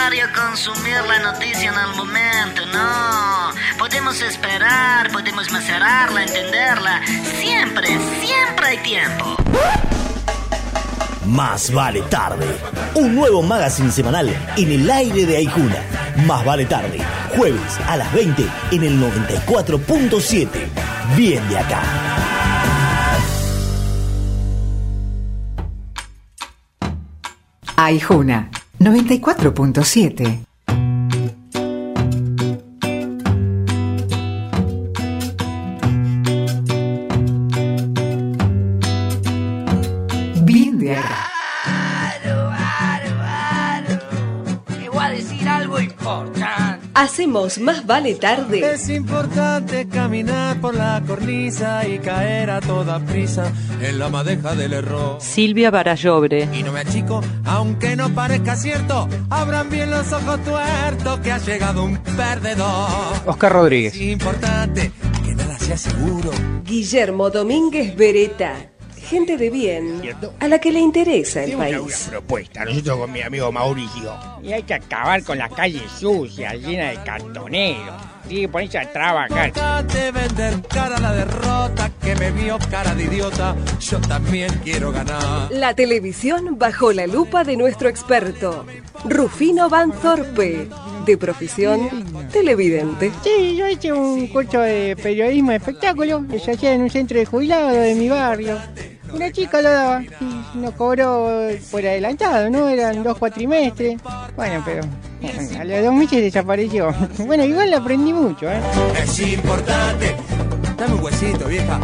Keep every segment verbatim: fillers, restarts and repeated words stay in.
necesario consumir la noticia en el momento, no. Podemos esperar, podemos macerarla, entenderla. Siempre, siempre hay tiempo. Más vale tarde. Un nuevo magazine semanal en el aire de Aijuna. Más vale tarde. Jueves a las veinte en el noventa y cuatro punto siete. Bien de acá. Aijuna noventa y cuatro punto siete. Bien de acá. Te voy a decir algo importante. Hacemos Más Vale Tarde. Es importante caminar por la cornisa y caer a toda prisa en la madeja del error. Silvia Barallobre. Y no me achico, aunque no parezca cierto, abran bien los ojos tuertos que ha llegado un perdedor. Oscar Rodríguez. Es importante que nada sea seguro. Guillermo Domínguez Beretta. Gente de bien, a la que le interesa el Tengo una país. propuesta, nosotros con mi amigo Mauricio. Y hay que acabar con las calles sucias, llenas de cartoneros. Tiene que ponerse a trabajar. Importante vender cara a la derrota, que me vio cara de idiota. Yo también quiero ganar. La televisión bajo la lupa de nuestro experto, Rufino Van Thorpe, de profesión televidente. Sí, yo hice un curso de periodismo de espectáculo que se hacía en un centro de jubilados de mi barrio. Una chica lo daba y nos cobró por adelantado, ¿no? Eran dos cuatrimestres. Bueno, pero bueno, a los dos meses desapareció. Bueno, igual aprendí mucho, ¿eh? Es importante. Dame un huesito, vieja.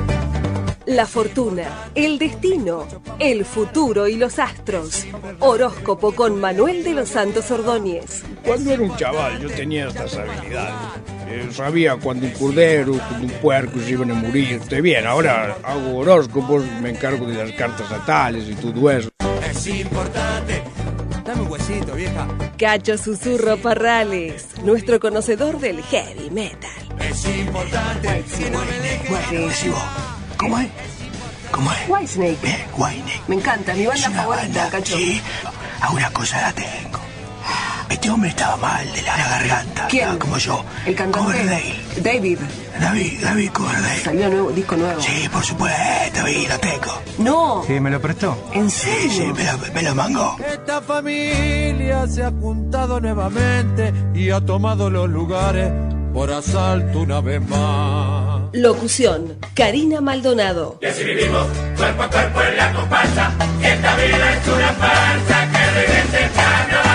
La fortuna, el destino, el futuro y los astros. Horóscopo con Manuel de los Santos Ordóñez. Cuando era un chaval yo tenía estas habilidades. Eh, sabía cuando un cordero, cuando un puerco se iban a morir. Estoy bien, ahora hago horóscopos, me encargo de las cartas natales y todo eso. Es importante. Dame un huesito, vieja. Cacho Susurro Parrales, nuestro conocedor del heavy metal. Es importante que no me dejes. ¿Cómo es? ¿Cómo es? Whitesnake. Bien, Whitesnake. Me encanta, mi banda Es una favorita, banda, Cacho. sí, alguna cosa la tengo. Este hombre estaba mal de la garganta. ¿Quién? Estaba como yo. El cantante. Coverdale. David. David, David Coverdale. Salió nuevo, disco nuevo. Sí, por supuesto, David, lo tengo. No. Sí, me lo prestó. ¿En Sí, serio? sí, me lo, me lo mangó. Esta familia se ha juntado nuevamente y ha tomado los lugares por asalto una vez más. Locución, Karina Maldonado. Y así vivimos, cuerpo a cuerpo en la comparsa. Esta vida es una farsa que regrese el carnaval.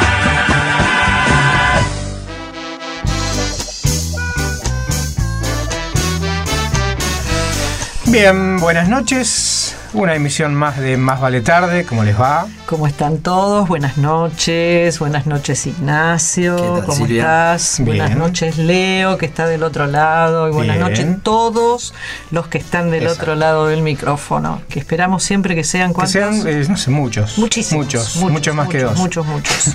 Bien, buenas noches. Una emisión más de Más Vale Tarde. ¿Cómo les va? ¿Cómo están todos? Buenas noches. Buenas noches, Ignacio. ¿Qué tal, ¿Cómo Silvia? estás? Bien. Buenas noches, Leo, que está del otro lado. Y buenas Bien. noches todos los que están del Exacto. otro lado del micrófono. Que esperamos siempre que sean Que cuántos. sean, eh, no sé, muchos. Muchísimos. Muchos, muchos más que dos. Muchos, muchos.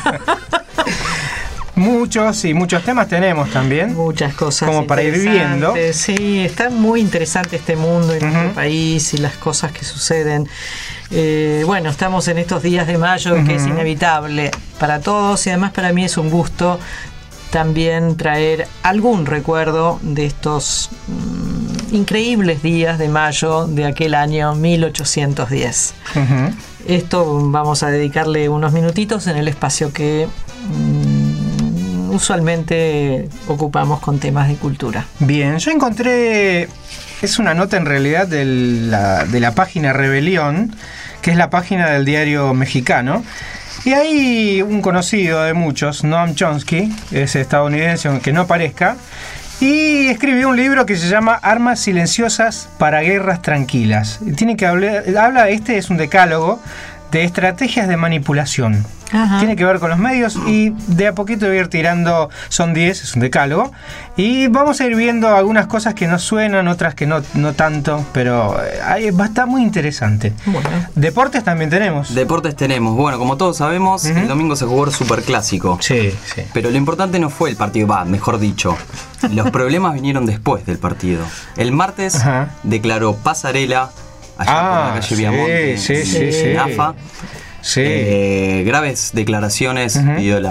Muchos y muchos temas tenemos también. Muchas cosas. Como para ir viendo. interesantes. Sí, está muy interesante este mundo y nuestro Ujú. país y las cosas que suceden. Eh, bueno, estamos en estos días de mayo, Ujú. que es inevitable para todos y además para mí es un gusto también traer algún recuerdo de estos mm, increíbles días de mayo de aquel año mil ochocientos diez. Ujú. Esto vamos a dedicarle unos minutitos en el espacio que mm, usualmente ocupamos con temas de cultura. Bien, yo encontré, es una nota en realidad de la, de la página Rebelión, que es la página del diario mexicano. Y hay un conocido de muchos, Noam Chomsky, es estadounidense, aunque no parezca, y escribió un libro que se llama Armas silenciosas para guerras tranquilas. Tiene que hablar, habla, este es un decálogo de estrategias de manipulación. Ajá. Tiene que ver con los medios y de a poquito voy a ir tirando, son diez, es un decálogo, y vamos a ir viendo algunas cosas que nos suenan, otras que no, no tanto, pero ahí va a estar muy interesante. Bueno. Deportes también tenemos. Deportes tenemos. Bueno, como todos sabemos, Ujú. el domingo se jugó el Superclásico. Sí, sí. Pero lo importante no fue el partido, va, mejor dicho. Los problemas vinieron después del partido. El martes Ajá. declaró Pasarela allá Ah, por la calle sí, Viamonte, sí, en- sí, en sí. AFA. Sí. Eh, graves declaraciones Ujú. pidió la,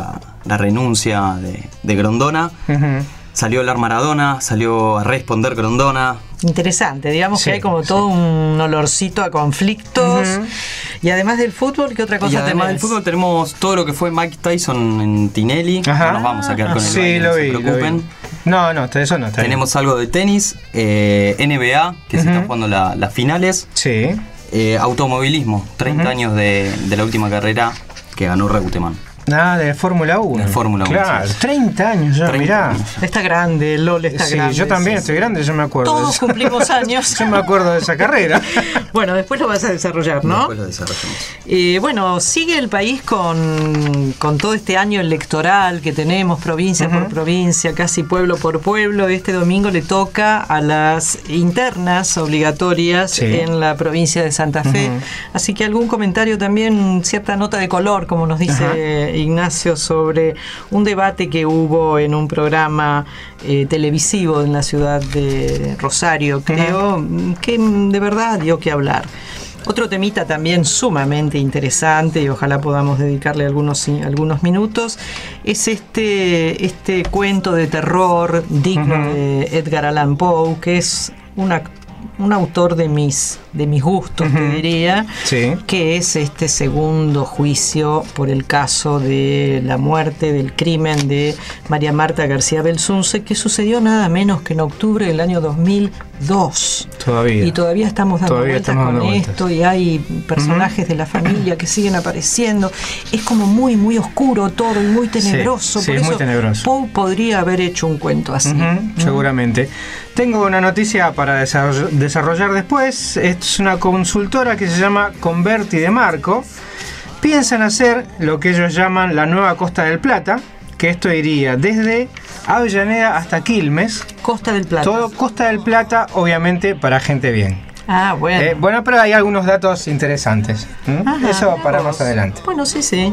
la renuncia de, de Grondona. Uh-huh. Salió a hablar Maradona, salió a responder Grondona. Interesante, digamos sí, que hay como sí. todo un olorcito a conflictos. Uh-huh. Y además del fútbol, ¿qué otra cosa y además tenés? del fútbol tenemos todo lo que fue Mike Tyson en Tinelli. Ajá. No nos vamos a quedar con el sí, baile, lo no vi, se preocupen. No, no, eso no está Tenemos bien. algo de tenis, eh, N B A, que uh-huh. se está jugando la, las finales. Sí. Eh, automovilismo, treinta uh-huh. años de, de la última carrera que ganó Reutemann. Ah, de Fórmula uno. De Fórmula uno. Claro, sí. treinta años ya, mirá. Años. Está grande, Lole está sí, grande. Yo también sí, estoy sí. grande, yo me acuerdo. Todos cumplimos años. Yo me acuerdo de esa carrera. Bueno, después lo vas a desarrollar, ¿no? Después lo desarrollamos. Eh, bueno, sigue el país con, con todo este año electoral que tenemos, provincia uh-huh. por provincia, casi pueblo por pueblo. Este domingo le toca a las internas obligatorias sí. en la provincia de Santa Fe. Uh-huh. Así que algún comentario también, cierta nota de color, como nos dice uh-huh. Ignacio, sobre sobre un debate que hubo en un programa eh, televisivo en la ciudad de Rosario, creo, uh-huh. que de verdad dio que hablar. Otro temita también sumamente interesante y ojalá podamos dedicarle algunos, algunos minutos es este, este cuento de terror digno uh-huh. de Edgar Allan Poe, que es una un autor de mis de mis gustos, uh-huh. te diría, sí. que es este segundo juicio por el caso de la muerte, del crimen de María Marta García Belsunce, que sucedió nada menos que en octubre del año dos mil dos. Todavía. Y todavía estamos dando todavía vueltas estamos con dando esto vueltas. Y hay personajes uh-huh. de la familia que siguen apareciendo. Es como muy, muy oscuro todo y muy tenebroso. Sí, por sí, eso es muy tenebroso. Poe podría haber hecho un cuento así. Uh-huh, uh-huh. Seguramente. Tengo una noticia para desarroll- desarrollar después. Es una consultora que se llama Converti de Marco. Piensan hacer lo que ellos llaman la nueva Costa del Plata, que esto iría desde Avellaneda hasta Quilmes. Costa del Plata. Todo Costa del Plata, obviamente para gente bien. Ah, bueno. Eh, bueno, pero hay algunos datos interesantes. ¿Mm? Ajá, Eso para vos. más adelante. Bueno, sí, sí.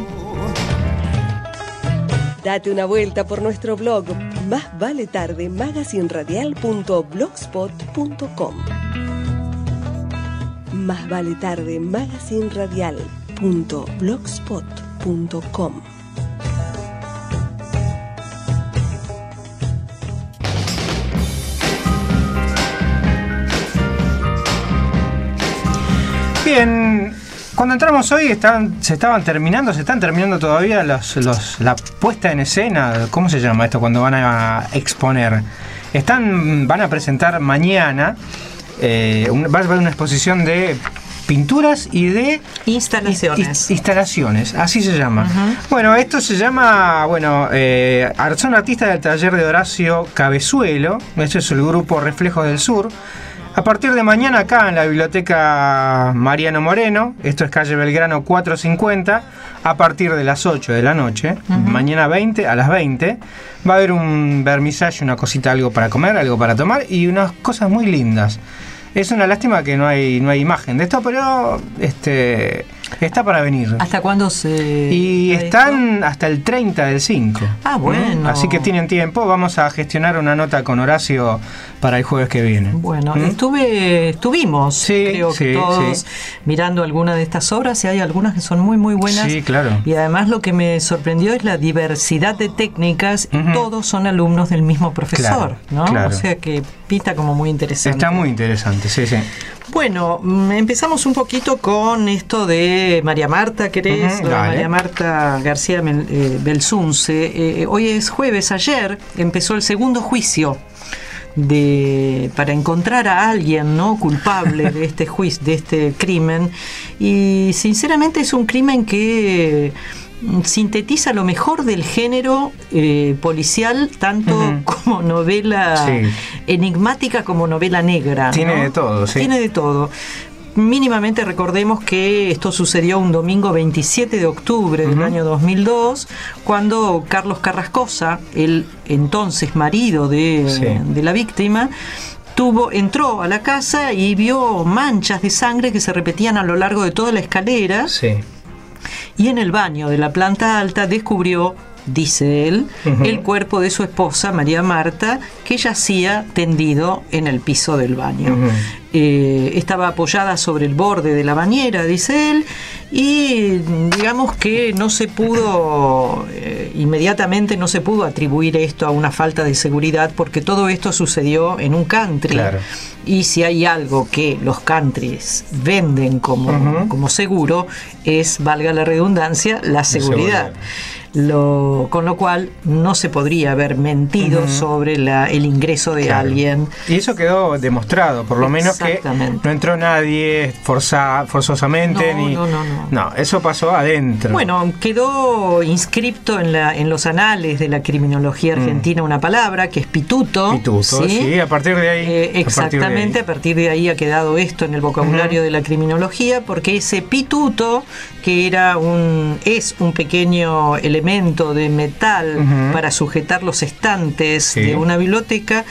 Date una vuelta por nuestro blog Más Vale Tarde magazine radial punto blogspot punto com. Más Vale Tarde magazine radial punto blogspot punto com. Bien, cuando entramos hoy estaban, se estaban terminando, se están terminando todavía los, los, la puesta en escena. ¿Cómo se llama esto cuando van a exponer? Están, van a presentar mañana, eh, un, va a haber una exposición de pinturas y de instalaciones. I, instalaciones, así se llama. Uh-huh. Bueno, esto se llama, bueno, eh, son artistas del taller de Horacio Cabezuelo. Este es el grupo Reflejos del Sur. A partir de mañana acá en la biblioteca Mariano Moreno, esto es calle Belgrano cuatrocientos cincuenta, a partir de las ocho de la noche, uh-huh. mañana veinte a las veinte, va a haber un vernizaje, una cosita, algo para comer, algo para tomar y unas cosas muy lindas. Es una lástima que no hay no hay imagen de esto, pero este está para venir. ¿Hasta cuándo se...? Y están esto? Hasta el treinta del cinco. Ah, bueno. ¿Mm? Así que tienen tiempo. Vamos a gestionar una nota con Horacio para el jueves que viene. Bueno, ¿Mm? estuve, estuvimos, sí, creo sí, que todos, sí. mirando algunas de estas obras y hay algunas que son muy, muy buenas. Sí, claro. Y además lo que me sorprendió es la diversidad de técnicas y uh-huh. todos son alumnos del mismo profesor, claro, ¿no? Claro. O sea que pinta como muy interesante. Está muy interesante, sí, sí. Bueno, empezamos un poquito con esto de María Marta, ¿querés? Uh-huh, María Marta García eh, Belsunce. Eh, hoy es jueves, ayer empezó el segundo juicio de para encontrar a alguien, ¿no?, culpable de este juicio, de este crimen. Y sinceramente es un crimen que sintetiza lo mejor del género eh, policial, tanto uh-huh. como novela sí. enigmática como novela negra. Tiene ¿no? de todo, sí. Tiene de todo. Mínimamente recordemos que esto sucedió un domingo veintisiete de octubre del uh-huh. año dos mil dos, cuando Carlos Carrascosa, el entonces marido de, sí. de la víctima, Tuvo, entró a la casa y vio manchas de sangre que se repetían a lo largo de toda la escalera. Sí. Y en el baño de la planta alta descubrió, dice él, uh-huh. el cuerpo de su esposa, María Marta, que yacía tendido en el piso del baño. Uh-huh. Eh, estaba apoyada sobre el borde de la bañera, dice él, y digamos que no se pudo, eh, inmediatamente no se pudo atribuir esto a una falta de seguridad, porque todo esto sucedió en un country. Claro. Y si hay algo que los countries venden como, uh-huh. como seguro, es, valga la redundancia, la seguridad. seguridad. Lo, con lo cual no se podría haber mentido uh-huh. sobre la, el ingreso de claro. alguien. Y eso quedó demostrado, por lo menos que no entró nadie forza, forzosamente. No, ni, no, no, no. No, eso pasó adentro. Bueno, quedó inscripto en, la, en los anales de la criminología argentina mm. una palabra que es pituto. Pituto, sí, sí a partir de ahí. Eh, exactamente, a partir de ahí. a partir de ahí ha quedado esto en el vocabulario uh-huh. de la criminología, porque ese pituto, que era un es un pequeño elemento de metal uh-huh. para sujetar los estantes sí. de una biblioteca,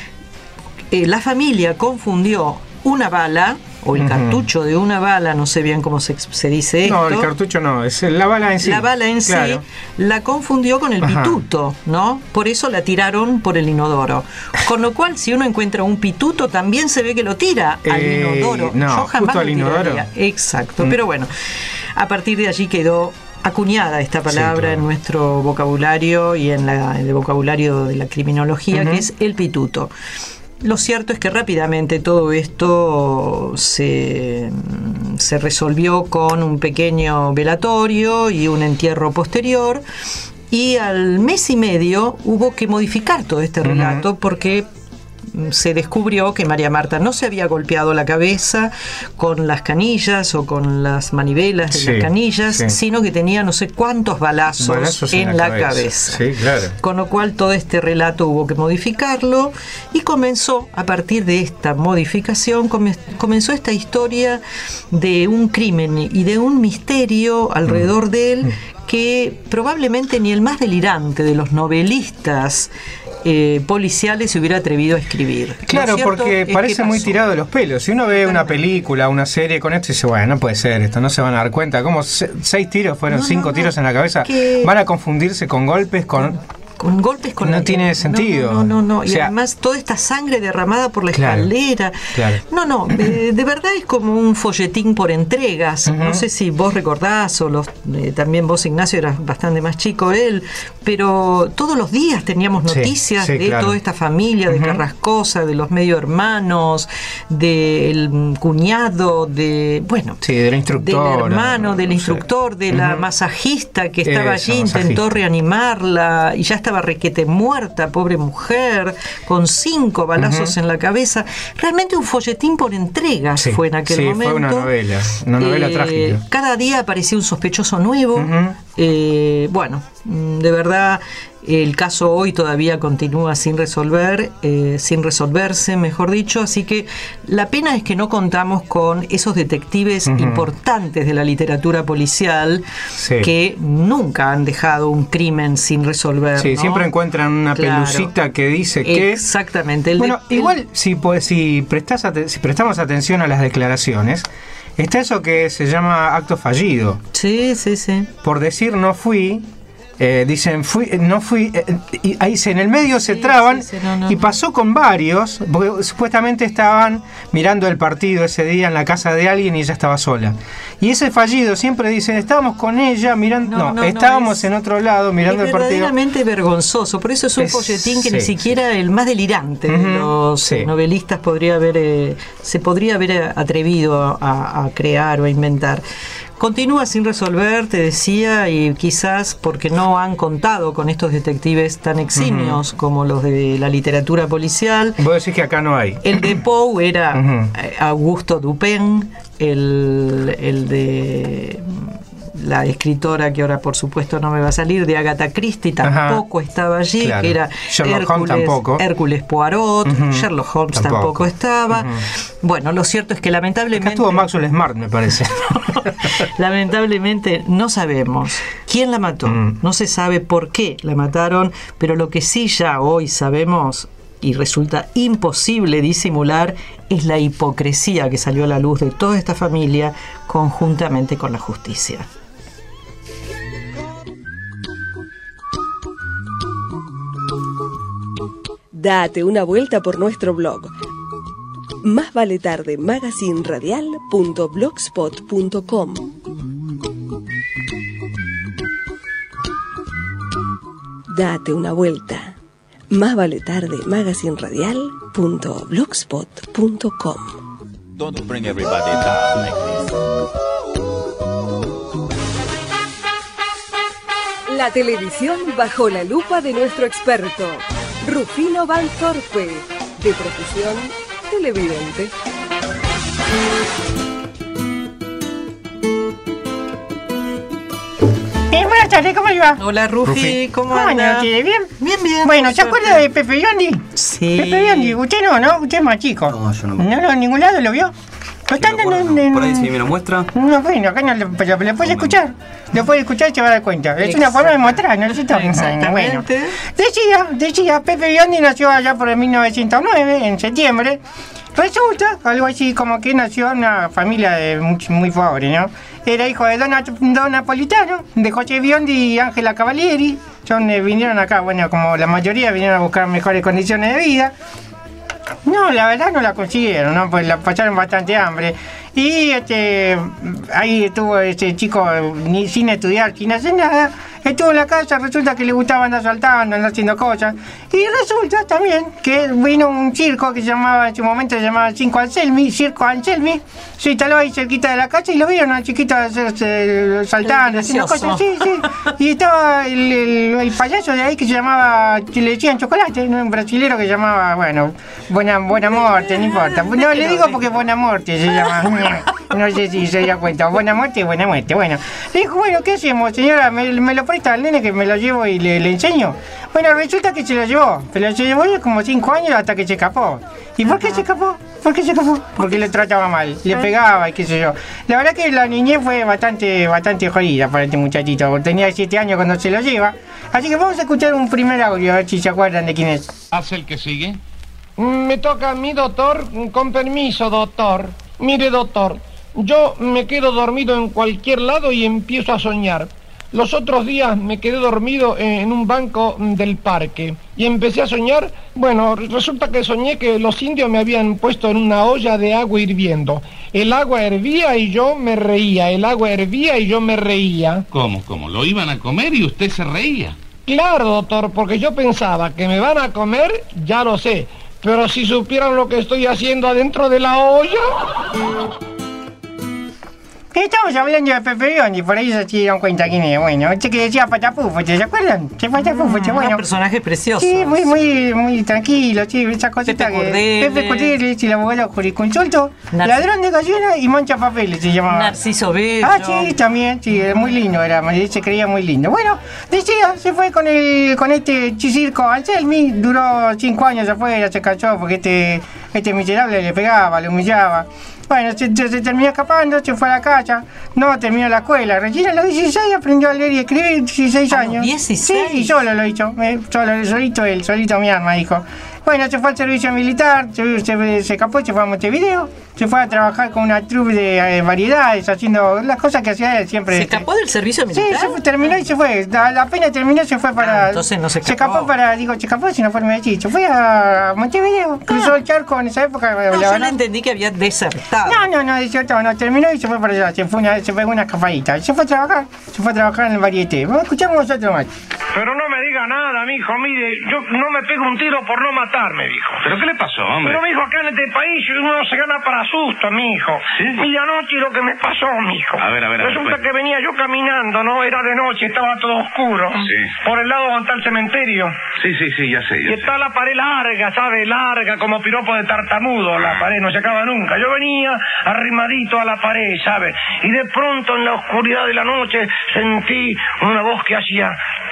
eh, la familia confundió una bala o el uh-huh. cartucho de una bala, no sé bien cómo se, se dice esto. No, el cartucho no, es la bala en sí. La bala en claro. sí la confundió con el Ajá. pituto, ¿no? Por eso la tiraron por el inodoro. Con lo cual, si uno encuentra un pituto, también se ve que lo tira eh, al inodoro. No, Yo jamás justo al lo inodoro. tiraría. Exacto, mm. pero bueno, a partir de allí quedó acuñada esta palabra sí, claro. en nuestro vocabulario y en, la, en el vocabulario de la criminología, uh-huh. que es el pituto. Lo cierto es que rápidamente todo esto se, se resolvió con un pequeño velatorio y un entierro posterior, y al mes y medio hubo que modificar todo este relato uh-huh. porque se descubrió que María Marta no se había golpeado la cabeza con las canillas o con las manivelas de sí, las canillas, sí. sino que tenía no sé cuántos balazos, balazos en, en la, la cabeza. cabeza. Sí, claro. Con lo cual todo este relato hubo que modificarlo, y comenzó, a partir de esta modificación, comenzó esta historia de un crimen y de un misterio alrededor mm. de él que probablemente ni el más delirante de los novelistas Eh, policiales se hubiera atrevido a escribir. Claro, porque parece muy tirado de los pelos. Si uno ve una película, una serie con esto y dice, bueno, no puede ser esto, no se van a dar cuenta. ¿Cómo se, seis tiros fueron no, cinco no, no. tiros en la cabeza? ¿Qué? Van a confundirse con golpes, con... con golpes con no la, tiene sentido. No, no, no, no. O y sea, además toda esta sangre derramada por la claro, escalera. Claro. No, no, eh, de verdad es como un folletín por entregas. Uh-huh. No sé si vos recordás, o los, eh, también vos, Ignacio, eras bastante más chico él, pero todos los días teníamos noticias sí, sí, de claro. toda esta familia, de uh-huh. Carrascosa, de los medio hermanos, del cuñado, de, bueno, sí, del instructor, del hermano, no, del no instructor, sé. de uh-huh. la masajista que estaba Eso, allí, masajista. intentó reanimarla y ya estaba requete muerta, pobre mujer, con cinco balazos uh-huh. en la cabeza. Realmente un folletín por entregas sí, fue en aquel sí, momento. Fue una novela, una novela eh, trágica. Cada día aparecía un sospechoso nuevo. Uh-huh. Eh, bueno, de verdad, el caso hoy todavía continúa sin resolver, eh, sin resolverse, mejor dicho, así que la pena es que no contamos con esos detectives uh-huh. importantes de la literatura policial sí. que nunca han dejado un crimen sin resolver. Sí, ¿no? Siempre encuentran una claro. pelucita que dice que... Exactamente. El bueno, de, igual el... si, pues, si, prestas aten- si prestamos atención a las declaraciones, está eso que se llama acto fallido. Sí, sí, sí. Por decir no fui... Eh, dicen, fui, no fui, eh, y ahí en el medio se sí, traban sí, sí, no, no, y pasó con varios, porque supuestamente estaban mirando el partido ese día en la casa de alguien y ella estaba sola. Y ese fallido siempre dicen, estábamos con ella mirando, no, no, no estábamos no, es, en otro lado mirando el partido. Es verdaderamente vergonzoso, por eso es un es, folletín que sí, ni siquiera sí. el más delirante uh-huh, de los sí. novelistas podría haber, eh, se podría haber atrevido a, a crear o a inventar. Continúa sin resolver, te decía, y quizás porque no han contado con estos detectives tan eximios uh-huh. como los de la literatura policial. Vos decís que acá no hay. El de Poe era uh-huh. Augusto Dupin, el, el de la escritora que ahora por supuesto no me va a salir, de Agatha Christie, tampoco Ajá. estaba allí, claro. que era Sherlock Hércules, Holmes tampoco. Hércules Poirot, uh-huh. Sherlock Holmes tampoco, tampoco estaba. Uh-huh. Bueno, lo cierto es que lamentablemente... Acá estuvo Maxwell Smart, me parece. Lamentablemente no sabemos quién la mató, mm. no se sabe por qué la mataron, pero lo que sí ya hoy sabemos y resulta imposible disimular es la hipocresía que salió a la luz de toda esta familia conjuntamente con la justicia. Date una vuelta por nuestro blog Más vale tarde magazine radial punto blogspot punto com. Date una vuelta. Más vale tarde, magazine radial punto blogspot punto com. Don't bring everybody down like this. La televisión bajo la lupa de nuestro experto, Rufino Van Torpe, de profesión televidente. Eh, buenas tardes, ¿cómo le va? Hola, Rufi, Rufi. ¿cómo ¿Cómo anda? anda? ¿Bien? Bien, bien. Bueno, por ¿se acuerda suerte. de Pepe Biondi? Sí. Pepe Biondi, usted no, ¿no? Usted es más chico. No, yo no me ¿No lo en ningún lado lo vio? Lo están dando en, en- Por ahí si me lo muestra. No, bueno, acá no lo, pero lo puede escuchar. Lo puede escuchar y se va a dar cuenta. Es una forma de mostrar, ¿no? Exactamente. Bueno. Decía, decía, Pepe Biondi nació allá por el mil novecientos nueve, en septiembre. Resulta, algo así como que nació en una familia de muy, muy pobre, ¿no? Era hijo de Don, Don Napolitano, de José Biondi y Ángela Cavalieri. Son, eh, vinieron acá, bueno, como la mayoría vinieron a buscar mejores condiciones de vida. No, la verdad no la consiguieron, ¿no? Pues la pasaron bastante hambre. Y este ahí estuvo ese chico ni sin estudiar, sin hacer nada. Estuvo en la casa, resulta que le gustaba andar saltando, andar haciendo cosas. Y resulta también que vino un circo que se llamaba, en su momento se llamaba Cinco Anselmi, Circo Anselmi. Se instaló ahí cerquita de la casa y lo vieron al chiquito hacerse, saltando, haciendo cosas. Sí, sí. Y estaba el, el, el payaso de ahí que se llamaba, le decían Chocolate, ¿no? Un brasilero que se llamaba, bueno, Buena, buena Muerte, no importa. No, le digo porque Buena Muerte se llama. No sé si se dio cuenta. Buena Muerte, Buena Muerte. Bueno, le dijo, bueno, ¿qué hacemos, señora? ¿Me, me lo presta al nene que me lo llevo y le, le enseño? Bueno, resulta que se lo llevó. Pero se llevó como cinco años hasta que se escapó. ¿Y por qué se escapó? ¿Por qué se escapó? Porque le trataba mal, le pegaba y qué sé yo. La verdad que la niñez fue bastante, bastante jodida para este muchachito. Tenía siete años cuando se lo lleva. Así que vamos a escuchar un primer audio, a ver si se acuerdan de quién es. ¿Haz el que sigue? Me toca a mí, doctor. Con permiso, doctor. Mire, doctor, yo me quedo dormido en cualquier lado y empiezo a soñar. Los otros días me quedé dormido en un banco del parque y empecé a soñar. Bueno, resulta que soñé que los indios me habían puesto en una olla de agua hirviendo. El agua hervía y yo me reía. El agua hervía y yo me reía. ¿Cómo, cómo? ¿Lo iban a comer y usted se reía? Claro, doctor, porque yo pensaba que me van a comer, ya lo sé. Pero si supieran lo que estoy haciendo adentro de la olla... Estamos hablando de Pepe Biondi, por ahí se dieron cuenta quién es. Bueno, este que decía Patapufo, ¿se acuerdan? ¿Se Patapufo? Mm, bueno. un personaje precioso. Sí, muy, muy, muy tranquilo, sí, esa cosita Pepe que... Cordeles. Pepe Cordeles, el abogado jurisconsulto, Narcis- ladrón de gallinas y mancha papeles se llamaba. Narciso Bello. Ah, sí, también, sí, muy lindo era, se creía muy lindo. Bueno, decía, se fue con el con este circo Anselmi, duró cinco años afuera, se cansó porque este, este miserable le pegaba, le humillaba. Bueno, se, se, se terminó escapando, se fue a la casa, no terminó la escuela. Recién a los dieciséis aprendió a leer y escribir, dieciséis años. dieciséis. Sí, y solo lo hizo, eh, solo, solito él, solito mi arma, dijo. Bueno, se fue al servicio militar, se, se, se escapó, se fue a Montevideo, se fue a trabajar con una troupe de eh, variedades, haciendo las cosas que hacía él siempre. ¿Se escapó del servicio militar? Sí, se fue, terminó y se fue. A la pena terminó, se fue para... Ah, entonces no se escapó. Se escapó para, digo, se escapó, si no fue me decir, se fue a Montevideo, cruzó el charco en esa época. No, la yo verdad. le entendí que había desertado. No, no, no, desertó, no, terminó y se fue para allá, se fue una, se fue una escapadita. Se fue a trabajar, se fue a trabajar en el varieté. Vamos a escuchar nosotros más. Pero no me diga nada, mijo, mire, yo no me pego un tiro por no matarme, mijo. ¿Pero qué le pasó, hombre? Pero, mijo, acá en este país uno se gana para susto, mijo. ¿Sí? Mira anoche lo que me pasó, mijo. A ver, a ver, a ver, Resulta pues. que venía yo caminando, ¿no? Era de noche, estaba todo oscuro. Sí. Por el lado donde está el cementerio. Sí, sí, sí, ya sé, Y ya sé. está la pared larga, ¿sabe? Larga, como piropo de tartamudo. La pared no se acaba nunca. Yo venía arrimadito a la pared, ¿sabe? Y de pronto, en la oscuridad de la noche, sentí una voz que hacía...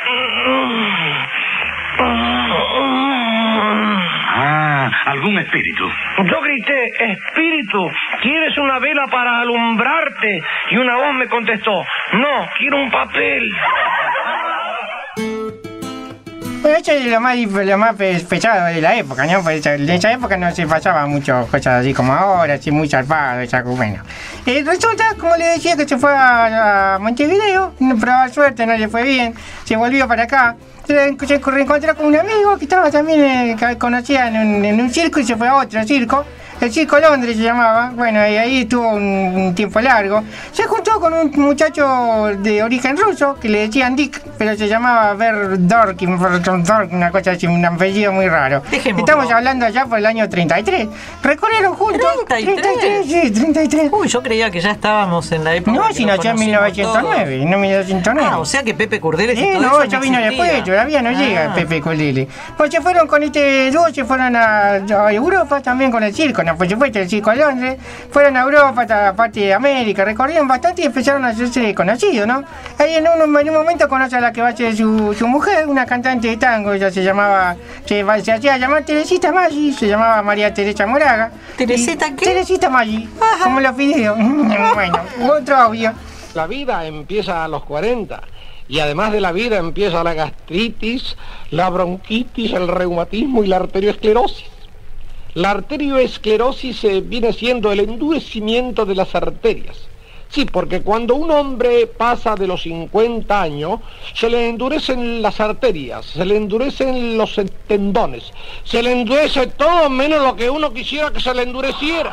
Ah, algún espíritu. Yo grité, espíritu, ¿quieres una vela para alumbrarte? Y una voz me contestó, no, quiero un papel. Bueno, eso es lo más, lo más pesado de la época, ¿no? Pues en esa época no se pasaba mucho cosas así como ahora, así muy zarpado, esa cosa. Bueno, eh, resulta, como le decía, que se fue a, a Montevideo, probaba suerte, no le fue bien, se volvió para acá. Se, se reencontró con un amigo que estaba también, eh, que conocía en un, en un circo y se fue a otro circo. el Circo Londres se llamaba. Bueno, y ahí estuvo un, un tiempo largo. Se juntó con un muchacho de origen ruso que le decían Dick, pero se llamaba Verdorkin, una cosa así, un apellido muy raro. Dejémoslo. Estamos hablando allá por el año treinta y tres. Recorrieron juntos. ¿treinta y tres? treinta y tres, sí, treinta y tres. Uy, yo creía que ya estábamos en la época. No, si nació en mil novecientos nueve, no mil novecientos nueve. Ah, o sea que Pepe Curdeles y Eh, todo no, eso ya vino existía. después, todavía no Ah. llega Pepe Curdeles. Pues se fueron con este dúo, se fueron a, a Europa también con el circo, no, por supuesto, el Circo Londres. Fueron a Europa, a parte de América, recorrieron bastante y empezaron a hacerse conocidos, ¿no? Ahí en un, en un momento conoce a la que va a ser su, su mujer, una cantante de tango, ella se llamaba, se, se hacía llamar Teresita Maggi, se llamaba María Teresa Moraga. ¿Teresita qué? Teresita Maggi, como los videos. Bueno, otro audio. La vida empieza a los cuarenta. Y además de la vida empieza la gastritis, la bronquitis, el reumatismo y la arterioesclerosis. La arterioesclerosis eh, viene siendo el endurecimiento de las arterias. Sí, porque cuando un hombre pasa de los cincuenta años, se le endurecen las arterias, se le endurecen los tendones, se le endurece todo menos lo que uno quisiera que se le endureciera.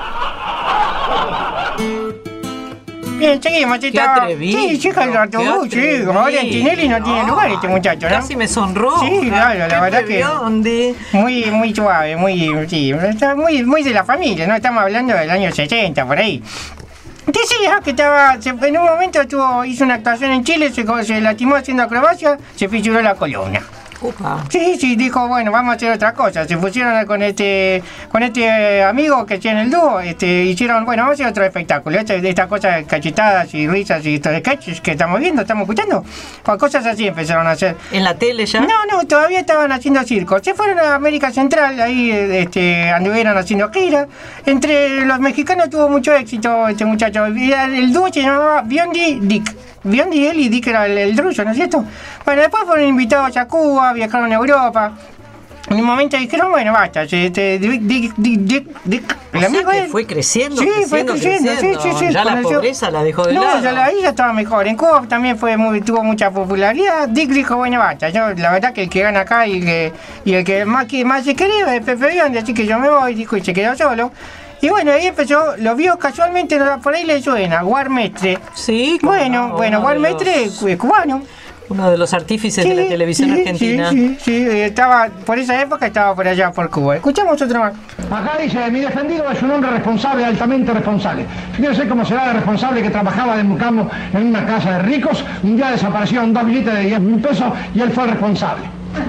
Bien, seguimos. Qué Estaba... atrevido, Sí, chica, el autobús, sí. atrevido. Ahora en Tinelli no tiene lugar este muchacho, ¿no? Casi me sonroja. Sí, claro, la Pepe verdad que... Biondi. Muy, muy suave, muy, sí, está muy, muy de la familia, ¿no? Estamos hablando del año sesenta, por ahí. Decía que estaba, se- en un momento estuvo, hizo una actuación en Chile, se, co- se lastimó haciendo acrobacia, se fisuró la columna. Upa. Sí, sí, dijo, bueno, vamos a hacer otra cosa. Se pusieron con este con este amigo que tiene el dúo, este, hicieron, bueno, vamos a hacer otro espectáculo. Esta, esta cosa de cachetadas y risas y estos sketches que estamos viendo, estamos escuchando, o cosas así empezaron a hacer. ¿En la tele ya? No, no, todavía estaban haciendo circo. Se fueron a América Central, ahí este, anduvieron haciendo gira. Entre los mexicanos tuvo mucho éxito este muchacho. Y el, el dúo se llamaba Biondi Dick. Biondi él y Dick era el, el ruso, ¿no es cierto? Bueno, después fueron invitados a Cuba, viajaron a Europa. En un momento dijeron, bueno, basta, este, Dick, Dick, Dick, Dick, Dick, O el sea amigo que él- fue creciendo, Sí, fue creciendo, creciendo, sí, creciendo. sí, sí. Ya la conoció- pobreza la dejó de no, lado. ya la, ahí ya estaba mejor. En Cuba también fue muy, tuvo mucha popularidad. Dick dijo, bueno, basta, yo la verdad que el que gana acá y, que, y el que más, que más se quería es Pepe Biondi, así que yo me voy, dijo, y se quedó solo. Y bueno, ahí empezó, lo vio casualmente, por ahí le suena, Guarmestre. Sí, cómo Bueno, no, bueno, uno de Guarmestre los- es cubano. Uno de los artífices de la televisión sí, argentina. Sí, sí, sí, estaba, por esa época estaba por allá, por Cuba. Escuchamos otro más. Acá dice, mi defendido es un hombre responsable, altamente responsable. Fíjense cómo será de responsable que trabajaba de mucamo en una casa de ricos, un día desaparecieron dos billetes de diez mil pesos y él fue el responsable.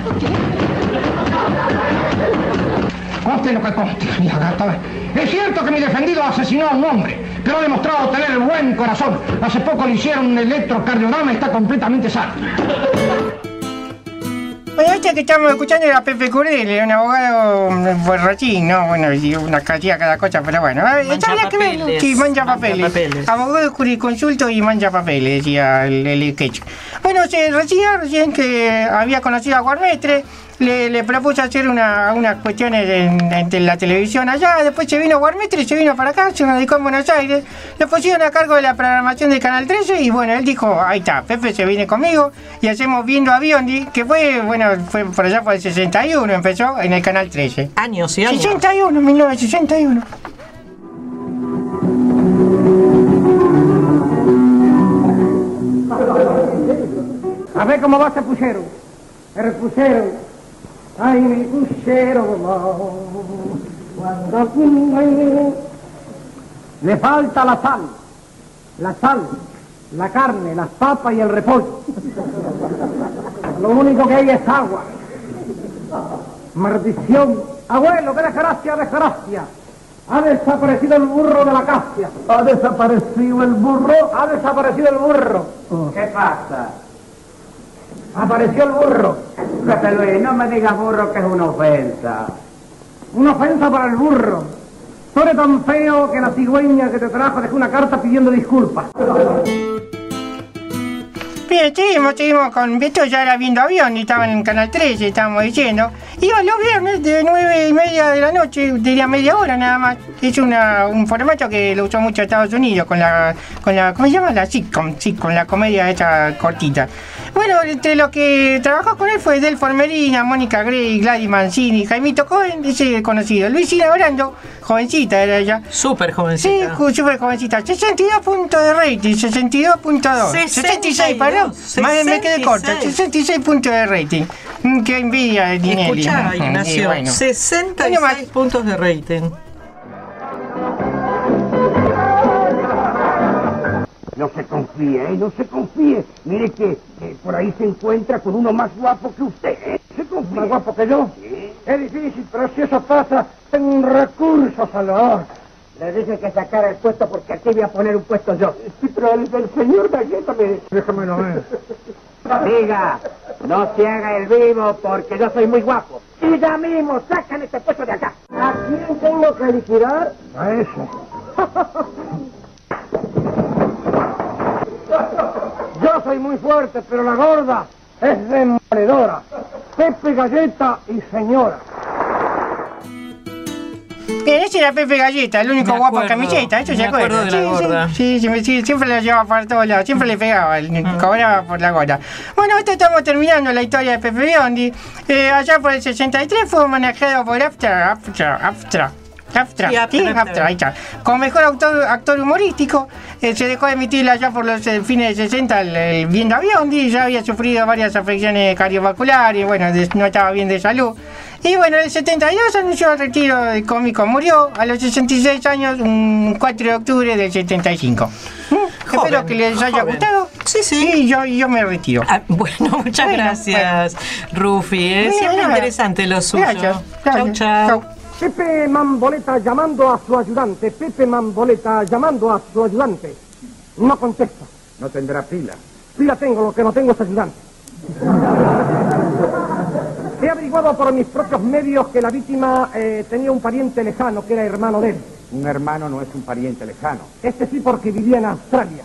Conste lo que conste. Mira, acá está. Es cierto que mi defendido asesinó a un hombre, pero ha demostrado tener buen corazón. Hace poco le hicieron un electrocardiograma y está completamente sano. Bueno, este que estamos escuchando era Pepe Curdeles, un abogado mm, borrachín, ¿no? Bueno, y una cantidad cada cosa, pero bueno. eh, Mancha había que verlo. papeles. Sí, mancha Mancha papeles. papeles. Abogado jurisconsulto y mancha papeles, decía el, el sketch. Bueno, se decía recién que había conocido a Guarmestre, le, le propuso hacer una, unas cuestiones en, en la televisión allá, después se vino Guarmestre, se vino para acá, se radicó en Buenos Aires, le pusieron a cargo de la programación del Canal trece y bueno, él dijo, ahí está, Pepe se viene conmigo y hacemos Viendo a Biondi, que fue, bueno, fue por allá por el sesenta y uno, empezó en el Canal trece. Años y años. sesenta y uno, mil novecientos sesenta y uno. A ver cómo va ese puchero. El puchero. Ay, mi puchero. Cuando le falta la sal. La sal, la carne, las papas y el repollo. Lo único que hay es agua. Maldición. Abuelo, qué desgracia, desgracia. Ha desaparecido el burro de la casia. ¿Ha desaparecido el burro? Ha desaparecido el burro. ¿Qué pasa? Apareció el burro. Pepe Luis, no me digas burro, que es una ofensa. Una ofensa para el burro. Tú eres tan feo que la cigüeña que te trajo dejó una carta pidiendo disculpas. Bien, seguimos, seguimos con esto, ya era Viendo a Biondi, estaba en el Canal trece, estábamos diciendo. Iba los viernes de nueve y media de la noche, diría media hora nada más. Es una, un formato que lo usó mucho Estados Unidos con la, con la, ¿cómo se llama? La sitcom, sí, con la comedia esta cortita. Bueno, entre los que trabajó con él fue Delfos Merina, Mónica Grey, Gladys Mancini, Jaimito Cohen, ese conocido. Luisina Brando, jovencita era ella. Súper jovencita. Sí, súper jovencita. sesenta y dos puntos de rating, sesenta y dos punto dos. sesenta y seis, perdón. Más me quedé corta, sesenta y seis puntos de rating. Qué envidia de Tinelli. Escuchá, Ignacio, bueno. sesenta y seis puntos de rating. No se confíe, ¿eh? No se confíe. Mire que, que por ahí se encuentra con uno más guapo que usted, ¿eh? Se confíe. ¿Más guapo que yo? Sí. Es difícil, pero si eso pasa, tengo un recurso, Salvador. Le dije que sacara el puesto porque aquí voy a poner un puesto yo. Sí, pero el, el señor Galleta me... Déjamelo ver. Diga, no se haga el vivo porque yo soy muy guapo. Y ya mismo sacan este puesto de acá. ¿A quién tengo que liquidar? A eso. Yo soy muy fuerte, pero la gorda es demoledora. Pepe Galleta y señora. Bien, ese era Pepe Galleta, el único guapo en camiseta, eso se acuerda. De la sí, gorda. sí, sí, sí, sí, siempre lo llevaba para todos lados, siempre le pegaba, uh-huh. cobraba por la gorda. Bueno, esto estamos terminando la historia de Pepe Biondi. Eh, allá por el sesenta y tres fue manejado por Aftra, Aftra, Aftra. Aftra, sí, Aftra, sí, Aftra, ahí está. Como mejor autor, actor humorístico, eh, se dejó de emitir allá por los eh, fines de sesenta el, el Viendo a Biondi, ya había sufrido varias afecciones cardiovasculares, bueno, de, no estaba bien de salud. Y bueno, en el setenta y dos anunció el retiro del cómico, murió a los sesenta y seis años, un cuatro de octubre del setenta y cinco. ¿Mm? Joven, Espero que les haya joven. gustado. Sí, sí. Y yo, yo me retiro. Ah, bueno, muchas bueno, gracias, bueno. Rufi. Es siempre nada. Interesante lo suyo. Gracias. Chau, chau. Pepe Mamboleta llamando a su ayudante. Pepe Mamboleta llamando a su ayudante. No contesta. No tendrá pila. Pila tengo, lo que no tengo es ayudante. He averiguado por mis propios medios que la víctima eh, tenía un pariente lejano, que era hermano de él. Un hermano no es un pariente lejano. Este sí, porque vivía en Australia.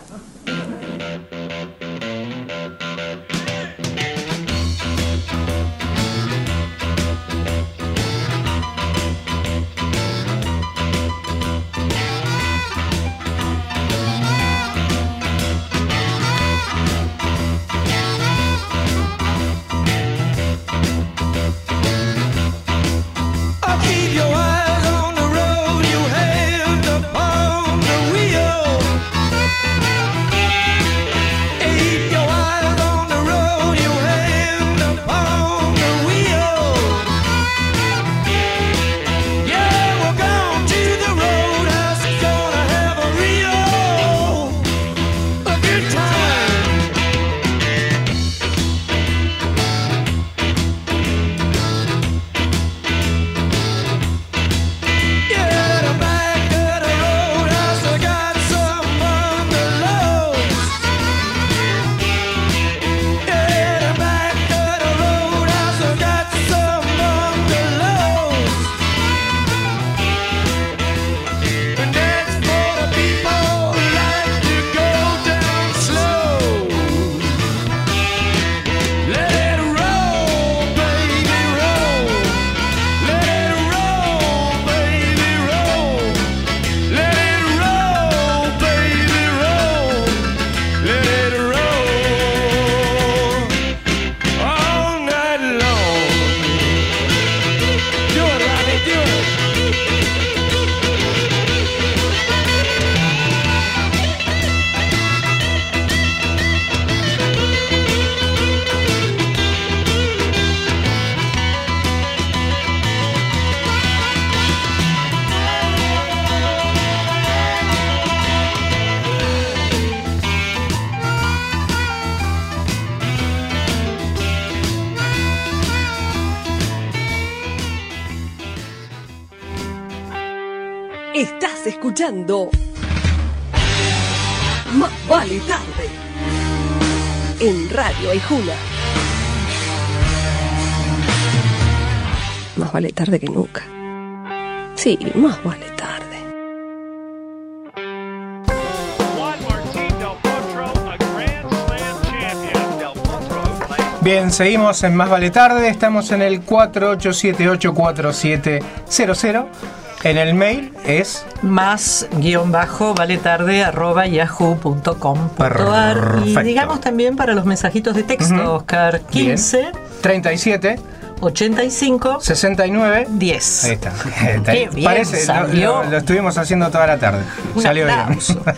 Estás escuchando Más vale tarde en Radio Aijuna. Más vale tarde que nunca. Sí, más vale tarde. Bien, seguimos en Más Vale Tarde. Estamos en el cuatro ocho siete ocho cuatro siete cero cero. En el mail es más guión bajo vale tarde arroba yahoo punto com punto ar. Y digamos también para los mensajitos de texto, uh-huh. Oscar, quince Bien. treinta y siete ochenta y cinco sesenta y nueve diez. Ahí está. Qué bien Parece, salió. Lo, lo, lo estuvimos haciendo toda la tarde. Un salió aplauso. bien.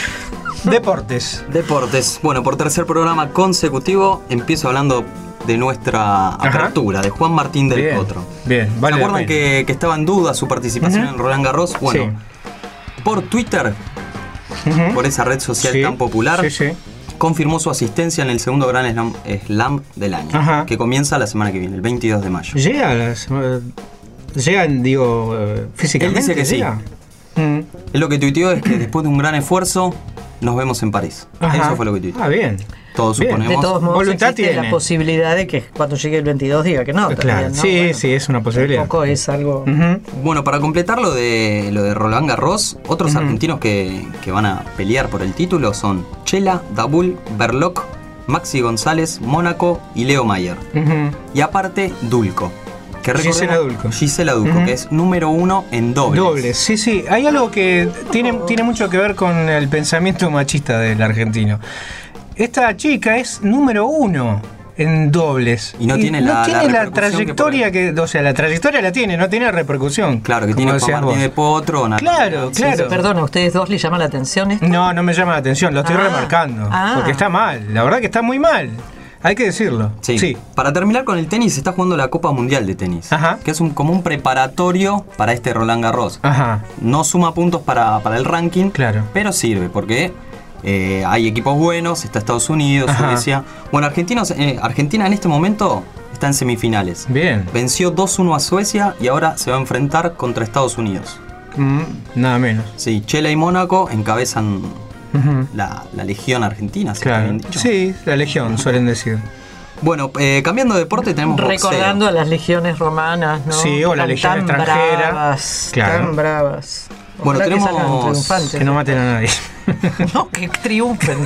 Deportes. Deportes. Bueno, por tercer programa consecutivo empiezo hablando de nuestra apertura, Ajá. de Juan Martín del bien, Potro. Bien, vale. ¿Se acuerdan que, que estaba en duda su participación uh-huh. en Roland Garros? Bueno, sí. por Twitter, uh-huh. por esa red social sí. tan popular, sí, sí. confirmó su asistencia en el segundo Grand Slam, Slam del año, Ajá. que comienza la semana que viene, el veintidós de mayo. Llega, la semana, llega digo, físicamente. Él dice que llega. sí. Mm. Él lo que tuiteó es que después de un gran esfuerzo, nos vemos en París. Ajá. Eso fue lo que tuiteó. Ah, bien. Todos bien. suponemos. De todos modos, voluntad existe tiene la posibilidad de que cuando llegue el veintidós diga que no. Claro, también, ¿no? sí, bueno, sí, es una posibilidad. Tampoco es algo. Uh-huh. Bueno, para completar lo de, lo de Roland Garros, otros uh-huh. argentinos que, que van a pelear por el título son Chela, Dabul, Berloc, Maxi González, Mónaco y Leo Mayer. Uh-huh. Y aparte, Dulco. Que Gisela Dulco. Gisela Dulco, uh-huh. que es número uno en dobles. Dobles, sí, sí. Hay algo que tiene, tiene mucho que ver con el pensamiento machista del argentino. Esta chica es número uno en dobles. Y no y tiene no la, tiene la, la trayectoria que, que. O sea, la trayectoria la tiene, no tiene repercusión. Claro, que tiene Juan Martín de Potro. Una, claro, sí, claro. Sí, perdón, ¿a ustedes dos les llama la atención esto? No, no me llama la atención, lo estoy ah, remarcando. Ah. Porque está mal, la verdad que está muy mal. Hay que decirlo. Sí. sí. Para terminar con el tenis, se está jugando la Copa Mundial de Tenis. Ajá. Que es un, como un preparatorio para este Roland Garros. Ajá. No suma puntos para, para el ranking, claro. pero sirve porque eh, hay equipos buenos, está Estados Unidos, Ajá. Suecia. Bueno, Argentina, eh, Argentina en este momento está en semifinales. Bien. Venció dos uno a Suecia y ahora se va a enfrentar contra Estados Unidos. Mm, nada menos. Sí, Chela y Mónaco encabezan uh-huh. la, la Legión Argentina, ¿sí? Claro. Sí, la Legión, suelen decir. Bueno, eh, cambiando de deporte tenemos recordando boxeo. a las legiones romanas, ¿no? Sí, o la tan, legión tan extranjera. Bravas, claro. Tan bravas. Bueno, Ojalá tenemos que, que no maten a nadie. No, que triunfen.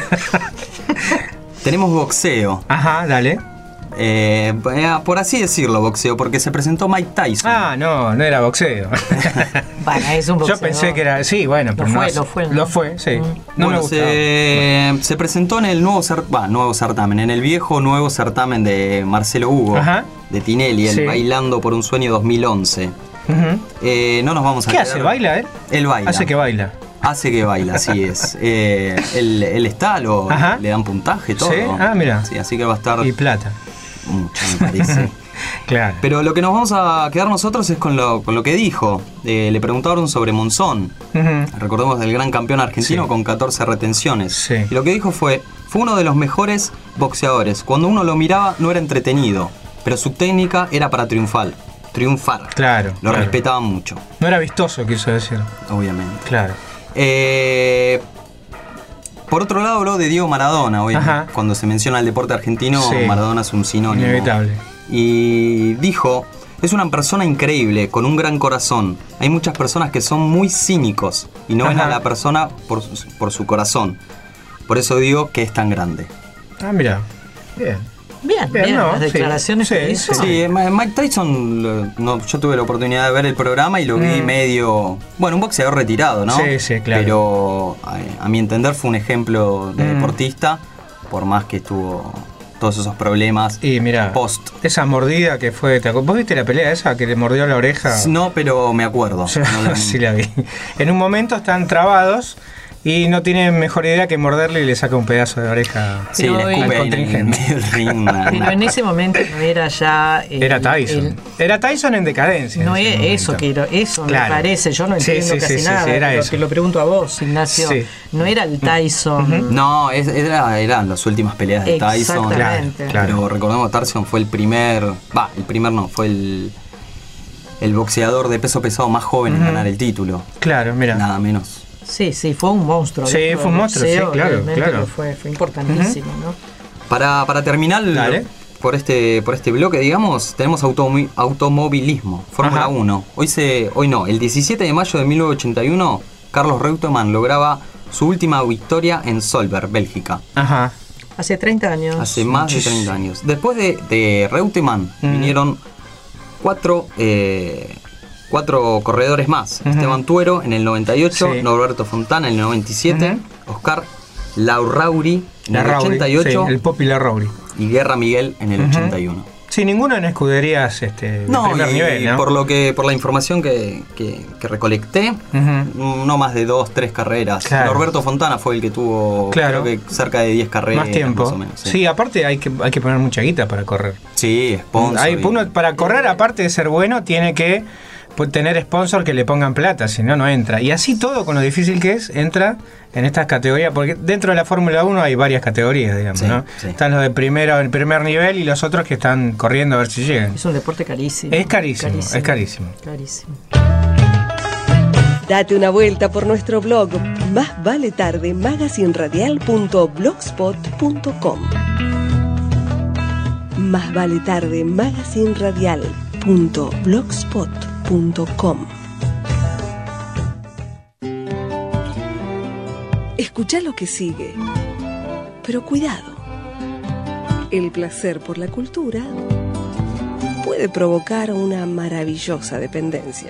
Tenemos boxeo. Ajá, dale. Eh, por así decirlo, boxeo, porque se presentó Mike Tyson. Ah, no, no era boxeo. Bueno, es un boxeo. Yo pensé que era, sí, bueno, pero lo fue, no, lo fue, ¿no? Lo fue, sí. Mm. No bueno, me se, gustaba. se presentó en el nuevo, cer, bah, nuevo certamen, en el viejo nuevo certamen de Marcelo Hugo, Ajá. de Tinelli, el sí. Bailando por un Sueño dos mil once. Uh-huh. Eh, no nos vamos a ¿Qué quedar... hace? ¿Baila él? Él baila. Hace que baila. Hace que baila, así es. Eh, él, él está, lo, le dan puntaje, todo. Sí, ah, mira. Sí, así que va a estar... Y plata. Mucho, me parece. Claro. Pero lo que nos vamos a quedar nosotros es con lo, con lo que dijo. Eh, le preguntaron sobre Monzón. Uh-huh. Recordemos del gran campeón argentino, sí, con catorce retenciones. Sí. Y lo que dijo fue, fue uno de los mejores boxeadores. Cuando uno lo miraba no era entretenido, pero su técnica era para triunfar. Triunfar. Claro. Lo claro. respetaban mucho. No era vistoso, quiso decir. Obviamente. Claro. Eh... Por otro lado, habló de Diego Maradona. Hoy, cuando se menciona el deporte argentino, sí, Maradona es un sinónimo. Inevitable. Y dijo, es una persona increíble, con un gran corazón. Hay muchas personas que son muy cínicos y no Ajá. ven a la persona por, por su corazón. Por eso digo que es tan grande. Ah, mira. Bien. Bien, bien, bien, no, las declaraciones sí, que hizo. Sí, sí, Mike Tyson, no, yo tuve la oportunidad de ver el programa y lo vi mm. medio... Bueno, un boxeador retirado, ¿no? Sí, sí, claro. Pero a, a mi entender fue un ejemplo de mm. deportista, por más que estuvo todos esos problemas y mira, post. Esa mordida que fue... ¿Vos viste la pelea esa que le mordió la oreja? No, pero me acuerdo. Yo, no la... sí la vi. En un momento están trabados... Y no tiene mejor idea que morderle y le saca un pedazo de oreja. Sí, le escupe en el medio del ring. Pero en ese momento no era ya... El, era Tyson. El, era Tyson en decadencia. No es eso, que eso claro. me parece. Yo no entiendo sí, sí, casi sí, nada. Sí, sí, era pero eso. Te lo pregunto a vos, Ignacio. Sí. No era el Tyson. Uh-huh. No, es, era, eran las últimas peleas de Tyson. Exactamente. Claro, pero recordemos que Tyson fue el primer... Va, el primer no, fue el... El boxeador de peso pesado más joven uh-huh. en ganar el título. Claro, mira. Nada menos. Sí, sí, fue un monstruo. Sí, fue un monstruo, sí, claro, claro. Fue, fue importantísimo, uh-huh. ¿no? Para, para terminar Dale. por este por este bloque, digamos, tenemos automi- automovilismo, Fórmula uno. Hoy se hoy no, el diecisiete de mayo de mil novecientos ochenta y uno, Carlos Reutemann lograba su última victoria en Solberg, Bélgica. Ajá. Hace treinta años. Hace más de treinta años. Después de, de Reutemann mm. vinieron cuatro, eh, cuatro corredores más. Uh-huh. Esteban Tuero en el noventa y ocho, sí. Norberto Fontana en el noventa y siete, uh-huh. Oscar Larrauri en el Larrauri, ochenta y ocho, sí, el Popi Larrauri. Y Guerra Miguel en el uh-huh. ochenta y uno. Sí, ninguno en escuderías este, de no, primer y, nivel, ¿no? Por lo que, por la información que, que, que recolecté, uh-huh. no más de dos, tres carreras. Claro. Norberto Fontana fue el que tuvo claro. creo que cerca de diez carreras. Más tiempo. Más o menos, sí. sí, aparte hay que, hay que poner mucha guita para correr. Sí, sponsor. Hay, y... uno, para correr, aparte de ser bueno, tiene que tener sponsor que le pongan plata, si no, no entra. Y así todo, con lo difícil que es, entra en estas categorías, porque dentro de la Fórmula uno hay varias categorías, digamos, sí, ¿no? Sí. Están los de primero, el primer nivel y los otros que están corriendo a ver si llegan. Es un deporte carísimo. Es carísimo, carísimo. es carísimo. Carísimo. Date una vuelta por nuestro blog Más Vale Tarde magazine radial punto blogspot punto com. Más Vale Tarde magazine radial punto blogspot punto com. Escucha lo que sigue, pero cuidado. El placer por la cultura puede provocar una maravillosa dependencia.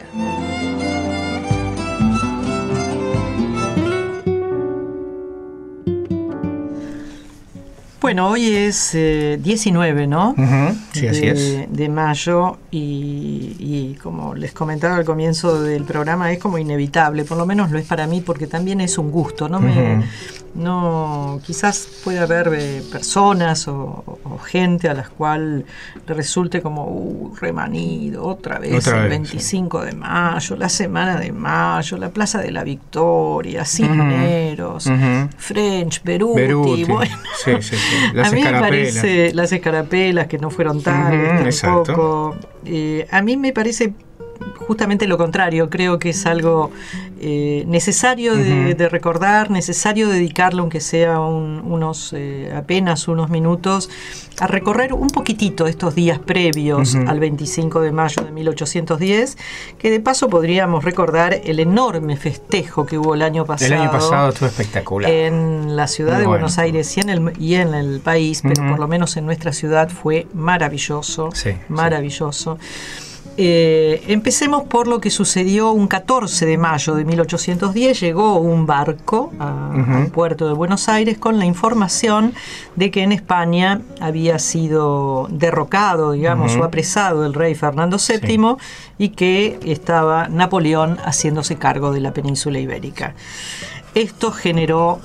Bueno, hoy es eh, diecinueve, ¿no? Uh-huh. Sí, así de, es. De mayo y, y como les comentaba al comienzo del programa, es como inevitable, por lo menos lo es para mí, porque también es un gusto. No me, uh-huh. no, quizás puede haber eh, personas o, o gente a las cuales le resulte como uh, remanido, otra vez otra el vez, veinticinco sí. de mayo, la semana de mayo, la Plaza de la Victoria, Cisneros, uh-huh. French, Beruti, Beruti. Bueno. Sí, sí, sí. Las a mí escarapelas. me parece las escarapelas que no fueron tales uh-huh, tampoco. Eh, a mí me parece justamente lo contrario. Creo que es algo eh, necesario de, uh-huh. de recordar, necesario dedicarle, aunque sea un, unos eh, apenas unos minutos, a recorrer un poquitito estos días previos uh-huh. al veinticinco de mayo de mil ochocientos diez, que de paso podríamos recordar el enorme festejo que hubo el año pasado. El año pasado estuvo espectacular. En la ciudad Muy de bueno. Buenos Aires y en el, y en el país, pero uh-huh. por lo menos en nuestra ciudad fue maravilloso, sí, maravilloso. Sí. Eh, empecemos por lo que sucedió un catorce de mayo de mil ochocientos diez. Llegó un barco a, uh-huh. al puerto de Buenos Aires con la información de que en España había sido derrocado, digamos, uh-huh. o apresado el rey Fernando séptimo, sí. y que estaba Napoleón haciéndose cargo de la península ibérica. Esto generó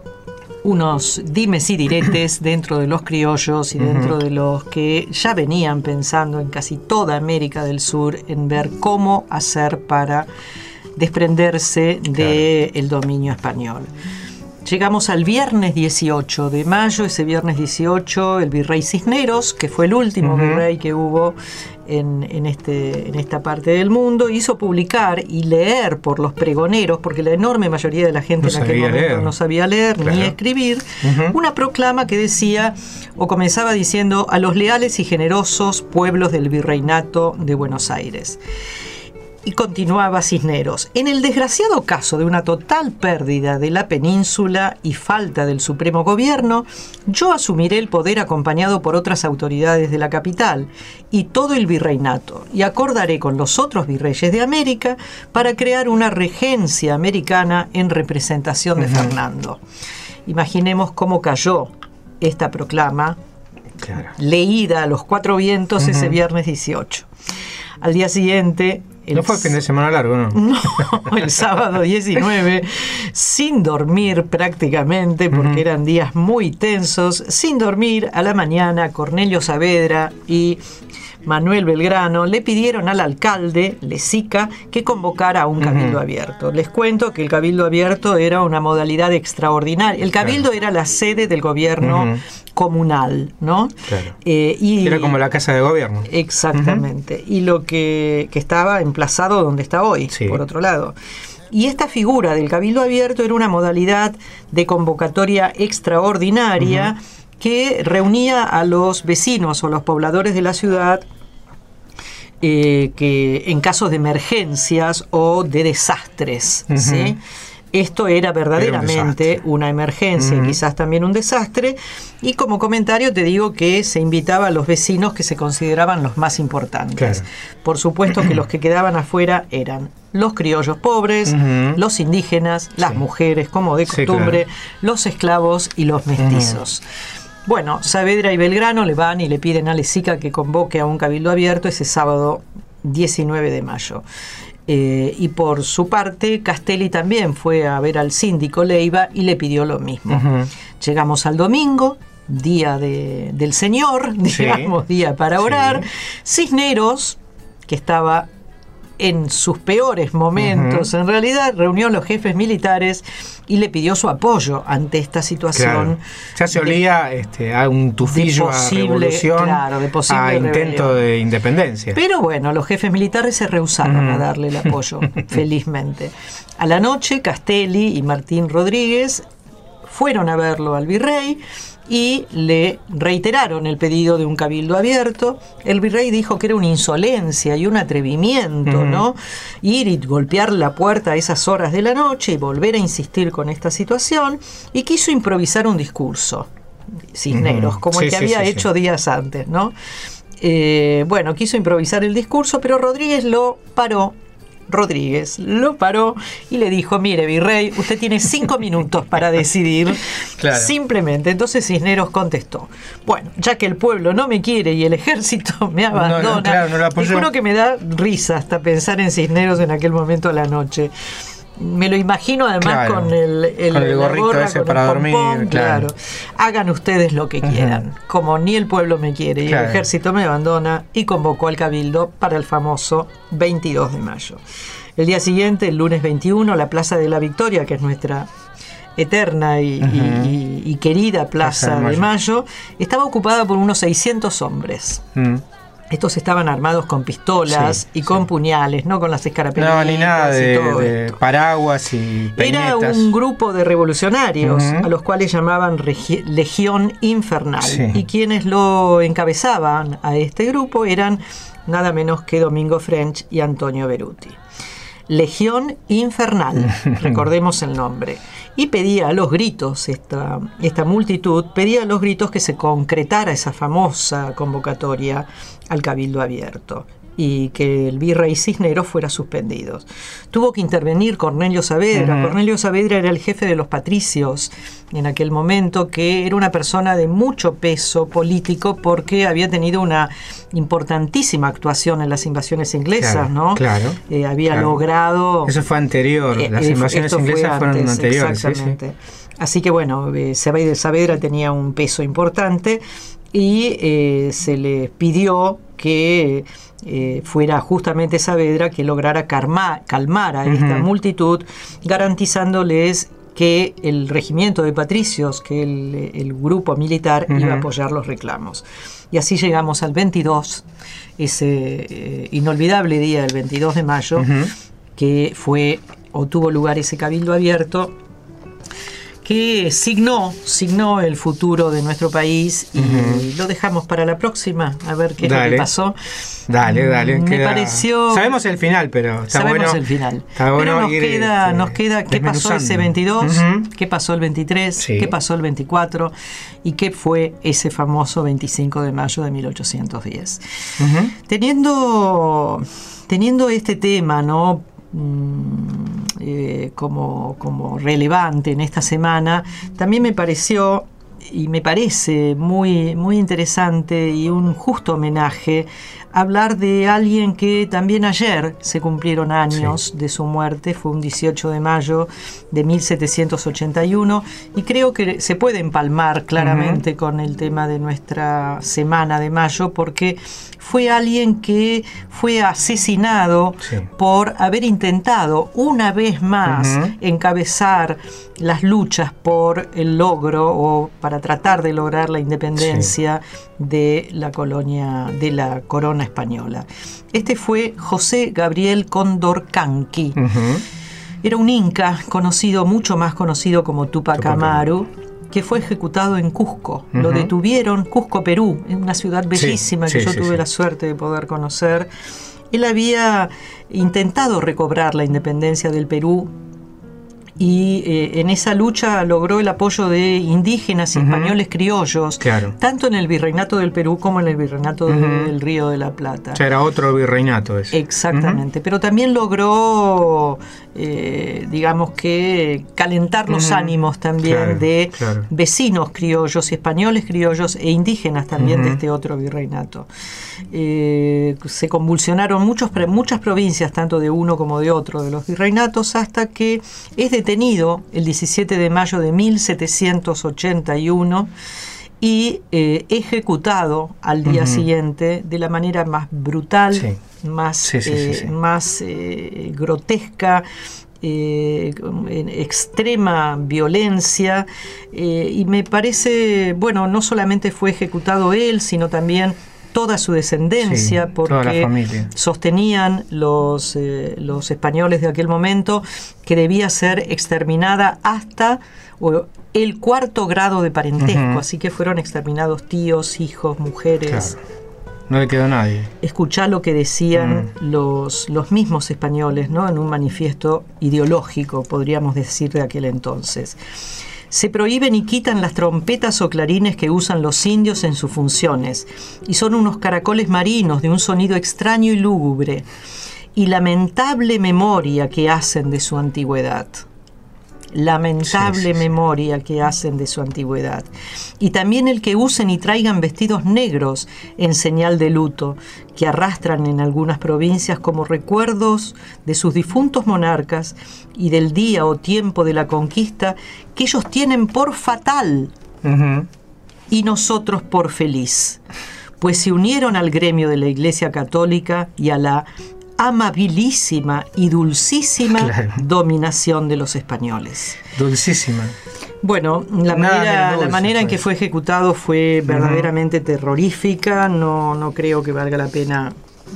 unos dimes y diretes dentro de los criollos y dentro uh-huh. de los que ya venían pensando en casi toda América del Sur en ver cómo hacer para desprenderse del claro. dominio español. Llegamos al viernes dieciocho de mayo. Ese viernes dieciocho el virrey Cisneros, que fue el último uh-huh. virrey que hubo en, en, este, en esta parte del mundo, hizo publicar y leer por los pregoneros, porque la enorme mayoría de la gente no en aquel momento leer. no sabía leer claro. ni escribir, uh-huh. una proclama que decía, o comenzaba diciendo: a los leales y generosos pueblos del virreinato de Buenos Aires. Y continuaba Cisneros: en el desgraciado caso de una total pérdida de la península y falta del supremo gobierno, yo asumiré el poder acompañado por otras autoridades de la capital y todo el virreinato, y acordaré con los otros virreyes de América para crear una regencia americana en representación de uh-huh. Fernando. Imaginemos cómo cayó esta proclama, claro. leída a los cuatro vientos uh-huh. ese viernes dieciocho. Al día siguiente... El no fue el fin de semana largo, ¿no? No, el sábado diecinueve, sin dormir prácticamente, porque uh-huh. eran días muy tensos, sin dormir, a la mañana, Cornelio Saavedra y Manuel Belgrano le pidieron al alcalde Lezica que convocara a un cabildo uh-huh. abierto. Les cuento que el cabildo abierto era una modalidad extraordinaria. El cabildo claro. era la sede del gobierno uh-huh. comunal, ¿no? Claro. Eh, y, era como la casa de gobierno. Exactamente. Uh-huh. Y lo que, que estaba emplazado donde está hoy, sí. por otro lado. Y esta figura del cabildo abierto era una modalidad de convocatoria extraordinaria uh-huh. que reunía a los vecinos o los pobladores de la ciudad eh, que en casos de emergencias o de desastres, uh-huh. ¿sí? esto era verdaderamente era un una emergencia, uh-huh. quizás también un desastre, y como comentario te digo que se invitaba a los vecinos que se consideraban los más importantes. Claro. Por supuesto que los que quedaban afuera eran los criollos pobres, uh-huh. los indígenas, las sí. mujeres, como de costumbre, sí, claro. los esclavos y los mestizos. Uh-huh. Bueno, Saavedra y Belgrano le van y le piden a Lezica que convoque a un cabildo abierto ese sábado diecinueve de mayo. Eh, y por su parte, Castelli también fue a ver al síndico Leiva y le pidió lo mismo. Uh-huh. Llegamos al domingo, día de, del Señor, digamos, sí. día para orar. Sí. Cisneros, que estaba en sus peores momentos, uh-huh. en realidad, reunió a los jefes militares y le pidió su apoyo ante esta situación. Claro. Ya se olía de, este, a un tufillo posible, a revolución, claro, de posible a intento rebelión. de independencia. Pero bueno, los jefes militares se rehusaron uh-huh. a darle el apoyo, felizmente. A la noche, Castelli y Martín Rodríguez fueron a verlo al virrey y le reiteraron el pedido de un cabildo abierto. El virrey dijo que era una insolencia y un atrevimiento, uh-huh. ¿no? Ir y golpear la puerta a esas horas de la noche y volver a insistir con esta situación, y quiso improvisar un discurso, Cisneros, uh-huh. como sí, el que sí, había sí, hecho sí. días antes, ¿no? Eh, bueno, quiso improvisar el discurso, pero Rodríguez lo paró. Rodríguez lo paró y le dijo: mire, virrey, usted tiene cinco minutos para decidir. Claro. Simplemente. Entonces Cisneros contestó: bueno, ya que el pueblo no me quiere y el ejército me abandona, no, no, claro, no lo apoyó. Te juro que me da risa hasta pensar en Cisneros en aquel momento a la noche. Me lo imagino además claro, con el, el, con el gorrito gorra, ese con para dormir. Pompón, claro. claro. Hagan ustedes lo que quieran. Uh-huh. Como ni el pueblo me quiere y claro. el ejército me abandona, y convocó al cabildo para el famoso veintidós de mayo. El día siguiente, el lunes veintiuno, la Plaza de la Victoria, que es nuestra eterna y, uh-huh. y, y querida Plaza, Plaza de, Mayo. de Mayo, estaba ocupada por unos seiscientos hombres. Uh-huh. Estos estaban armados con pistolas sí, y con sí. puñales, no con las escarapelitas. No, ni nada de, de paraguas y peñetas. Era un grupo de revolucionarios uh-huh. a los cuales llamaban Regi- Legión Infernal. Sí. Y quienes lo encabezaban a este grupo eran nada menos que Domingo French y Antonio Beruti. Legión Infernal, recordemos el nombre. Y pedía a los gritos, esta, esta multitud, pedía a los gritos que se concretara esa famosa convocatoria al Cabildo Abierto y que el virrey Cisneros fuera suspendido. Tuvo que intervenir Cornelio Saavedra. Uh-huh. Cornelio Saavedra era el jefe de los patricios en aquel momento, que era una persona de mucho peso político porque había tenido una importantísima actuación en las invasiones inglesas, claro, ¿no? Claro. Eh, había claro. logrado... Eso fue anterior, las eh, invasiones inglesas fueron antes, anteriores. Exactamente. Sí, sí. Así que bueno, eh, Saavedra tenía un peso importante y eh, se le pidió que eh, fuera justamente Saavedra que lograra calmar, calmar a esta uh-huh. multitud, garantizándoles que el regimiento de patricios, que el, el grupo militar uh-huh. iba a apoyar los reclamos. Y así llegamos al veintidós, ese eh, inolvidable día del veintidós de mayo, uh-huh. que fue o tuvo lugar ese cabildo abierto, que signó, signó el futuro de nuestro país, y uh-huh. lo dejamos para la próxima, a ver qué dale. es lo que pasó. Dale, dale. Me queda... pareció... Sabemos el final, pero está Sabemos bueno. el final. Está bueno. Pero nos ir, queda, este, nos queda qué pasó ese veintidós, uh-huh. qué pasó el veintitrés, sí. qué pasó el veinticuatro y qué fue ese famoso veinticinco de mayo de mil ochocientos diez. Uh-huh. Teniendo, teniendo este tema, ¿no? Eh, como, como relevante en esta semana, también me pareció y me parece muy, muy interesante y un justo homenaje hablar de alguien que también ayer se cumplieron años sí. de su muerte. Fue un dieciocho de mayo de mil setecientos ochenta y uno, y creo que se puede empalmar claramente uh-huh. con el tema de nuestra semana de mayo, porque fue alguien que fue asesinado sí. por haber intentado una vez más uh-huh. encabezar las luchas por el logro o para tratar de lograr la independencia sí. de la colonia, de la corona española. Este fue José Gabriel Condorcanqui. Uh-huh. Era un inca conocido, mucho más conocido como Tupac Amaru, que fue ejecutado en Cusco. Uh-huh. Lo detuvieron, Cusco, Perú, en una ciudad bellísima sí, que sí, yo sí, tuve sí. la suerte de poder conocer. Él había intentado recobrar la independencia del Perú y eh, en esa lucha logró el apoyo de indígenas y uh-huh. españoles criollos, claro. tanto en el virreinato del Perú como en el virreinato uh-huh. del Río de la Plata. Ya era otro virreinato ese. Exactamente, uh-huh. pero también logró, eh, digamos que, calentar los uh-huh. ánimos también claro, de claro. vecinos criollos, españoles criollos e indígenas también uh-huh. de este otro virreinato. Eh, se convulsionaron muchos, muchas provincias, tanto de uno como de otro de los virreinatos, hasta que es detenido el diecisiete de mayo de mil setecientos ochenta y uno y eh, ejecutado al día uh-huh. siguiente de la manera más brutal, sí. más, sí, sí, eh, sí, sí. más eh, grotesca, Eh, en extrema violencia, eh, y me parece, bueno, no solamente fue ejecutado él, sino también toda su descendencia, sí, porque sostenían los, eh, los españoles de aquel momento que debía ser exterminada hasta o, el cuarto grado de parentesco, uh-huh. así que fueron exterminados tíos, hijos, mujeres. Claro. No le quedó nadie. Escuchá lo que decían mm. los, los mismos españoles, ¿no? En un manifiesto ideológico, podríamos decir, de aquel entonces. Se prohíben y quitan las trompetas o clarines que usan los indios en sus funciones, y son unos caracoles marinos de un sonido extraño y lúgubre, y lamentable memoria que hacen de su antigüedad. Lamentable sí, sí, memoria sí. que hacen de su antigüedad. Y también el que usen y traigan vestidos negros en señal de luto, que arrastran en algunas provincias como recuerdos de sus difuntos monarcas y del día o tiempo de la conquista que ellos tienen por fatal uh-huh. y nosotros por feliz, pues se unieron al gremio de la Iglesia Católica y a la amabilísima y dulcísima claro. dominación de los españoles. Dulcísima. Bueno, la Nada manera, dulce, la manera en que fue ejecutado fue verdaderamente uh-huh. terrorífica. No, no creo que valga la pena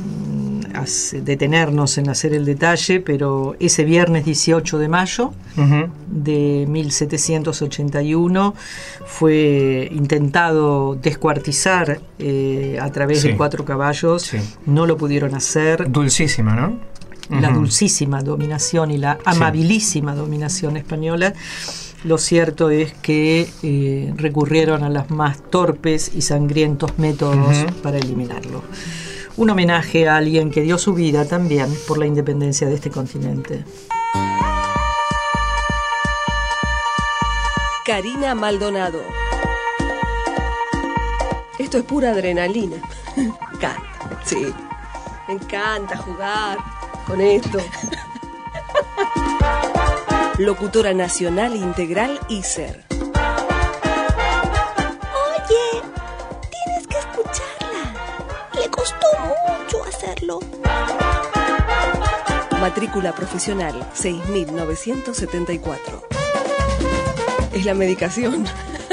detenernos en hacer el detalle, pero ese viernes dieciocho de mayo uh-huh. de mil setecientos ochenta y uno fue intentado descuartizar eh, a través sí. de cuatro caballos. Sí. No lo pudieron hacer. Dulcísima, ¿no? Uh-huh. La dulcísima dominación y la amabilísima sí. dominación española. Lo cierto es que eh, recurrieron a los más torpes y sangrientos métodos uh-huh. para eliminarlo. Un homenaje a alguien que dio su vida también por la independencia de este continente. Karina Maldonado. Esto es pura adrenalina. Me encanta, sí. Me encanta jugar con esto. Locutora nacional integral I S E R. Oye, tienes que escucharla. Le costó mucho hacerlo. Matrícula profesional seis mil novecientos setenta y cuatro. Es la medicación.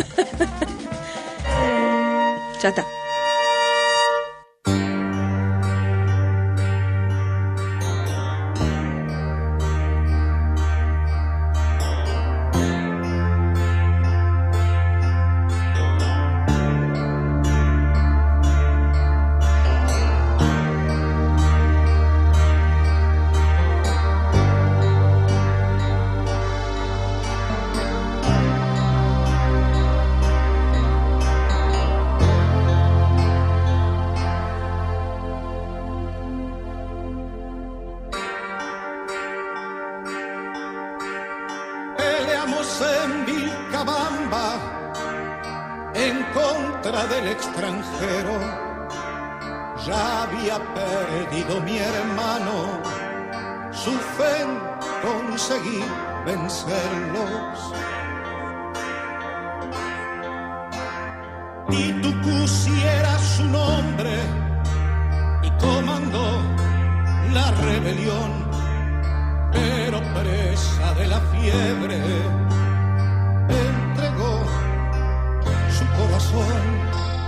Ya está. en Vilcabamba en contra del extranjero. Ya había perdido mi hermano, su fe en conseguir vencerlos. Titucusi era su nombre y comandó la rebelión, pero presa de la fiebre entregó su corazón.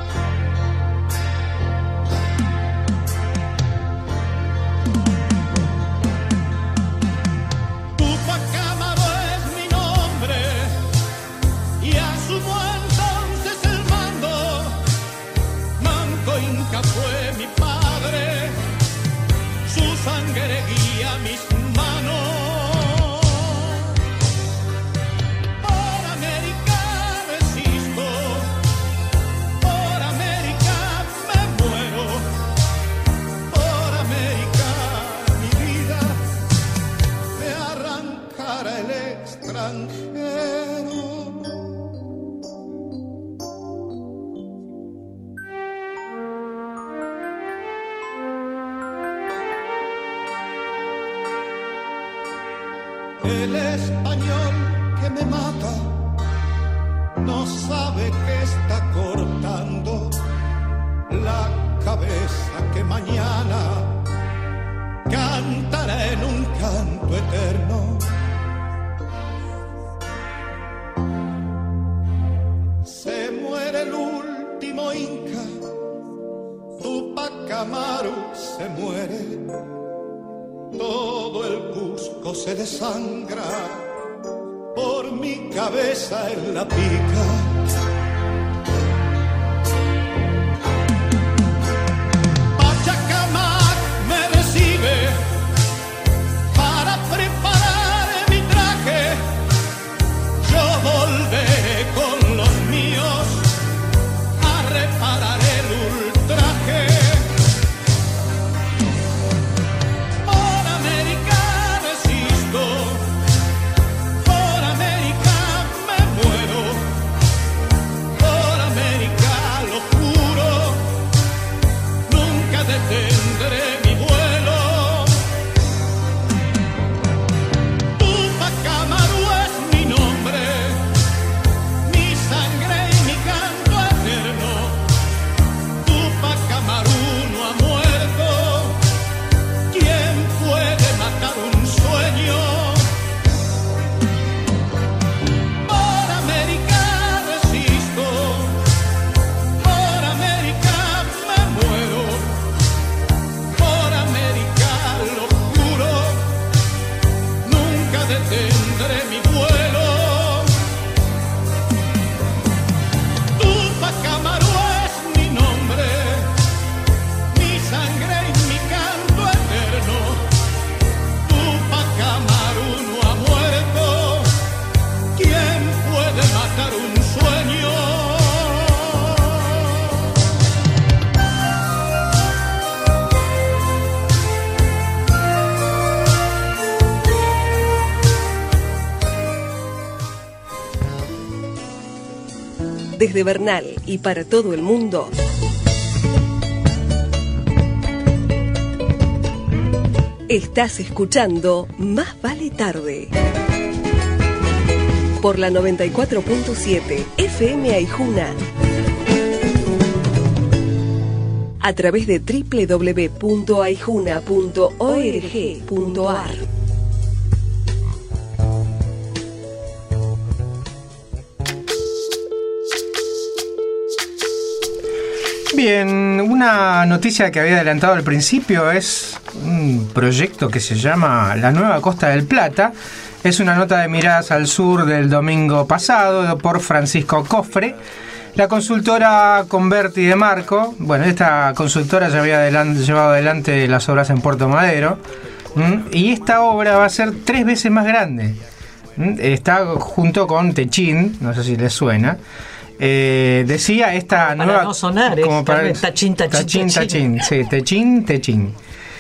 Fue mi padre, su sangre guía mis manos. El español que me mata no sabe que está cortando la cabeza que mañana cantará en un canto eterno. Se muere el último inca, Tupac Amaru se muere, todo el Cusco se desangra por mi cabeza en la pica. Pachacamac me recibe para preparar mi traje. Yo volveré con los míos a reparar el ultraje. Por América resisto, por América me muero, por América lo juro, nunca detendré mi vuelo. Tupac Amaru es mi nombre, mi sangre y mi canto eterno. Tupac Amaru no ha muerto, ¿quién puede matar un sueño? Por América resisto, por América me muero, por América lo juro, nunca detendré mi vuelo. Tupac Amaru es mi nombre, mi sangre y mi canto eterno. Tupac Amaru no ha muerto, ¿quién puede matar un sueño? Desde Bernal y para todo el mundo, estás escuchando Más Vale Tarde por la noventa y cuatro punto siete F M Aijuna, a través de doble u doble u doble u punto aijuna punto org punto a r. Bien, una noticia que había adelantado al principio es un proyecto que se llama La Nueva Costa del Plata. Es una nota de Miradas al Sur del domingo pasado por Francisco Cofre. La consultora Converti de Marco, bueno, esta consultora ya había adelante, llevado adelante las obras en Puerto Madero, ¿m? Y esta obra va a ser tres veces más grande. ¿M? Está junto con Techín, no sé si les suena. Eh, decía esta para nueva, no sonar, como ¿eh? para Tachín, tachín, tachín, tachín, sí, Techín, Techín.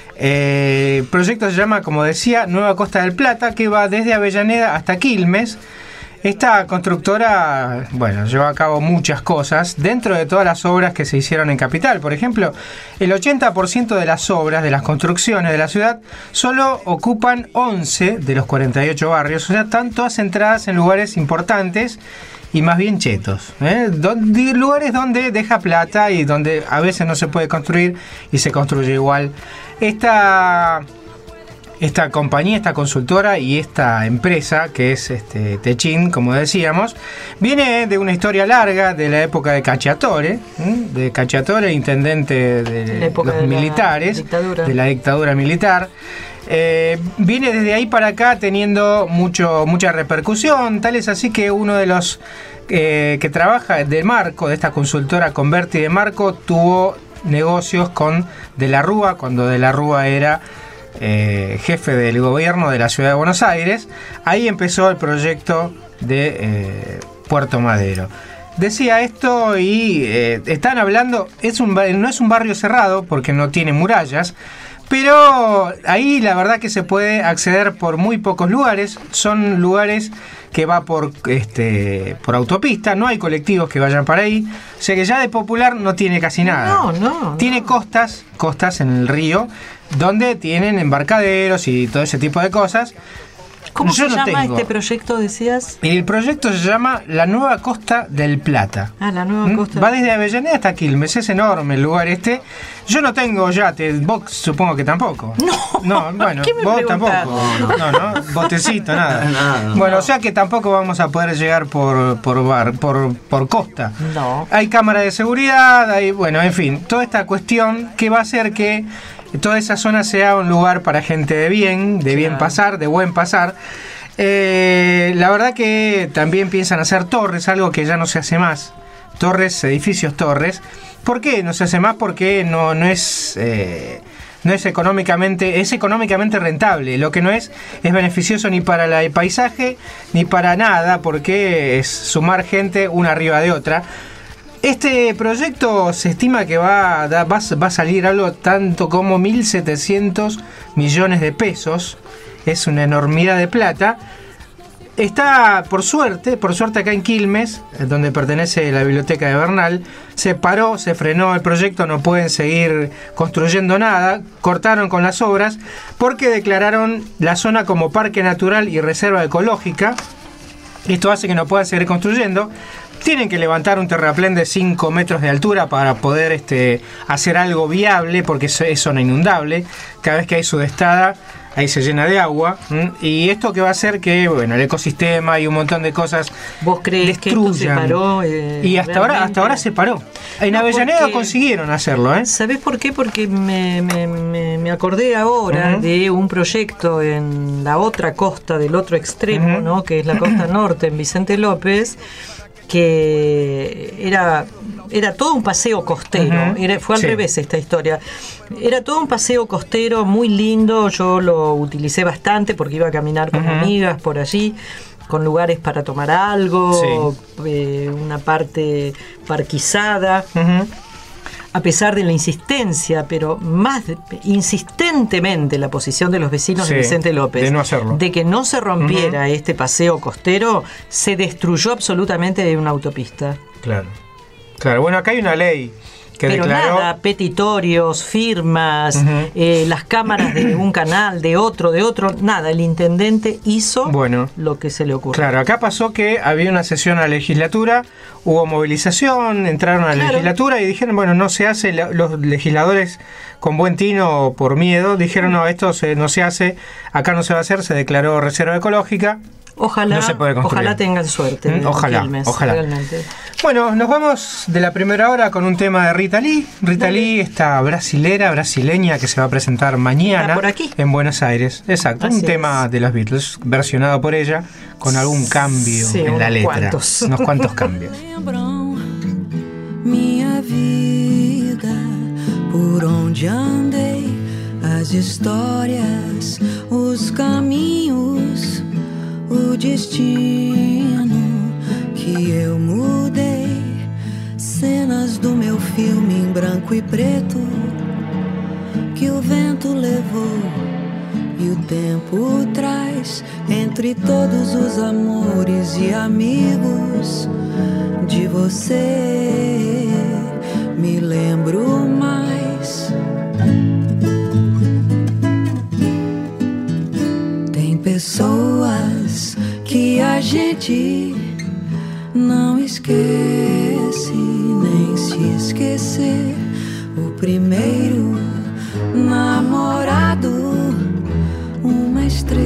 Eh, el proyecto se llama, como decía, Nueva Costa del Plata, que va desde Avellaneda hasta Quilmes. Esta constructora, bueno, lleva a cabo muchas cosas dentro de todas las obras que se hicieron en Capital. Por ejemplo, el ochenta por ciento de las obras, de las construcciones de la ciudad, solo ocupan once de los cuarenta y ocho barrios. O sea, están todas centradas en lugares importantes y más bien chetos, ¿eh? Donde, lugares donde deja plata y donde a veces no se puede construir y se construye igual. Esta... Esta compañía, esta consultora y esta empresa, que es este, Techín, como decíamos, viene de una historia larga de la época de Cacciatore, ¿eh? de Cacciatore, intendente de la época los de militares, la dictadura. de la dictadura militar. Eh, viene desde ahí para acá teniendo mucho, mucha repercusión, tal es así que uno de los eh, que trabaja de Marco, de esta consultora Converti de Marco, tuvo negocios con De la Rúa, cuando De la Rúa era Eh, jefe del gobierno de la ciudad de Buenos Aires. Ahí empezó el proyecto de eh, Puerto Madero. Decía esto y eh, están hablando, es un, no es un barrio cerrado porque no tiene murallas, pero ahí la verdad que se puede acceder por muy pocos lugares. Son lugares que va por este por autopista, no hay colectivos que vayan para ahí, o sea que ya de popular no tiene casi nada. No, no. Tiene no. costas, costas en el río, donde tienen embarcaderos y todo ese tipo de cosas. ¿Cómo Yo se no llama tengo. este proyecto, decías? El proyecto se llama La Nueva Costa del Plata. Ah, la nueva costa. Va desde Avellaneda hasta Quilmes, es enorme el lugar este. Yo no tengo yate, vos supongo que tampoco. No, no bueno, ¿qué me vos preguntás? tampoco. No, no, botecito, nada. Nada, no. Bueno, o sea que tampoco vamos a poder llegar por, por bar, por, por costa. No. Hay cámara de seguridad, hay, bueno, en fin, toda esta cuestión que va a hacer que toda esa zona sea un lugar para gente de bien, de bien pasar, de buen pasar. Eh, la verdad que también piensan hacer torres, algo que ya no se hace más. Torres, edificios torres. ¿Por qué no se hace más? Porque no, no es... Eh, no es económicamente, es económicamente rentable. Lo que no es, es beneficioso ni para el paisaje, ni para nada, porque es sumar gente una arriba de otra. Este proyecto se estima que va a, da- va, a- va a salir algo tanto como mil setecientos millones de pesos. Es una enormidad de plata. Está, por suerte, por suerte acá en Quilmes, donde pertenece la biblioteca de Bernal, se paró, se frenó el proyecto, no pueden seguir construyendo nada, cortaron con las obras, porque declararon la zona como parque natural y reserva ecológica. Esto hace que no puedan seguir construyendo. Tienen que levantar un terraplén de cinco metros de altura para poder este, hacer algo viable, porque es es zona inundable. Cada vez que hay sudestada, ahí se llena de agua. ¿m? Y esto que va a hacer que, bueno, el ecosistema y un montón de cosas ¿Vos crees que esto se paró? eh, y hasta ahora, realmente? hasta ahora se paró. En No, Avellaneda porque- consiguieron hacerlo, ¿eh? ¿Sabés por qué? Porque me, me, me, me acordé ahora Ujú. de un proyecto en la otra costa, del otro extremo, Ujú. ¿no? Que es la costa norte, en Vicente López, que era, era todo un paseo costero. Ujú. Era, fue al Sí. revés esta historia. Era todo un paseo costero muy lindo. Yo lo utilicé bastante porque iba a caminar con Ujú. amigas por allí, con lugares para tomar algo, eh, una parte parquizada. Ujú. A pesar de la insistencia, pero más de- insistentemente la posición de los vecinos Sí, de Vicente López, de no hacerlo. de que no se rompiera este paseo costero, se destruyó absolutamente de una autopista. Claro. Claro, bueno, acá hay una ley que Pero declaró... nada, petitorios, firmas, Ujú. eh, las cámaras de un canal, de otro, de otro, nada, el intendente hizo Bueno. lo que se le ocurrió. Claro, acá pasó que había una sesión a la legislatura, hubo movilización, entraron a la Claro. legislatura y dijeron, bueno, no se hace, la- los legisladores con buen tino por miedo dijeron, no, esto se- no se hace, acá no se va a hacer, se declaró reserva ecológica. Ojalá, No se puede construir. ojalá tengan suerte. Mm, en ojalá, Quilmes, ojalá. realmente. Bueno, nos vamos de la primera hora con un tema de Rita Lee. Rita Lee, esta brasilera, brasileña que se va a presentar mañana Está por aquí. en Buenos Aires. Exacto, Así un tema de los Beatles, versionado por ella, con algún cambio Sí, en la unos letra. cuantos. Unos cuantos cambios. Minha vida, por onde andei, as histórias, os caminhos, o destino que eu mudei, cenas do meu filme em branco e preto que o vento levou e o tempo traz entre todos os amores e amigos de você me lembro mais. Tem pessoas que a gente não esquece nem se esquecer. O primeiro namorado, uma estrela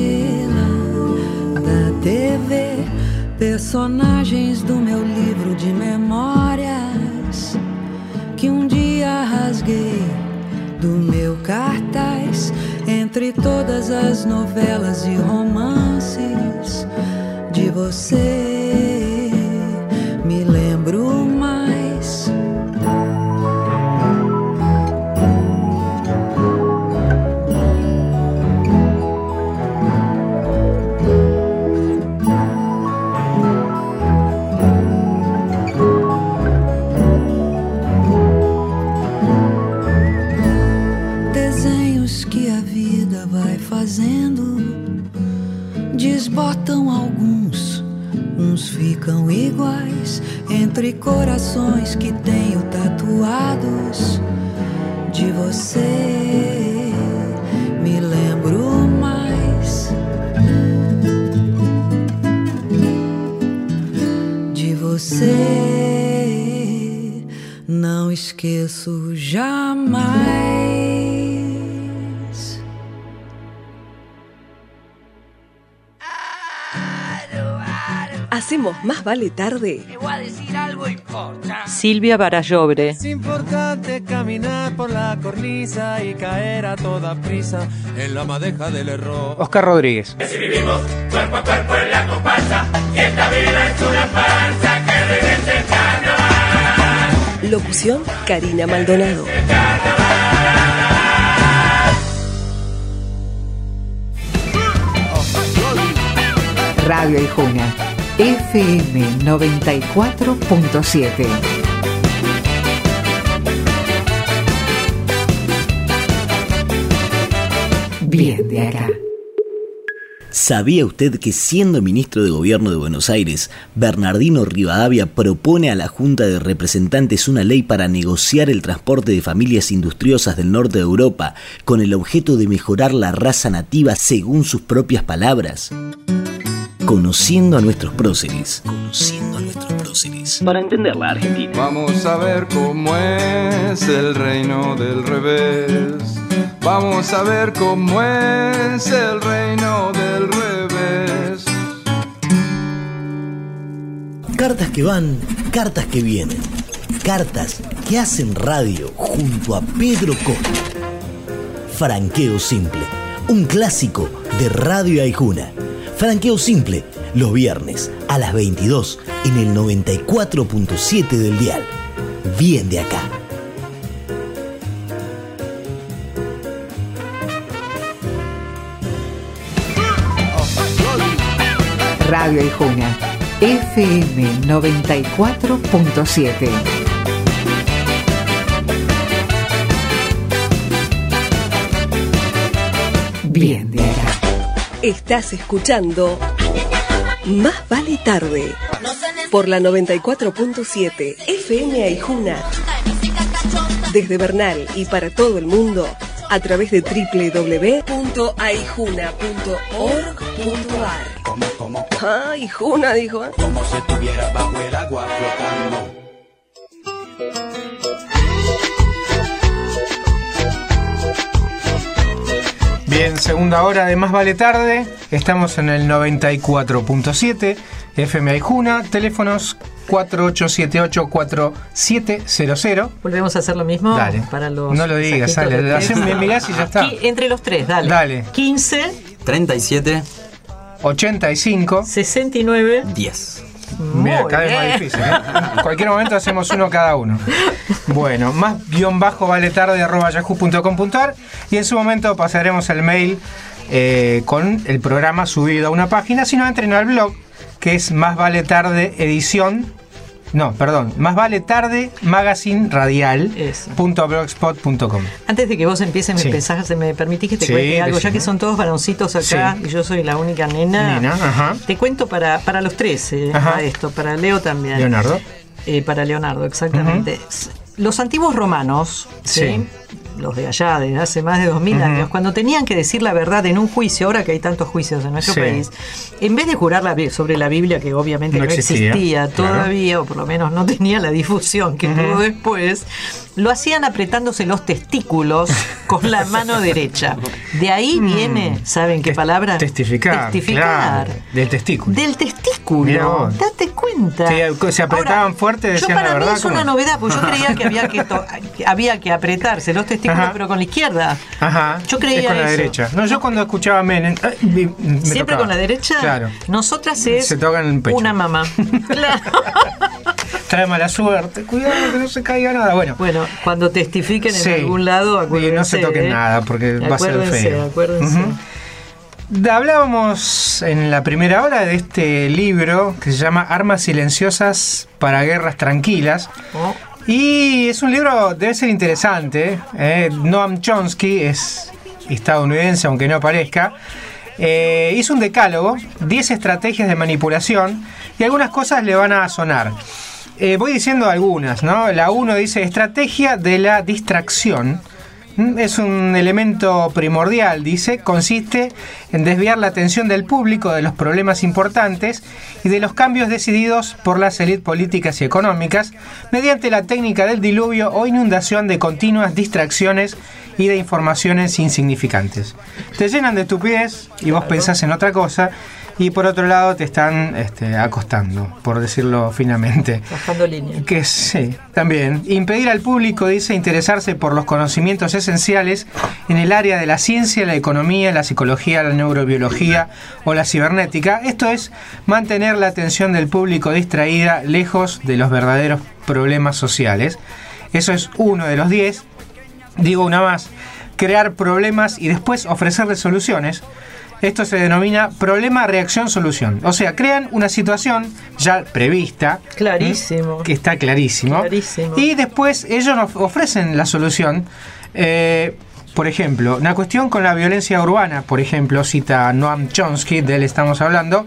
da T V, personagens do meu livro de memórias que um dia rasguei do meu cartaz entre todas as novelas e romances de você me lembro mais. Desenhos que a vida vai fazendo desbotam alguns, uns ficam iguais entre corações que tenho tatuados de você me lembro mais. você, não esqueço jamais. Hacemos Más Vale Tarde. Te voy a decir algo importante. Silvia Barallobre. Es importante caminar por la cornisa y caer a toda prisa en la madeja del error. Oscar Rodríguez. Que si vivimos cuerpo a cuerpo en la comparsa, y esta vida es una farsa, que regrese el carnaval. Locución, Karina Maldonado. Radio Aijuna, F M noventa y cuatro punto siete. Bien de acá. ¿Sabía usted que siendo ministro de Gobierno de Buenos Aires, Bernardino Rivadavia propone a la Junta de Representantes una ley para negociar el transporte de familias industriosas del norte de Europa con el objeto de mejorar la raza nativa según sus propias palabras? Conociendo a nuestros próceres. Conociendo a nuestros próceres. Para entender la Argentina. Vamos a ver cómo es el reino del revés. Vamos a ver cómo es el reino del revés. Cartas que van, cartas que vienen. Cartas que hacen radio junto a Pedro Costa. Franqueo Simple, un clásico de Radio Aijuna. Franqueo Simple, los viernes a las veintidós en el noventa y cuatro punto siete del dial. Bien de acá. Radio Aijuna, F M noventa y cuatro punto siete. Bien de acá. Estás escuchando Más Vale Tarde por la noventa y cuatro punto siete F M Aijuna. Desde Bernal y para todo el mundo a través de doble u doble u doble u punto aijuna punto org punto a r. Como, como, Ah, Aijuna, dijo. ¿eh? como si estuviera bajo el agua flotando. Bien, segunda hora de Más Vale Tarde. Estamos en el noventa y cuatro punto siete F M Aijuna. Teléfonos cuatro ocho siete ocho cuatro siete cero cero. Volvemos a hacer lo mismo. Dale. Para los No lo digas, mensajitos dale. de Hacen, me mirás y ya está. Aquí, entre los tres, dale. Dale. quince, treinta y siete, ochenta y cinco, sesenta y nueve, diez. Mira, Muy cada vez bien. más difícil, ¿eh? En cualquier momento hacemos uno cada uno. Bueno, más guión bajo vale tarde arroba yahoo punto com punto a r y en su momento pasaremos el mail eh, con el programa subido a una página. Si no, entren al blog, que es Más Vale Tarde Edición. No, perdón, Más Vale Tarde Magazine Radial punto blogspot punto com. Antes de que vos empieces mis Sí. mensajes, ¿me permitís que te Sí, cuente algo? Ya decime. que son todos varoncitos acá Sí. y yo soy la única nena. Nena, ajá. Te cuento para, para los tres, eh, Ajá. a esto, para Leo también. Leonardo. Eh, para Leonardo, exactamente. Los antiguos romanos, ¿sí? Sí. Los de allá, de hace más de dos mil Ujú. años, cuando tenían que decir la verdad en un juicio, ahora que hay tantos juicios en nuestro Sí. país, en vez de jurar la, bi- sobre la Biblia, que obviamente No no, existía, existía, claro. todavía, o por lo menos no tenía la difusión que Ujú. tuvo después, lo hacían apretándose los testículos con la mano derecha. De ahí viene, ¿saben qué palabra? Mm. Testificar. Testificar. Claro, del testículo. Del Mirá testículo. vos. Date cuenta. Sí, se apretaban Ahora, fuerte, yo decían para la mí verdad. es ¿cómo una es? novedad, porque yo creía que había que, to- que había que apretarse los testículos, Ajá. pero con la izquierda. Ajá. Yo creía es con la eso. derecha. No, yo cuando escuchaba Menem. ay, me- me Siempre tocaba. con la derecha. Claro. Nosotras es Se tocan el pecho. una mamá. Claro. Trae mala suerte. Cuidado que no se caiga nada. Bueno. Bueno, cuando testifiquen Sí. en algún lado, acuérdense. Y no se toquen ¿eh? nada porque va a ser Acuérdense, feo. Acuérdense. Ujú. Hablábamos en la primera hora de este libro que se llama Armas silenciosas para guerras tranquilas. Oh. Y es un libro, debe ser interesante. ¿eh? Noam Chomsky es estadounidense, aunque no parezca. Eh, hizo un decálogo, diez estrategias de manipulación, y algunas cosas le van a sonar. Eh, voy diciendo algunas, ¿no? La uno dice estrategia de la distracción. Es un elemento primordial, dice, consiste en desviar la atención del público de los problemas importantes y de los cambios decididos por las élites políticas y económicas mediante la técnica del diluvio o inundación de continuas distracciones y de informaciones insignificantes. Te llenan de estupidez y vos pensás en otra cosa, y por otro lado te están este, acostando, por decirlo finamente. Bajando línea. Que sí, también. Impedir al público, dice, interesarse por los conocimientos esenciales en el área de la ciencia, la economía, la psicología, la neurobiología o la cibernética. Esto es mantener la atención del público distraída lejos de los verdaderos problemas sociales. Eso es uno de los diez. Digo una más. Crear problemas y después ofrecerles soluciones. Esto se denomina problema, reacción, solución. O sea, crean una situación ya prevista. Clarísimo. ¿eh? Que está clarísimo. Clarísimo. Y después ellos nos ofrecen la solución. Eh, por ejemplo, una cuestión con la violencia urbana. Por ejemplo, cita Noam Chomsky, de él estamos hablando.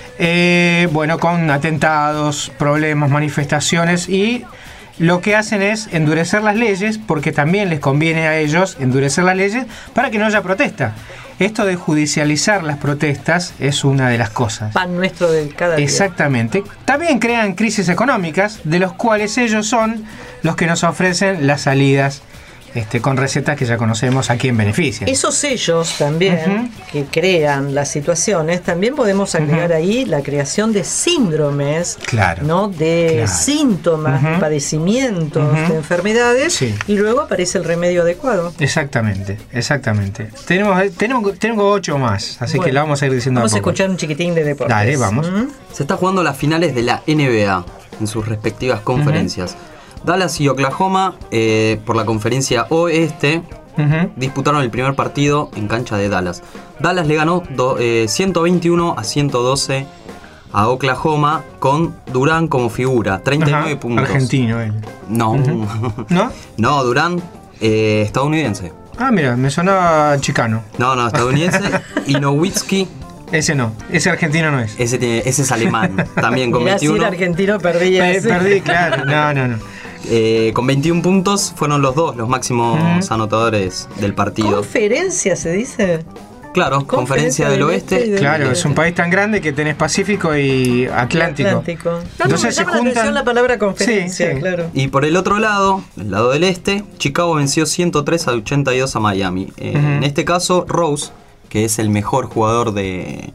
Eh, bueno, con atentados, problemas, manifestaciones, y lo que hacen es endurecer las leyes, porque también les conviene a ellos endurecer las leyes para que no haya protesta. Esto de judicializar las protestas es una de las cosas. Pan nuestro de cada día. Exactamente. También crean crisis económicas, de los cuales ellos son los que nos ofrecen las salidas este, con recetas que ya conocemos a quién benefician. Esos ellos también, uh-huh. que crean las situaciones, también podemos agregar uh-huh. ahí la creación de síndromes, claro, ¿no? de claro. síntomas, uh-huh. padecimientos, uh-huh. de enfermedades, sí. y luego aparece el remedio adecuado. Exactamente, exactamente. Tenemos, tenemos, tengo ocho más, así bueno, que la vamos a ir diciendo vamos a poco. a escuchar un chiquitín de deportes. Dale, vamos. Uh-huh. Se está jugando las finales de la N B A en sus respectivas conferencias. Uh-huh. Dallas y Oklahoma, eh, por la conferencia oeste, uh-huh. disputaron el primer partido en cancha de Dallas. Dallas le ganó do, eh, ciento veintiuno a ciento doce a Oklahoma, con Durán como figura, treinta y nueve Ajá, puntos. Argentino él. No. Uh-huh. ¿No? No, Durán, eh, estadounidense. Ah, mira, me sonaba chicano. No, no, estadounidense. Y Nowitzki. Ese no, ese argentino no es. Ese, tiene, ese es alemán, también con Mirá, veintiuno. Si era argentino perdí. Pe- perdí, claro. No, no, no. Eh, con veintiún puntos fueron los dos los máximos uh-huh. anotadores del partido. ¿Conferencia se dice? Claro, Conferencia, Conferencia del Oeste. Este del claro, oeste. Es un país tan grande que tenés Pacífico y Atlántico. Atlántico. No, Entonces no, se llama juntan la, la palabra conferencia, sí, sí. claro. Y por el otro lado, el lado del este, Chicago venció ciento tres a ochenta y dos a Miami. Eh, uh-huh. En este caso, Rose, que es el mejor jugador de,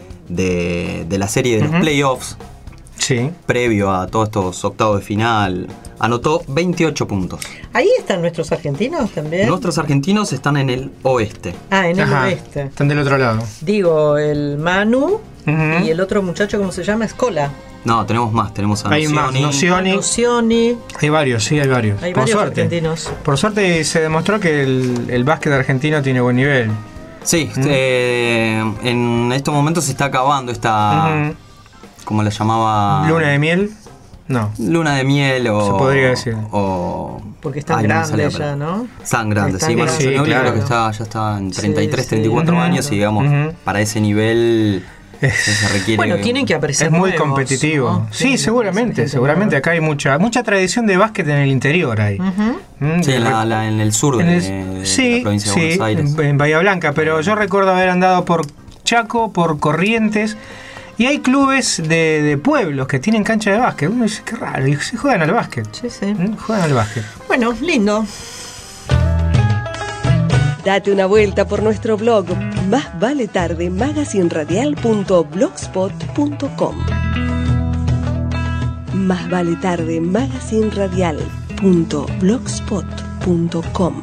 de, de la serie de uh-huh. los playoffs, sí. previo a todos estos octavos de final, anotó veintiocho puntos. ¿Ahí están nuestros argentinos también? Nuestros argentinos están en el oeste. Ah, en el Ajá, oeste. Están del otro lado. Digo, el Manu uh-huh. y el otro muchacho, ¿cómo se llama? Escola. No, tenemos más, tenemos a Hay Nocioni. más, Nocioni. Nocioni. Hay varios, sí, hay varios. Hay por varios suerte. argentinos. Por suerte se demostró que el, el básquet argentino tiene buen nivel. Sí, ¿Mm? eh, en estos momentos se está acabando esta... Uh-huh. ¿Cómo la llamaba? ¿Luna de miel? No. Luna de miel o... Se podría decir. O, porque están ay, grandes no ya, ¿no? Están grandes, están sí. Bueno, sí, Ginóbili claro. creo que está, ya está en treinta y tres, sí, treinta y cuatro sí. años y digamos, Uh-huh. para ese nivel se requiere... Bueno, tienen que aparecer Es muy nuevos, competitivo. ¿no? Sí, Sí, seguramente, sí, seguramente. sí. Acá hay mucha mucha tradición de básquet en el interior ahí. Uh-huh. Mm, Sí, de- en, la, la- en el sur de, en el- de sí, la provincia de sí, Buenos Aires. en, en Bahía Blanca, pero yo recuerdo haber andado por Chaco, por Corrientes, y hay clubes de, de pueblos que tienen cancha de básquet. Uno dice, qué raro, y se juegan al básquet. Sí, sí. Mm, Juegan al básquet. Bueno, lindo. Date una vuelta por nuestro blog Más Vale Tarde magazine radial punto blogspot punto com. Más Vale Tarde magazine radial punto blogspot punto com.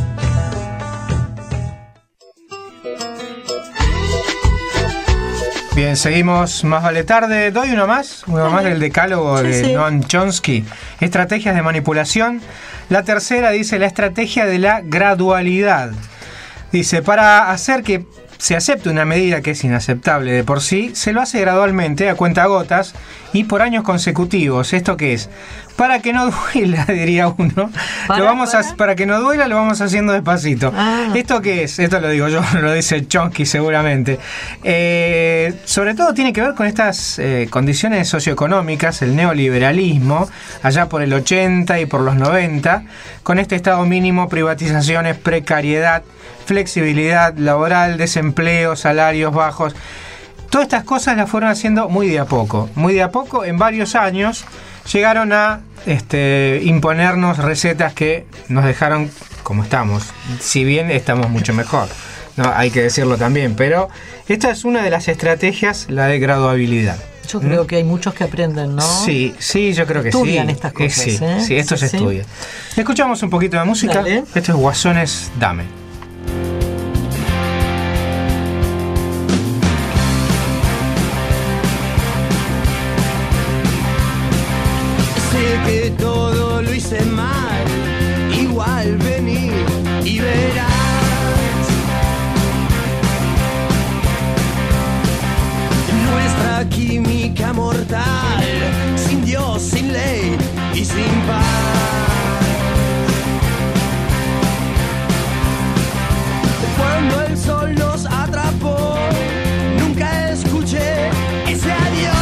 Bien, seguimos. Más vale tarde. Doy uno más. Uno más del decálogo Sí, de sí. Noam Chomsky. Estrategias de manipulación. La tercera dice la estrategia de la gradualidad. Dice, para hacer que se acepte una medida que es inaceptable de por sí, se lo hace gradualmente, a cuentagotas y por años consecutivos. ¿Esto qué es? para que no duela, diría uno. ¿Para, lo vamos para? A, para que no duela, lo vamos haciendo despacito. Ah. ¿Esto qué es? Esto lo digo yo, lo dice Chomsky seguramente. Eh, sobre todo tiene que ver con estas eh, condiciones socioeconómicas, el neoliberalismo, allá por el ochenta y por los noventa, con este estado mínimo, privatizaciones, precariedad, flexibilidad laboral, desempleo, salarios bajos. Todas estas cosas las fueron haciendo muy de a poco. Muy de a poco, en varios años, llegaron a este, imponernos recetas que nos dejaron como estamos. Si bien estamos mucho mejor, ¿no? Hay que decirlo también. Pero esta es una de las estrategias, la de graduabilidad. Yo creo ¿Mm? que hay muchos que aprenden, ¿no? Sí, sí, yo creo que estudian sí. estas cosas, eh, sí, ¿eh? sí, esto sí, se sí. estudia. Escuchamos un poquito de música. Dale. Esto es Guasones Dame. Que todo lo hice mal, igual vení y verás. Nuestra química mortal, sin Dios, sin ley y sin paz. Cuando el sol nos atrapó, nunca escuché ese adiós.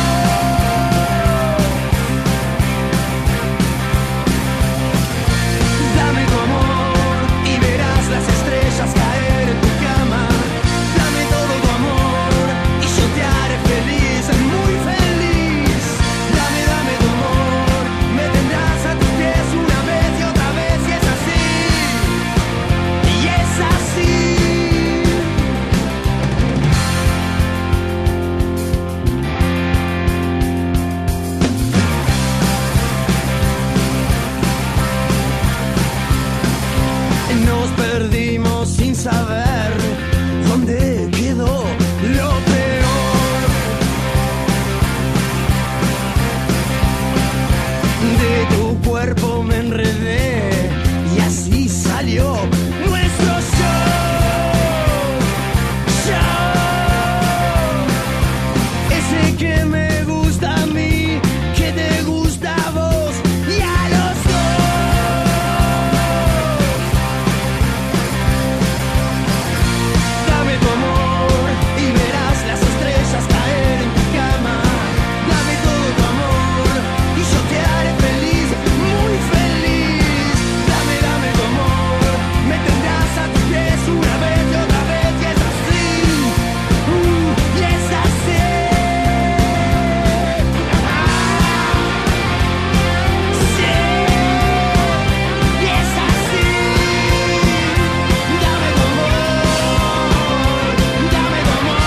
Dame tu amor y verás las estrellas caer en tu cama. Dame todo tu amor y yo te haré feliz, muy feliz. Dame, dame tu amor, me tendrás a tus pies una vez y otra vez y es así, y es así. Nos perdimos sin saber dónde quedó lo peor. De tu cuerpo me enredé y así salió nuestro show. Show. Ese que me gusta a mí, que te gusta a vos y a los dos. Dame tu amor y verás las estrellas caer en tu cama. Dame todo tu amor y yo te haré feliz, muy feliz. Dame, dame tu amor, me tendrás a tus pies una vez y otra vez y es así, uh, y es así. Sí, y es así. Dame tu amor. Dame tu amor,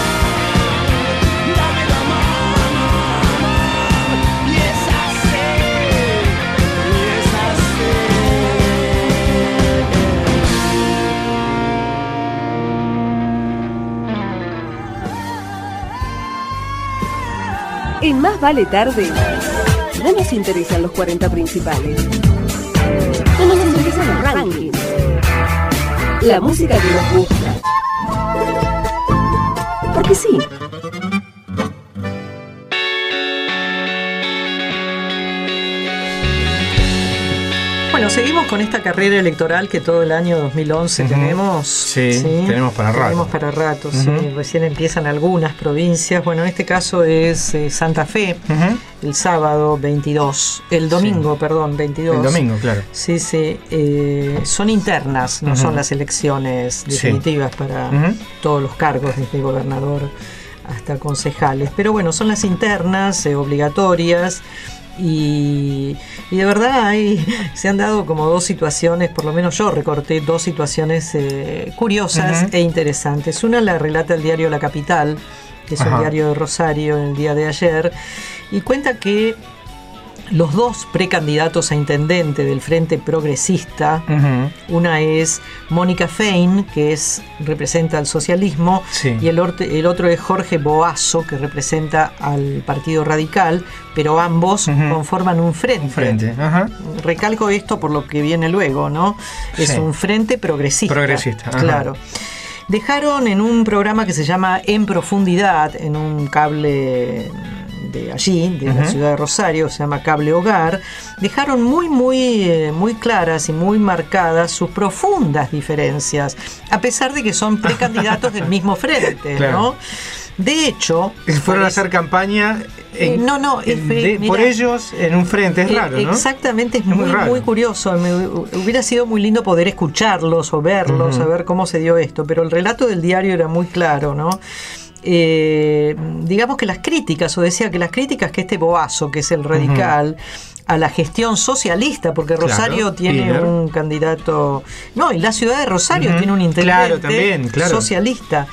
dame tu amor, amor, y es así, y es así. En Más Vale Tarde, no nos interesan los cuarenta principales. No nos interesan los rankings. La música que nos gusta. Porque sí. Bueno, seguimos con esta carrera electoral que todo el año dos mil once uh-huh. tenemos. Sí, sí, tenemos para rato. Tenemos para rato, uh-huh. sí. Recién empiezan algunas provincias. Bueno, en este caso es eh, Santa Fe, uh-huh. el sábado veintidós. El domingo, sí. perdón, veintidós. El domingo, claro. Sí, sí. Eh, son internas, no uh-huh. son las elecciones definitivas sí. para uh-huh. todos los cargos, desde gobernador hasta concejales. Pero bueno, son las internas, eh, obligatorias. Y, y de verdad hay, se han dado como dos situaciones, por lo menos yo recorté dos situaciones eh, curiosas uh-huh. e interesantes. Una la relata el diario La Capital, que es Ajá. un diario de Rosario, en el día de ayer, y cuenta que los dos precandidatos a intendente del Frente Progresista, uh-huh. una es Mónica Fein, que es representa al socialismo, sí. y el, orte, el otro es Jorge Boazo, que representa al Partido Radical, pero ambos uh-huh. conforman un frente. Un frente. Uh-huh. Recalco esto por lo que viene luego, ¿no? Es sí. un frente progresista. Progresista. Uh-huh. Claro. Dejaron en un programa que se llama En Profundidad, en un cable de allí, de la Ujú. ciudad de Rosario, se llama Cable Hogar, dejaron muy, muy, eh, muy claras y muy marcadas sus profundas diferencias, a pesar de que son precandidatos del mismo frente, Claro. ¿no? De hecho, Fueron a hacer campaña en- Eh, no, no, en- es- de- mira, por ellos en un frente, es eh, raro, ¿no? Exactamente, es, Es muy muy, raro. muy curioso. Me hu- hubiera sido muy lindo poder escucharlos o verlos, Ujú. saber cómo se dio esto, pero el relato del diario era muy claro, ¿no? Eh, digamos que las críticas, o decía que las críticas que este Boazo, que es el radical, a la gestión socialista, porque Claro, Rosario tiene líder. un candidato, no, y la ciudad de Rosario Ujú. tiene un intendente Claro, también, claro. socialista.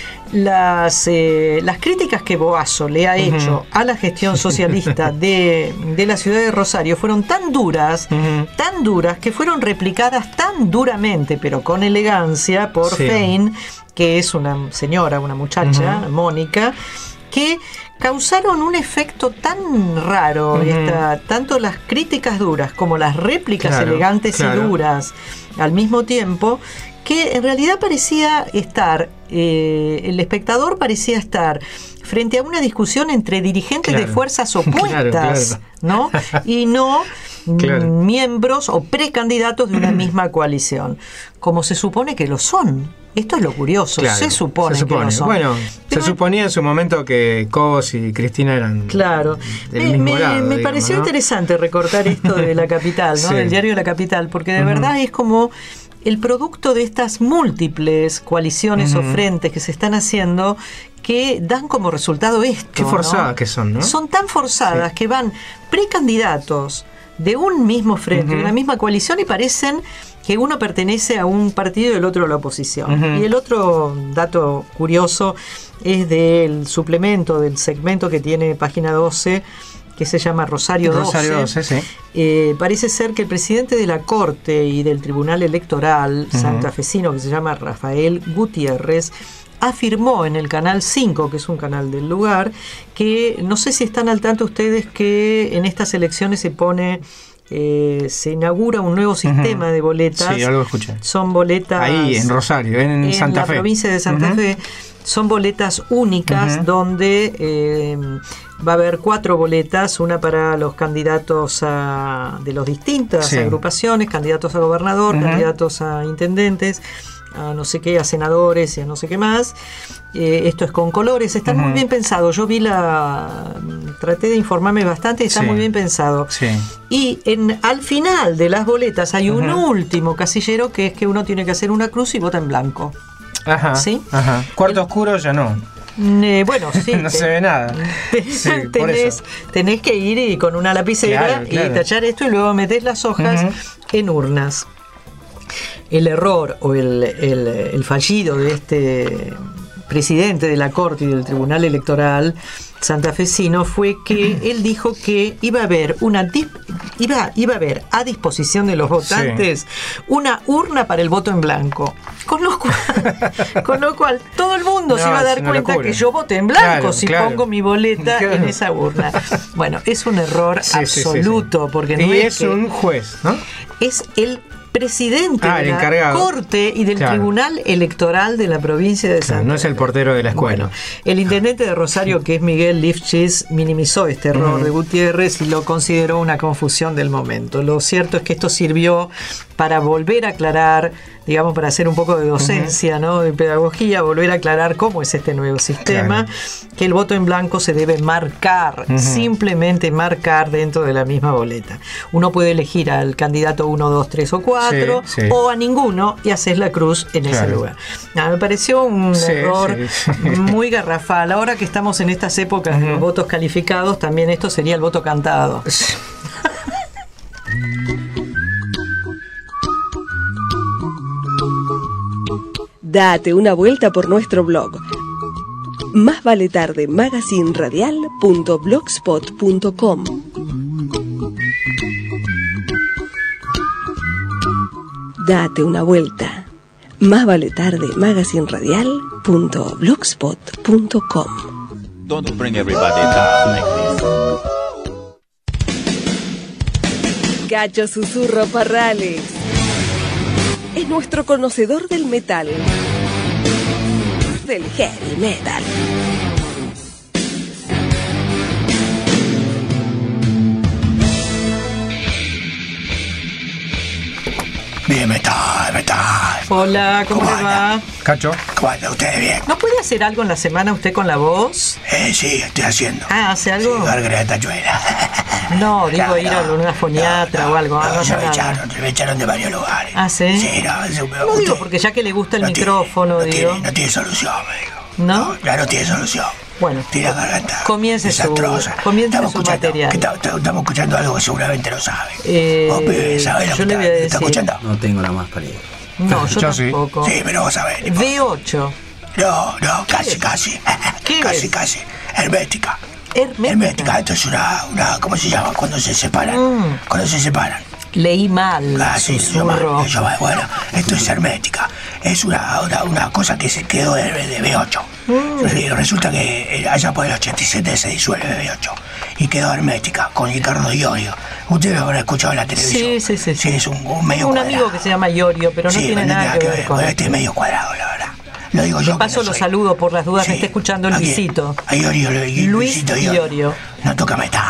Las, eh, las críticas que Boazo le ha Ujú. hecho a la gestión socialista de, de la ciudad de Rosario fueron tan duras, tan duras, que fueron replicadas tan duramente, pero con elegancia, por Sí. Fein, que es una señora, una muchacha, Ujú. Mónica, que causaron un efecto tan raro, Ujú. esta- tanto las críticas duras como las réplicas Claro, elegantes claro. y duras al mismo tiempo, que en realidad parecía estar, eh, el espectador parecía estar frente a una discusión entre dirigentes Claro. de fuerzas Claro, opuestas, claro. ¿no? Y no Claro. mm, miembros o precandidatos de una misma coalición, como se supone que lo son. Esto es lo curioso, Claro, se supone, se supone. que lo son. Bueno, Pero- se suponía en su momento que Cos y Cristina eran Claro. del Me, mismo me- lado, me digamos, pareció ¿no? interesante recortar esto de La Capital, ¿no? Sí. Del diario La Capital, porque de Ujú. verdad es como el producto de estas múltiples coaliciones Ujú. o frentes que se están haciendo, que dan como resultado esto. Qué ¿no? forzadas que son, ¿no? Son tan forzadas que van precandidatos de un mismo frente, Ujú. de una misma coalición, y parecen que uno pertenece a un partido y el otro a la oposición. Ujú. Y el otro dato curioso es del suplemento, del segmento que tiene Página doce, que se llama Rosario doce. Rosario doce, sí. Eh, parece ser que el presidente de la Corte y del Tribunal Electoral Ujú. santafesino, que se llama Rafael Gutiérrez, afirmó en el Canal cinco, que es un canal del lugar, que no sé si están al tanto ustedes que en estas elecciones se pone, eh, se inaugura un nuevo sistema de boletas. Sí, algo escuché. Son boletas... Ahí, en Rosario, en, en Santa la Fe. provincia de Santa Ujú. Fe. Son boletas únicas, Ujú. donde eh, va a haber cuatro boletas, una para los candidatos a- de las distintas Sí. agrupaciones, candidatos a gobernador, Ujú. candidatos a intendentes, a no sé qué, a senadores y a no sé qué más. Eh, esto es con colores, está muy Ujú. bien pensado. Yo vi la... traté de informarme bastante y está Sí. muy bien pensado. Sí. Y en, al final de las boletas hay un Ujú. último casillero, que es que uno tiene que hacer una cruz y vota en blanco. Ajá. ¿Sí? Ajá. Cuarto oscuro ya no. Eh, bueno, sí. no te- se ve nada. Sí, por tenés, eso. tenés que ir y con una lapicera Claro, claro. y tachar esto, y luego metés las hojas Ujú. en urnas. El error o el, el, el fallido de este presidente de la Corte y del Tribunal Electoral santafesino fue que él dijo que iba a haber una dis- iba, iba a haber a disposición de los votantes una urna para el voto en blanco. Con lo cual, con lo cual todo el mundo No, se iba a es dar una cuenta locura. que yo voté en blanco Claro, si claro. pongo mi boleta Claro. en esa urna. Bueno, es un error Sí, sí, sí, sí. absoluto, porque no Y es, es que- un juez, ¿no? es el presidente Ah, de el la encargado. Corte y del Claro. Tribunal Electoral de la provincia de Claro, Santa no es el portero de la escuela. Bueno, el intendente de Rosario, que es Miguel Lifchis, minimizó este error Ujú. de Gutiérrez y lo consideró una confusión del momento. Lo cierto es que esto sirvió para volver a aclarar, digamos, para hacer un poco de docencia, ¿no? De pedagogía, volver a aclarar cómo es este nuevo sistema, que el voto en blanco se debe marcar, Ujú. simplemente marcar dentro de la misma boleta. Uno puede elegir al candidato uno, dos, tres o cuatro, Sí, sí. o a ninguno, y haces la cruz en ese Claro. lugar. Ah, me pareció un Sí, error sí. muy garrafal. Ahora que estamos en estas épocas de los votos calificados, también esto sería el voto cantado. Date una vuelta por nuestro blog. Más vale tarde magazine radial punto blogspot punto com. Date una vuelta. Más vale tarde magazine radial punto blogspot punto com. Don't bring everybody down like this. Cacho Susurro Parrales es nuestro conocedor del metal, del heavy metal. Bien, metal, metal. Hola, ¿cómo, ¿Cómo le va? Cacho. ¿Cómo anda ustedes? Bien. ¿No puede hacer algo en la semana usted con la voz? Eh, sí, estoy haciendo. Ah, ¿hace algo? Sí, Gargara de Tachuela. No, digo No, ir a no, una foniatra no, o algo. No, ah, no se hace me nada. echaron, se me echaron de varios lugares. ¿Ah, sí? Sí, no, eso, No usted digo porque ya que le gusta el no tiene- micrófono, no digo. Tiene, no tiene solución, me dijo. ¿No? Ya no tiene solución. Bueno, tiene la garganta comience su, desastrosa. comience Estamos su escuchando, material. que ta- ta- estamos escuchando algo que seguramente no sabe. Eh, Vos, pibe, ¿sabés lo yo que le está, voy a está decir. escuchando? No tengo la más pálida. No, yo, Yo sí. tampoco. Sí, pero vos sabés. tipo, V ocho. No, no, casi, casi. ¿Qué casi, es? casi. Hermética. Hermética. Hermética, esto es una, una, ¿cómo se llama? Cuando se separan. Mm. Cuando se separan. Leí mal. Ah, sí, yo mal, susurro. yo mal. Bueno, esto es hermética. Es una, una, una cosa que se quedó de, de V ocho. Mm. Sí, resulta que allá por el ochenta y siete se disuelve V ocho. Y quedó hermética con Ricardo Iorio. Usted lo habrá escuchado en la televisión. Sí, sí, sí. Sí, es un, un medio Un cuadrado. amigo que se llama Iorio, pero no Sí, tiene no nada que ver con Bueno, esto. este es medio cuadrado, la verdad. Lo digo yo. De paso que no lo soy. saludo por las dudas, Sí. me está escuchando ¿A quién? Luisito. A Iorio, Lu- Luis Luisito Iorio. Iorio. No toca metal.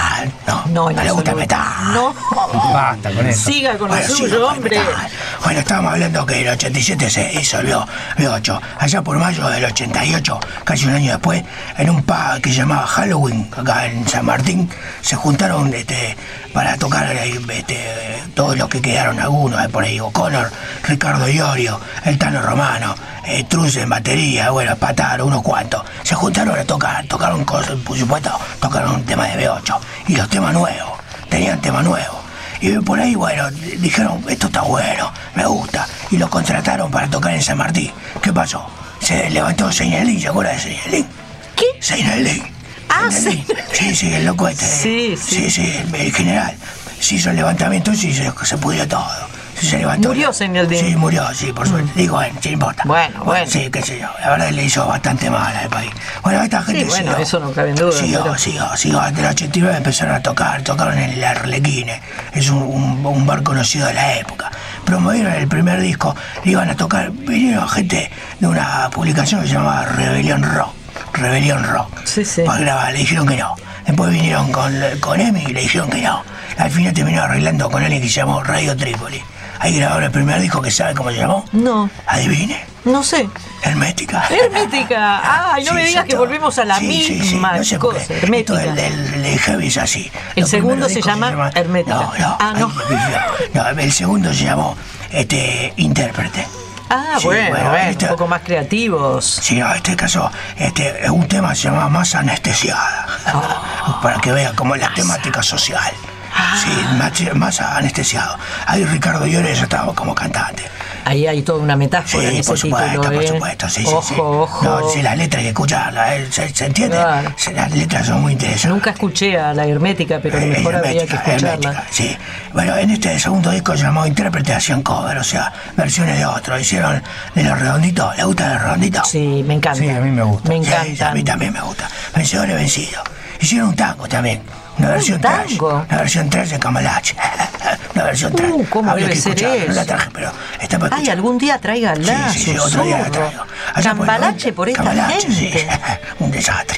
No, No, en no le gusta absoluto. metal. No. Basta con eso. Siga con lo Bueno, suyo, sigo con el hombre. metal. Bueno, estábamos hablando que el ochenta y siete se disolvió V ocho. Allá por mayo del ochenta y ocho, casi un año después, en un pub que se llamaba Halloween, acá en San Martín, se juntaron este, para tocar este, todos los que quedaron, algunos de por ahí, O'Connor, Ricardo Iorio, el Tano Romano, eh, Truz en batería, bueno, Pataro, unos cuantos. Se juntaron a tocar, tocaron cosas, por supuesto, tocaron un tema de V ocho. Y los temas nuevos, tenían temas nuevos. Y por ahí, bueno, dijeron, esto está bueno, me gusta. Y lo contrataron para tocar en San Martín. ¿Qué pasó? Se levantó Seinelin, ¿se acuerda de Seinelin? ¿Qué? Seinelin. Ah, Seinelin. Sí, sí, el loco este. Sí, sí. Sí, sí, el, el general. Se hizo el levantamiento y se, se pudrió todo. Se levantó. Murió Seinelin. Sí, murió, sí, por suerte. Digo, bueno, sí importa. Bueno, bueno. Sí, qué sé yo. La verdad le hizo bastante mal al país. Bueno, esta gente Sí, bueno, siguió. eso no cabe en duda. Siguió, pero- siguió, siguió. Hasta el ochenta y nueve empezaron a tocar, tocaron en el Arlequines. Es un, un, un bar conocido de la época. Promovieron el primer disco, le iban a tocar. Vinieron gente de una publicación que se llamaba Rebelión Rock. Rebelión Rock. Sí, sí. Para grabar, le dijeron que no. Después vinieron con, con Emi y le dijeron que no. Al final terminó arreglando con alguien que se llamó Radio Trípoli. Ahí grabaron el primer disco, que ¿sabe cómo se llamó? No. Adivine. No sé. Hermética. Hermética. Ay, no Sí, me digas que exacto. volvemos a la Sí, sí, sí, misma no sé por cosa. qué. Hermética. Esto del, del, del heavy es así. El Los segundo primeros se discos llama Hermética. No, no, Ah, no. ahí me pifió. No, el segundo se llamó este, Intérprete. Ah, Sí, bueno, bueno, bueno, este- un poco más creativos. Sí, no, en este caso, este, es un tema que se llama Más Anestesiada. Oh. Para que vea cómo es la temática social. Sí, más, más anestesiado. Ahí Ricardo Iorio ya estaba como cantante. Ahí hay toda una metáfora en Sí, ese por supuesto, título, por ¿eh? supuesto, sí, ojo, sí, sí. ojo. No, sí, las letras hay que escucharlas, ¿eh? ¿Se, se entiende? Claro. Sí, las letras son muy interesantes. Nunca escuché a la Hermética, pero a lo Eh, mejor habría que hermética, escucharla. hermética, sí. Bueno, en este segundo disco llamado Intérprete hacían cover, o sea, versiones de otros. Hicieron de Los Redonditos. ¿Le gusta Los Redonditos? Sí, me encanta. Sí, a mí me gusta. Me Sí, encanta. a mí también me gusta. Vencedores vencidos. Hicieron un tango también. Una versión trash. tango? Una versión trash de Cambalache. Una versión trash. Uh, ¿cómo Habría debe que ser escucharla, No la eso? traje, pero está para Ay, escuchar. algún día tráigala, Sí, sí, sí, susurro. otro día la traigo. Allá por el Cambalache noventa, por esta Cambalache, gente. sí. Un desastre.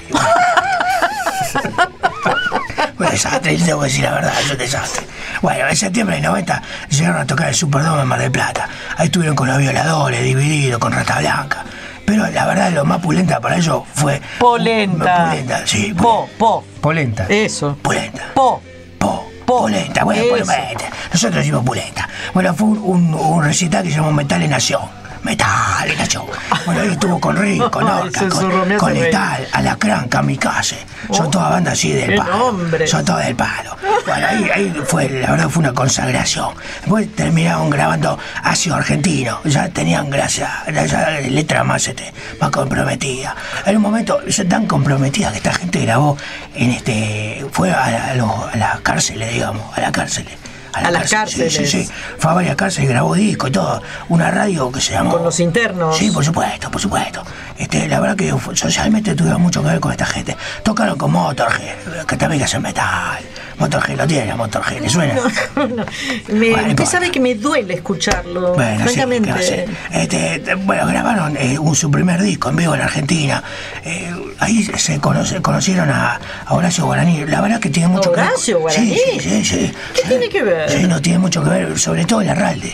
Un desastre, y tengo que decir la verdad, es un desastre. Bueno, en septiembre del noventa llegaron a tocar el Superdome en Mar del Plata. Ahí estuvieron con Los Violadores, Divididos, con Rata Blanca. Pero la verdad, lo más pulenta para ellos fue. Polenta. Pulenta, sí. Po, po. Polenta. Eso. Pulenta. Po. Po. Pulenta, bueno, Eso. pulenta. Nosotros decimos pulenta. Bueno, fue un, un, un recital que se llamó Metal en Nación. Metal en Nación. Bueno, ahí estuvo con Rick, con Ay, Orca, susurro, me con, hace con reír. Letal, Alacrán, Kamikaze. Son Oh, todas bandas así del qué palo. nombre. Son todas del palo. Bueno, ahí, ahí fue, la verdad fue una consagración. Después terminaron grabando Ácido Argentino. Ya tenían gracia, ya letra más, este, más comprometida. En un momento, ya tan comprometida que esta gente grabó en este. Fue a, la- a, los- a las cárceles, digamos, a las cárceles. A las cárceles. Sí, sí, sí. Fue a varias cárceles, grabó disco y todo. Una radio que se llamó. Con los internos. Sí, por supuesto, por supuesto. Este, la verdad que fue- socialmente tuvieron mucho que ver con esta gente. Tocaron con Motorhead, que también hacen metal. Motorhead lo tiene, Motorhead, ¿le suena? No, no. Me- Bueno, usted importa. sabe que me duele escucharlo. Bueno, sí, francamente. ¿qué va a hacer? Este, te- bueno, grabaron eh, un, su primer disco en vivo en Argentina. Eh, ahí se conoce- conocieron a, a Horacio Guaraní. La verdad que tiene mucho ¿Horacio que ver. Guaraní? Sí, sí, sí, sí. ¿Qué tiene que ver? Sí, no tiene mucho que ver, sobre todo el Arralde.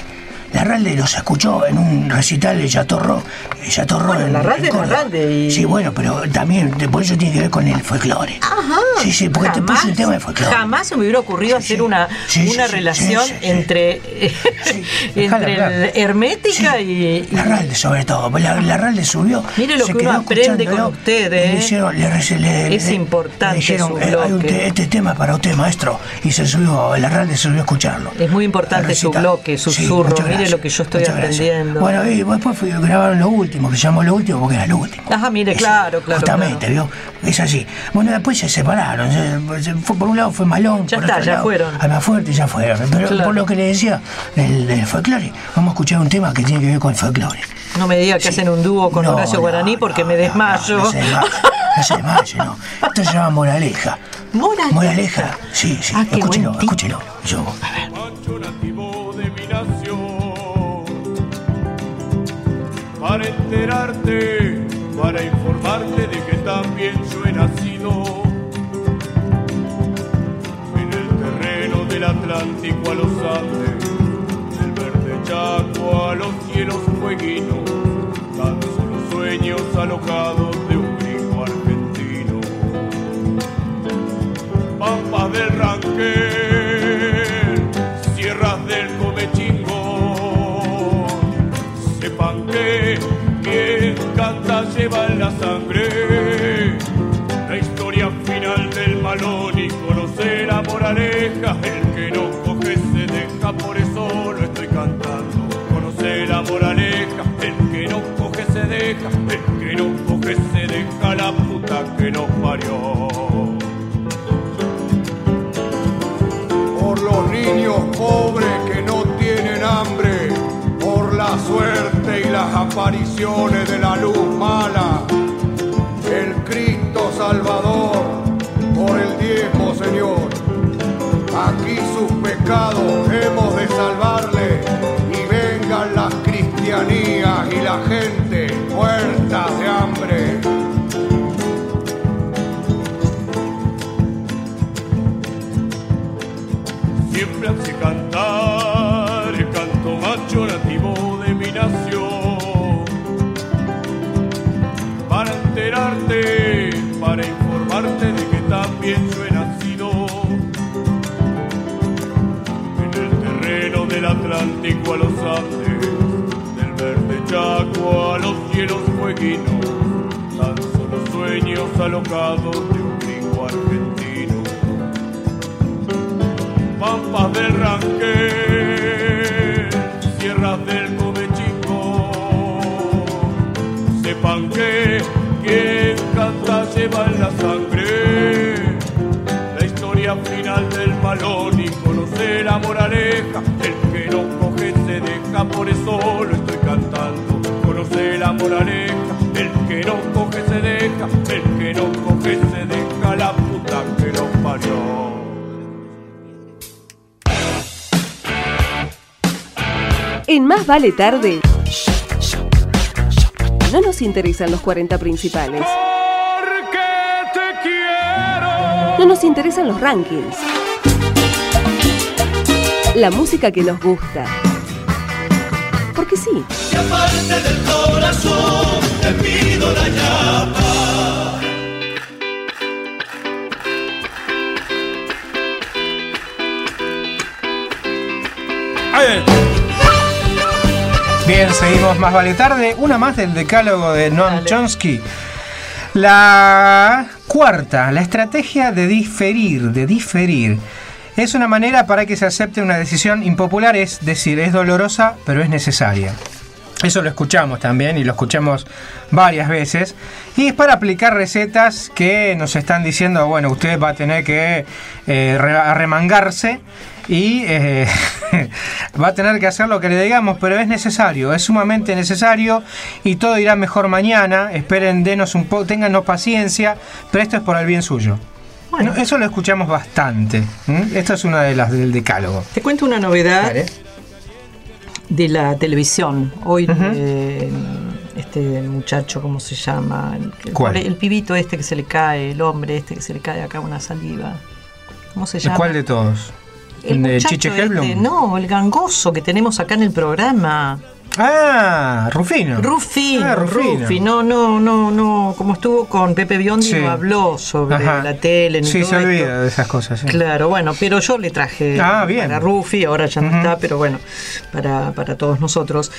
Larralde los escuchó en un recital de Chatorro. Chatorro Bueno, en, Larralde en es Córdoba. Larralde y- Sí, bueno, pero también de- por eso tiene que ver con el folclore. Ajá. Sí, sí, porque te Jamás- puso el tema de folclore. Jamás se me hubiera ocurrido hacer una, Sí, sí, una sí, relación sí, sí, sí. entre, Dejala entre hablar. el hermética y, y- Larralde sobre todo, la, Larralde subió. Mire lo se que uno quedó aprende con escuchándolo, usted, y ¿eh? le hicieron- le rece- le- Es le- importante le dijeron, su "Eh, hay un bloque". te- este tema para usted, maestro, y se subió, Larralde se subió a escucharlo. Es muy importante Al su recital. bloque, Sí, susurro. muchas Mire gracias, lo que yo estoy muchas gracias. aprendiendo. Bueno, y después fui- grabaron lo último, que se llamó Lo Último porque era lo último. Ajá, mire, claro, claro. Justamente, ¿vio? Es así. Bueno, después se separaron. se- se- fue- por un lado fue Malón, Ya por está, otro ya lado, fueron. Almafuerte, ya fueron. Pero Claro. por lo que le decía del, del folclore, vamos a escuchar un tema que tiene que ver con el folclore. No me diga que hacen un dúo con No, Horacio no, Guaraní porque me desmayo. No se desmaye, no se desmaye, no. Esto se llama Moraleja. Moraleja. Moraleja, sí, sí. Ah, qué escúchelo, buen escúchelo. Yo. Macho nativo de mi nación, para enterarte, para informarte de que también yo he nacido en el terreno del Atlántico a los Andes, del verde Chaco a los cielos fueguinos, tan solo sueños alocados de un gringo argentino. Pampas del Ranquel, sierras del Comechingón, sepan que quien canta lleva en la sangre la historia final del malón y conoce la moraleja. El que no coge se deja, por eso lo estoy cantando. Conoce la moraleja, el que no coge se deja, el que no coge se deja, la puta que nos parió. Por los niños pobres que no tienen hambre, por la suerte y las apariciones de la luz mala, el Cristo Salvador, por el diezmo, Señor. Aquí sus pecados hemos de salvarle, y vengan las cristianías y la gente muerta de hambre. Siempre hace cantar el canto macho nativo de mi nación, para enterarte, para informarte de que también yo he nacido en el terreno del Atlántico a los Andes, del verde Chaco a los cielos fueguinos, tan solo sueños alocados de un gringo argentino. Pampas del Ranquel, sierras del Comechingón, sepan que quien canta lleva en la sangre la historia final del malón y conoce la moraleja. El que no coge se deja, por eso lo estoy cantando. Conoce la moraleja, el que no coge se deja, el que no coge se deja, la puta que nos parió. En Más Vale Tarde, no nos interesan los cuarenta principales. No nos interesan los rankings. La música que nos gusta. Porque sí. Y aparte del corazón, te pido la llama. Bien, seguimos Más Vale Tarde. Una más del decálogo de Noam Chomsky. La cuarta, la estrategia de diferir, de diferir. Es una manera para que se acepte una decisión impopular, es decir, es dolorosa, pero es necesaria. Eso lo escuchamos también y lo escuchamos varias veces. Y es para aplicar recetas que nos están diciendo, bueno, usted va a tener que eh, re- arremangarse y eh, va a tener que hacer lo que le digamos, pero es necesario, es sumamente necesario y todo irá mejor mañana. Esperen, denos un poco, téngannos paciencia, pero esto es por el bien suyo. Bueno, eso lo escuchamos bastante. ¿Mm? Esto es una de las del decálogo. Te cuento una novedad. Vale. De la televisión. Hoy uh-huh. eh, este muchacho, ¿cómo se llama? El, ¿Cuál? El, el pibito este que se le cae, el hombre este que se le cae acá una saliva. ¿Cómo se llama? ¿Cuál de todos? El de muchacho Chiche este, Helblum. no, el gangoso que tenemos acá en el programa. Ah, Rufino. Rufino, Ah, Rufino. Rufi, no, no, no, no, como estuvo con Pepe Biondi, Sí. no habló sobre Ajá. la tele ni Sí, todo se esto. olvida de esas cosas. Sí. Claro, bueno, pero yo le traje Ah, bien. para Rufi, ahora ya no Ujú. está, pero bueno, para, para todos nosotros.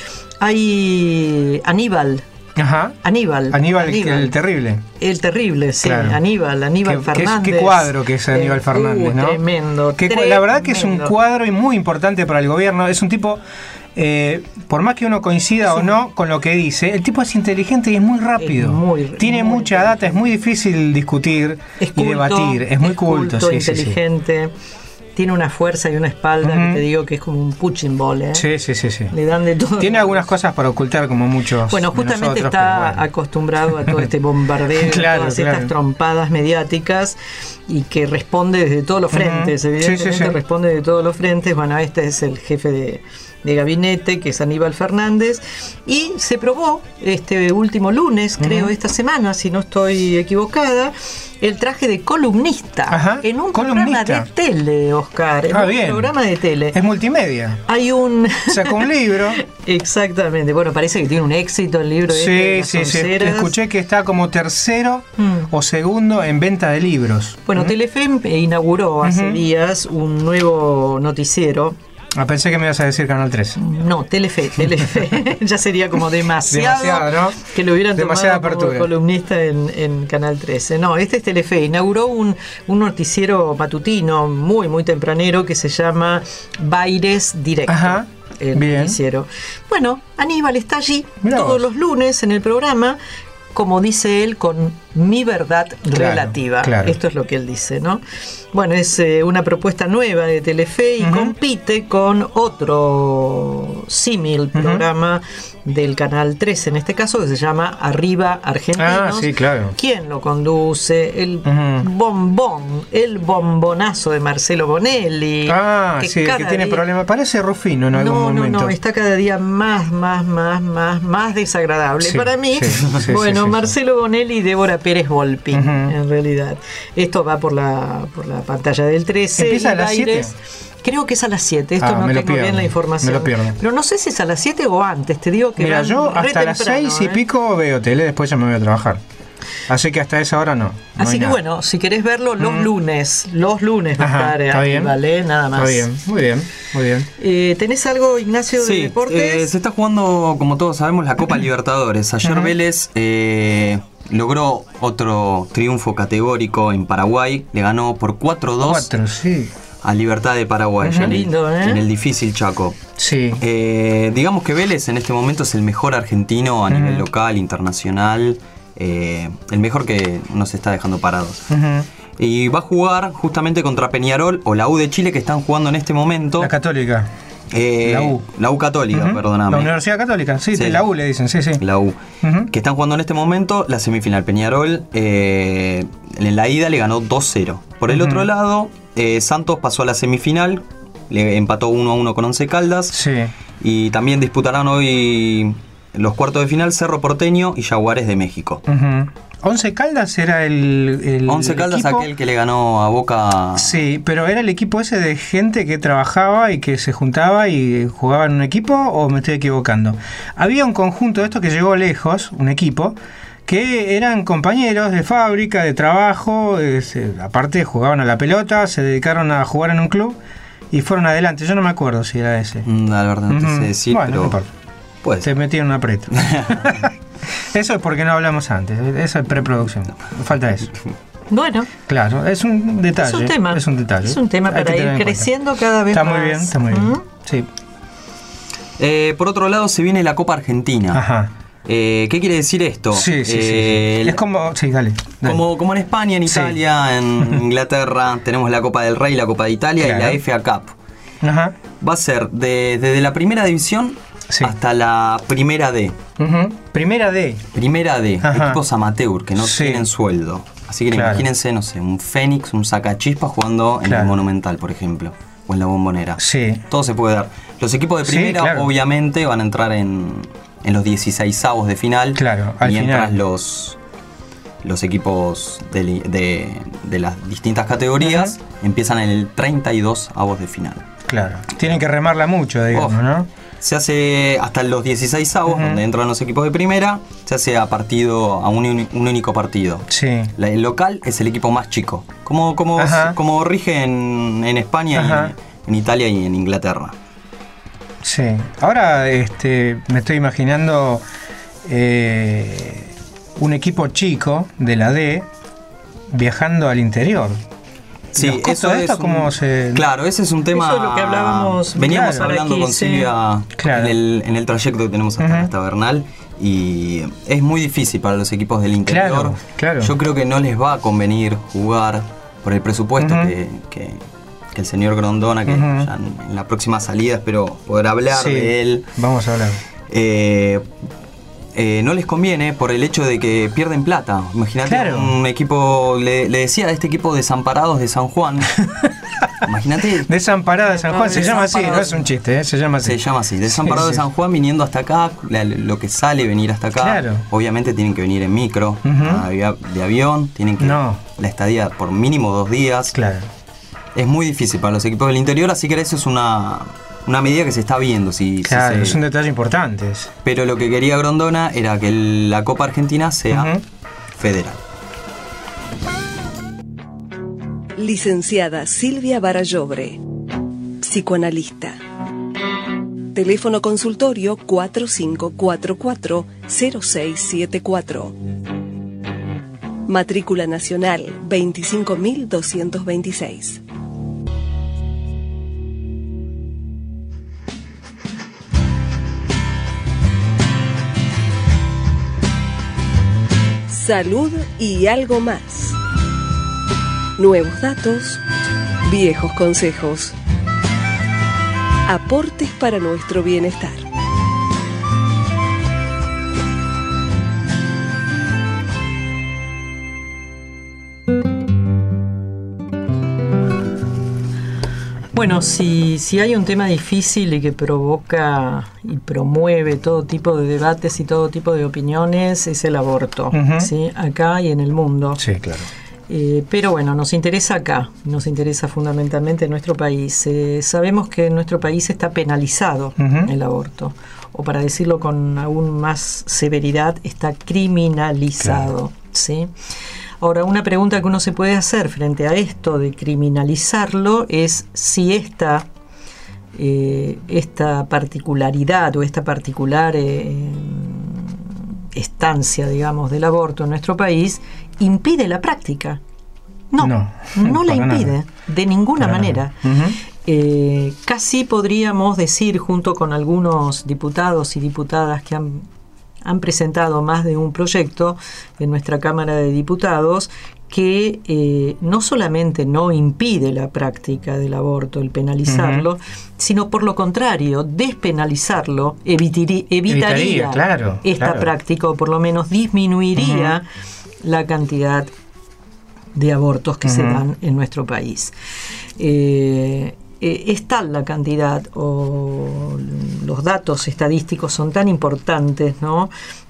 Hay Aníbal. Ajá. Aníbal. Aníbal, el- el terrible. El terrible, sí, Claro. Aníbal, Aníbal Qué- qué, Fernández. qué cuadro que es Aníbal Eh, Fernández, uh, ¿no? Tremendo. Qué cu- la verdad que es un tremendo. cuadro y muy importante para el gobierno. Es un tipo, eh, por más que uno coincida o no con lo que dice, el tipo es inteligente y es muy rápido. Es muy- Tiene muy mucha data, es muy difícil discutir Es y culto, debatir. Es muy culto, sí, sí, sí. inteligente. Tiene una fuerza y una espalda Ujú. que te digo que es como un punching ball, ¿eh? Sí, sí, sí, sí. Le dan de todo. Tiene algunas cosas para ocultar como muchos. Bueno, de justamente nosotros, está pero bueno. acostumbrado a todo este bombardeo, Claro, todas claro. estas trompadas mediáticas y que responde desde todos los Ujú. frentes, Sí, evidentemente sí, sí. responde de todos los frentes. Bueno, este es el jefe de, de gabinete, que es Aníbal Fernández, y se probó este último lunes, creo, Ujú. esta semana, si no estoy equivocada, el traje de columnista Ajá, en un columnista. programa de tele, Oscar, en Ah, un bien. programa de tele. Es multimedia. Hay un... Sacó un libro. Exactamente. Bueno, parece que tiene un éxito el libro. este de Sí, las sí, sí. onceras. Escuché que está como tercero Mm. o segundo en venta de libros. Bueno, Telefe inauguró hace Ujú. días un nuevo noticiero. Ah, pensé que me ibas a decir Canal tres. No, Telefe, Telefe. Ya sería como demasiado, Demasiado, ¿no? que lo hubieran Demasiada tomado como apertura. columnista en, en Canal trece. No, este es Telefe. Inauguró un, un noticiero matutino muy, muy tempranero que se llama Baires Directo. Ajá, el bien. noticiero. Bueno, Aníbal está allí Mirá todos vos. los lunes en el programa, como dice él, con mi verdad Claro, relativa. claro. Esto es lo que él dice, ¿no? Bueno, es eh, una propuesta nueva de Telefe y Ujú. compite con otro símil programa del Canal trece, en este caso, que se llama Arriba Argentinos. Ah, sí, claro. ¿Quién lo conduce? El Ujú. bombón, el bombonazo de Marcelo Bonelli. Ah, sí, el que cada tiene día- problemas. Parece Rufino en algún no, no, momento. no, está cada día más, más, más, más, más desagradable. Sí, Para mí, sí, sí, bueno, sí, sí, Marcelo Bonelli y Débora Pérez Volpi, Ujú. en realidad. Esto va por la, por la pantalla del trece. ¿Empieza y a las Baires- siete? Creo que es a las siete, esto Ah, no me lo tengo bien pierdo, la información. me lo pierdo. Pero no sé si es a las siete o antes, te digo que Mira, van yo re hasta las temprano, seis y ¿eh? pico veo tele, después ya me voy a trabajar. Así que hasta esa hora no. no Así hay que nada. bueno, si querés verlo los Mm. lunes, los lunes va a Ajá, estar está ahí, bien. ¿vale? Nada más. Está bien, muy bien, muy bien. Eh, ¿Tenés algo, Ignacio, de Sí, deportes? eh, se está jugando, como todos sabemos, la Copa Libertadores. Ayer Ujú. Vélez eh, logró otro triunfo categórico en Paraguay. Le ganó por cuatro dos Cuatro, sí. a Libertad de Paraguay, Ujú. en, el, Lindo, ¿eh? en el difícil Chaco. Sí. Eh, digamos que Vélez en este momento es el mejor argentino a Ujú. nivel local, internacional. eh, el mejor que nos está dejando parados. Ujú. Y va a jugar justamente contra Peñarol o la U de Chile, que están jugando en este momento. La Católica. Eh, La U. La U Católica, Ujú. perdóname. La Universidad Católica, sí, Sí. la U le dicen, sí, sí. La U. Ujú. Que están jugando en este momento la semifinal. Peñarol eh, en la ida le ganó dos cero. Por el Ujú. otro lado, eh, Santos pasó a la semifinal, le empató uno a uno con Once Caldas. Sí. Y también disputarán hoy los cuartos de final Cerro Porteño y Jaguares de México. Ujú. Once Caldas era el, el Once Caldas, equipo. aquel que le ganó a Boca. Sí, pero ¿era el equipo ese de gente que trabajaba y que se juntaba y jugaba en un equipo o me estoy equivocando? Había un conjunto de esto que llegó lejos, un equipo, que eran compañeros de fábrica, de trabajo, eh, se- aparte jugaban a la pelota, se dedicaron a jugar en un club y fueron adelante. Yo no me acuerdo si era ese. Mm, La verdad no te Ujú. sé decir, Bueno, no pero. importa. Pues. Te metí en un aprieto. Eso es porque no hablamos antes, eso es preproducción. Falta eso. Bueno, Claro, es un detalle. es un tema. Es un detalle. Es un tema Hay que para tener ir en cuenta. creciendo cada vez Está más. muy bien, está muy bien. ¿Mm? Sí. Eh, por otro lado, se viene la Copa Argentina. Ajá. Eh, ¿Qué quiere decir esto? Sí, sí, sí, Eh, sí. Es como. Sí, dale. dale. Como, como en España, en Sí. Italia, en Inglaterra, tenemos la Copa del Rey, la Copa de Italia Claro. y la F A Cup. Ajá. Va a ser de- desde la primera división Sí. hasta la primera D. Ujú. Primera D. Primera D, Ajá. equipos amateur que no Sí. tienen sueldo. Así que Claro. imagínense, no sé, un Fénix, un Sacachispa jugando en Claro. el Monumental, por ejemplo, o en la Bombonera. Sí. Todo se puede dar. Los equipos de Sí, primera, claro. obviamente, van a entrar en, en los dieciseisavos de final. Claro, al mientras final. los los equipos de, de, de las distintas categorías uh-huh. empiezan en el treinta y dos avos de final. Claro, tienen que remarla mucho, digamos, oh, ¿no? Se hace hasta los dieciséis avos, uh-huh. donde entran los equipos de primera, se hace a partido, a un, un único partido. Sí. La, el local es el equipo más chico, como, como, como rige en, en España, y en, en Italia y en Inglaterra. Sí. Ahora este, me estoy imaginando eh, un equipo chico de la D viajando al interior. Sí, eso es esto, ¿cómo un, se... Claro, ese es un tema. Eso es lo que hablábamos. Veníamos claro, hablando aquí, con Silvia sí. claro. en, el, en el trayecto que tenemos hasta, uh-huh. hasta Bernal. Y es muy difícil para los equipos del interior. Claro, claro. Yo creo que no les va a convenir jugar por el presupuesto uh-huh. que, que, que el señor Grondona, que uh-huh. ya en, en la próxima salida espero poder hablar sí, de él. Vamos a hablar. Eh, Eh, no les conviene por el hecho de que pierden plata. Imagínate claro. un equipo, le, le decía a este equipo Desamparados de San Juan. Imagínate. Desamparados de San Juan, no, se llama así, no es un chiste, ¿eh? se llama así. Se llama así, Desamparados sí, sí. de San Juan viniendo hasta acá, lo que sale venir hasta acá. Claro. Obviamente tienen que venir en micro, uh-huh. de avión, tienen que. No. La estadía por mínimo dos días. Claro. Es muy difícil para los equipos del interior, así que eso es una. Una medida que se está viendo. Si, claro, si se... es un detalle importante. Pero lo que quería Grondona era que el, la Copa Argentina sea uh-huh. federal. Licenciada Silvia Barallobre, psicoanalista. Teléfono consultorio cuatro cinco cuatro cuatro cero seis siete cuatro. Matrícula nacional veinticinco mil doscientos veintiséis. Salud y algo más. Nuevos datos, viejos consejos. Aportes para nuestro bienestar. Bueno, si, si hay un tema difícil y que provoca y promueve todo tipo de debates y todo tipo de opiniones, es el aborto, uh-huh. ¿sí? Acá y en el mundo. Sí, claro. Eh, pero bueno, nos interesa acá, nos interesa fundamentalmente en nuestro país. Eh, sabemos que en nuestro país está penalizado uh-huh. el aborto, o para decirlo con aún más severidad, está criminalizado, claro. ¿sí? Ahora, una pregunta que uno se puede hacer frente a esto de criminalizarlo es si esta, eh, esta particularidad o esta particular eh, estancia, digamos, del aborto en nuestro país impide la práctica. No, no, no la impide, nada. De ninguna para manera. Uh-huh. Eh, casi podríamos decir, junto con algunos diputados y diputadas que han han presentado más de un proyecto en nuestra Cámara de Diputados que eh, no solamente no impide la práctica del aborto, el penalizarlo, uh-huh. sino por lo contrario, despenalizarlo evitiri, evitaría, evitaría claro, esta claro. práctica, o por lo menos disminuiría uh-huh. la cantidad de abortos que uh-huh. se dan en nuestro país. Eh, Eh, es tal la cantidad, o los datos estadísticos son tan importantes, ¿no?,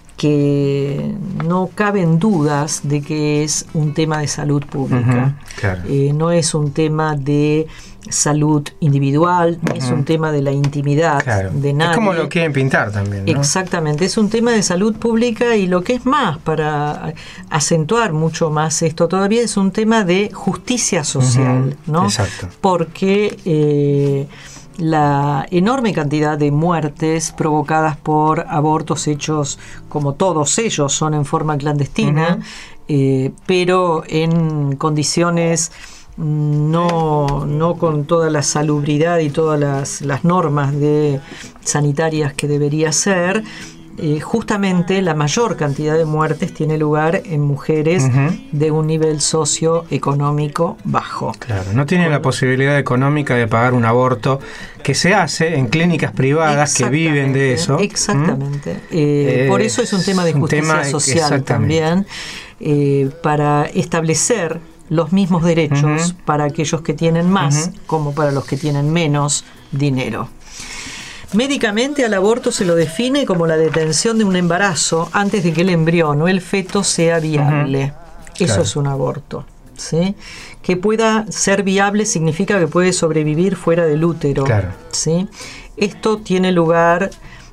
que no caben dudas de que es un tema de salud pública. Uh-huh, claro. eh, no es un tema de salud individual, uh-huh. es un tema de la intimidad claro. de nadie. Es como lo quieren pintar también, ¿no? Exactamente, es un tema de salud pública, y lo que es más, para acentuar mucho más esto todavía, es un tema de justicia social, uh-huh. ¿no? Exacto. Porque eh, la enorme cantidad de muertes provocadas por abortos hechos, como todos ellos, son en forma clandestina, uh-huh. eh, pero en condiciones no, no con toda la salubridad y todas las, las normas de sanitarias que debería ser. Eh, justamente la mayor cantidad de muertes tiene lugar en mujeres uh-huh. de un nivel socioeconómico bajo. Claro, no tienen la posibilidad económica de pagar un aborto que se hace en clínicas privadas que viven de eso. Exactamente. ¿Mm? Eh, eh, por eso es un tema de justicia tema, social también, eh, para establecer los mismos derechos uh-huh. para aquellos que tienen más uh-huh. como para los que tienen menos dinero. Médicamente, al aborto se lo define como la detención de un embarazo antes de que el embrión o el feto sea viable. Eso Claro. es un aborto. ¿Sí? Que pueda ser viable significa que puede sobrevivir fuera del útero. Claro. ¿Sí? Esto tiene lugar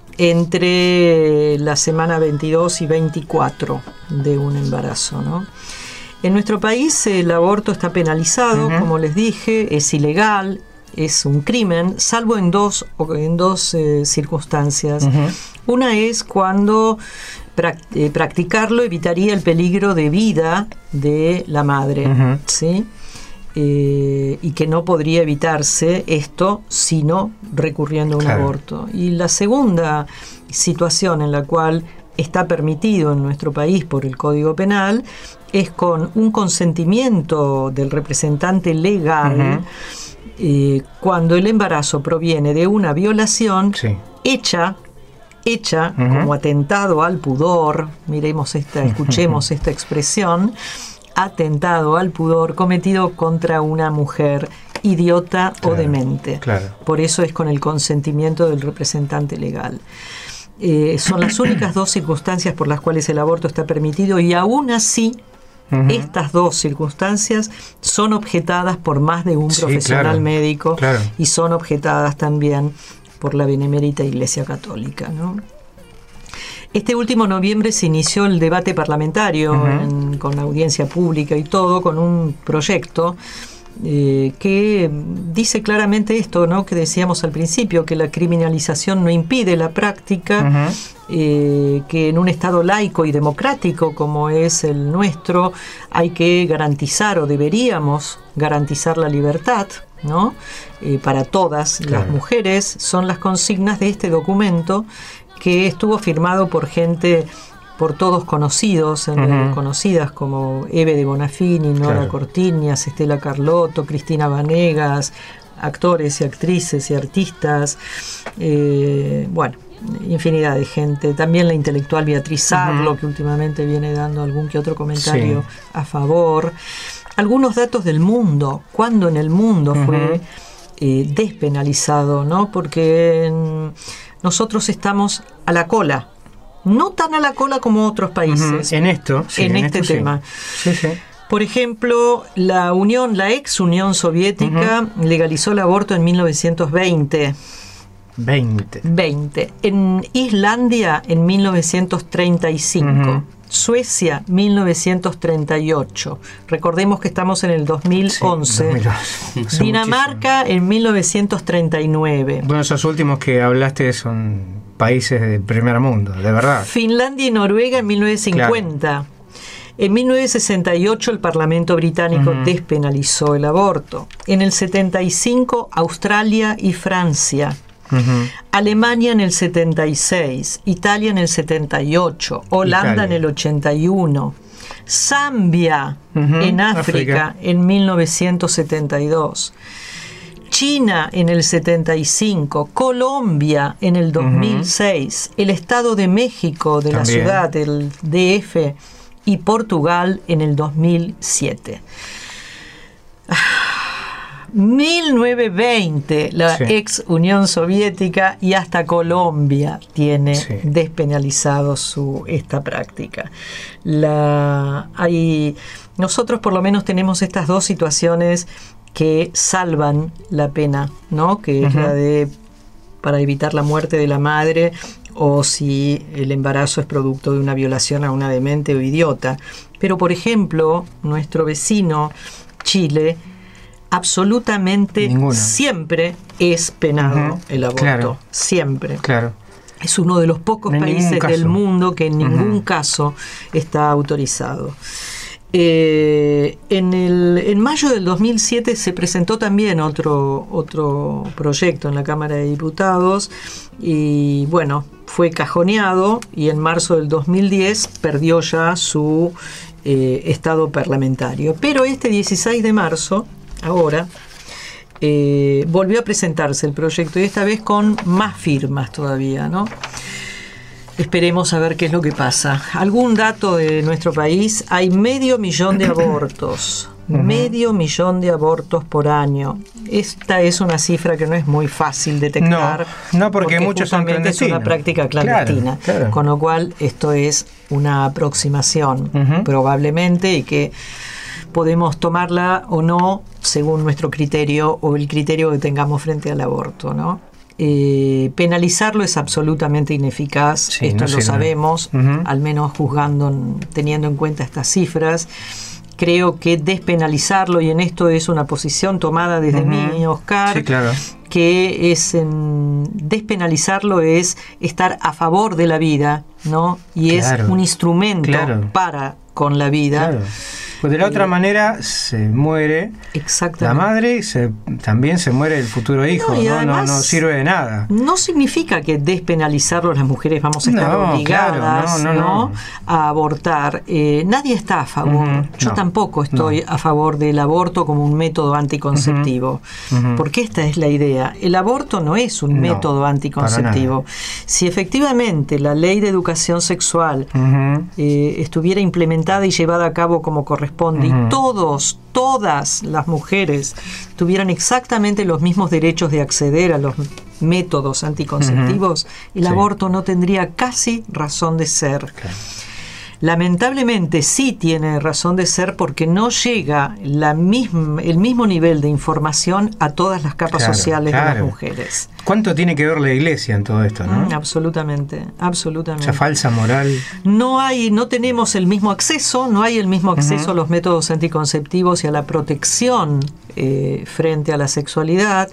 entre la semana veintidós y veinticuatro de un embarazo, ¿no? En nuestro país el aborto está penalizado, uh-huh. como les dije, es ilegal, es un crimen, salvo en dos, en dos eh, circunstancias. Uh-huh. Una es cuando eh, practicarlo evitaría el peligro de vida de la madre, uh-huh. ¿sí? Eh, y que no podría evitarse esto sino recurriendo a un claro. aborto. Y la segunda situación en la cual está permitido en nuestro país por el Código Penal es con un consentimiento del representante legal, uh-huh. eh, cuando el embarazo proviene de una violación sí. hecha hecha uh-huh. como atentado al pudor. Miremos esta, escuchemos esta expresión: atentado al pudor cometido contra una mujer idiota claro, o demente. Claro. Por eso es con el consentimiento del representante legal. Eh, son las únicas dos circunstancias por las cuales el aborto está permitido, y aún así uh-huh. estas dos circunstancias son objetadas por más de un sí, profesional claro, médico claro. y son objetadas también por la Benemérita Iglesia Católica, ¿no? Este último noviembre se inició el debate parlamentario uh-huh. en, con audiencia pública y todo, con un proyecto eh, que dice claramente esto, ¿no?, que decíamos al principio, que la criminalización no impide la práctica, uh-huh. eh, que en un Estado laico y democrático como es el nuestro hay que garantizar, o deberíamos garantizar, la libertad, ¿no?, eh, para todas claro. las mujeres. Son las consignas de este documento, que estuvo firmado por gente, por todos conocidos, uh-huh. conocidas como Eve de Bonafini, Nora claro. Cortiñas, Estela Carlotto, Cristina Vanegas, actores y actrices y artistas, eh, bueno, infinidad de gente. También la intelectual Beatriz Sarlo, uh-huh. que últimamente viene dando algún que otro comentario sí. a favor. Algunos datos del mundo, cuando en el mundo uh-huh. fue eh, despenalizado, ¿no? Porque en, nosotros estamos a la cola, no tan a la cola como otros países. Uh-huh. En esto, sí, en, en este esto, tema. Sí. Sí, sí. Por ejemplo, la Unión, la ex Unión Soviética uh-huh. legalizó el aborto en mil novecientos veinte. veinte. veinte. En Islandia en mil novecientos treinta y cinco. Uh-huh. Suecia, mil novecientos treinta y ocho. Recordemos que estamos en el dos mil once. Sí, dos mil once. Dinamarca en mil novecientos treinta y nueve. Bueno, esos últimos que hablaste son países del primer mundo, de verdad. Finlandia y Noruega en mil novecientos cincuenta. Claro. En mil novecientos sesenta y ocho el Parlamento británico uh-huh. despenalizó el aborto. En el setenta y cinco Australia y Francia. Uh-huh. Alemania en el setenta y seis, Italia en el setenta y ocho, Holanda Italia. En el ochenta y uno, Zambia uh-huh. en África, África en mil novecientos setenta y dos, China en el setenta y cinco, Colombia en el dos mil seis, uh-huh. el Estado de México de También. La ciudad, el D F, y Portugal en el dos mil siete. mil novecientos veinte, la sí. ex Unión Soviética, y hasta Colombia tiene sí. despenalizado su, esta práctica. La, hay, nosotros por lo menos tenemos estas dos situaciones que salvan la pena, ¿no? Que uh-huh. es la de para evitar la muerte de la madre, o si el embarazo es producto de una violación a una demente o idiota. Pero, por ejemplo, nuestro vecino Chile, absolutamente Ninguna. siempre es penado uh-huh. el aborto. Claro. Siempre. Claro. Es uno de los pocos en países del mundo que en ningún uh-huh. caso está autorizado. Eh, en, el, en mayo del dos mil siete se presentó también otro, otro proyecto en la Cámara de Diputados y bueno, fue cajoneado, y en marzo del dos mil diez perdió ya su eh, estado parlamentario. Pero este dieciséis de marzo, ahora, eh, volvió a presentarse el proyecto, y esta vez con más firmas todavía, ¿no? Esperemos a ver qué es lo que pasa. Algún dato de nuestro país: hay medio millón de abortos, Uh-huh. Medio millón de abortos por año. Esta es una cifra que no es muy fácil detectar. No, no porque, porque muchos son clandestinos. Es una práctica clandestina. Claro, claro. Con lo cual, esto es una aproximación, uh-huh. probablemente, y que podemos tomarla o no según nuestro criterio o el criterio que tengamos frente al aborto, ¿no? Eh, penalizarlo es absolutamente ineficaz, sí, esto no lo sabemos, uh-huh. al menos juzgando, teniendo en cuenta estas cifras. Creo que despenalizarlo, y en esto es una posición tomada desde uh-huh. mí, Oscar, sí, claro. que es en, despenalizarlo es estar a favor de la vida, ¿no? Y claro. es un instrumento claro. para con la vida. Claro. Pues de la otra manera se muere la madre y se, también se muere el futuro hijo, no, ¿no? No, no sirve de nada. No significa que despenalizarlo las mujeres vamos a estar no, obligadas claro, no, no, ¿no? No. a abortar. Eh, nadie está a favor. Uh-huh. Yo no, tampoco estoy no. a favor del aborto como un método anticonceptivo. Uh-huh. Porque esta es la idea. El aborto no es un no, método anticonceptivo. Si efectivamente la ley de educación sexual uh-huh. eh, estuviera implementada y llevada a cabo como corresponde, Uh-huh. y todos, todas las mujeres tuvieran exactamente los mismos derechos de acceder a los métodos anticonceptivos, uh-huh. el sí. aborto no tendría casi razón de ser. Okay. Lamentablemente sí tiene razón de ser porque no llega la misma, el mismo nivel de información a todas las capas claro, sociales claro. de las mujeres. ¿Cuánto tiene que ver la iglesia en todo esto, no? Mm, absolutamente, absolutamente. Esa falsa moral. No hay, no tenemos el mismo acceso, no hay el mismo acceso uh-huh. a los métodos anticonceptivos y a la protección eh, frente a la sexualidad.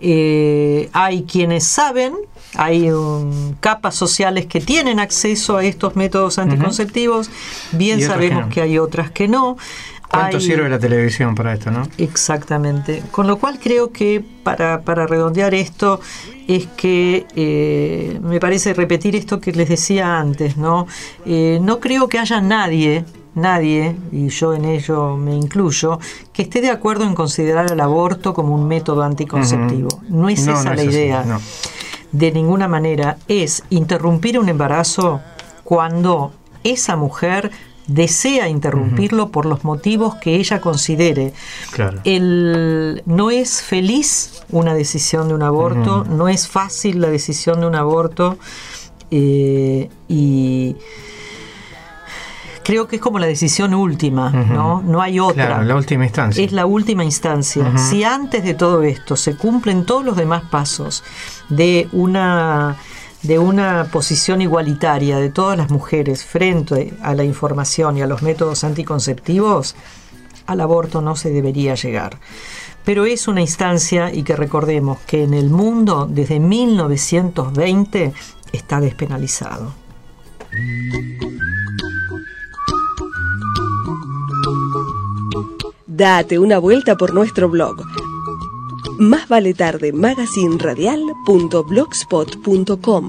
Eh, hay quienes saben, hay um, capas sociales que tienen acceso a estos métodos anticonceptivos, uh-huh. bien sabemos que, no. que hay otras que no. ¿Cuánto hay... sirve la televisión para esto, no? Exactamente. Con lo cual creo que para, para redondear esto es que eh, me parece repetir esto que les decía antes, ¿no? Eh, no creo que haya nadie, nadie, y yo en ello me incluyo, que esté de acuerdo en considerar el aborto como un método anticonceptivo. Uh-huh. No es no, esa no la es idea. Así, no. De ninguna manera. Es interrumpir un embarazo cuando esa mujer desea interrumpirlo uh-huh. por los motivos que ella considere. Claro. El, no es feliz una decisión de un aborto, uh-huh. no es fácil la decisión de un aborto, eh, y creo que es como la decisión última, uh-huh. ¿no? No hay otra. Claro, la última instancia. Es la última instancia. Uh-huh. Si antes de todo esto se cumplen todos los demás pasos de una de una posición igualitaria de todas las mujeres frente a la información y a los métodos anticonceptivos, al aborto no se debería llegar. Pero es una instancia, y que recordemos que en el mundo desde mil novecientos veinte está despenalizado. Date una vuelta por nuestro blog Más Vale Tarde magazine radial punto blogspot punto com.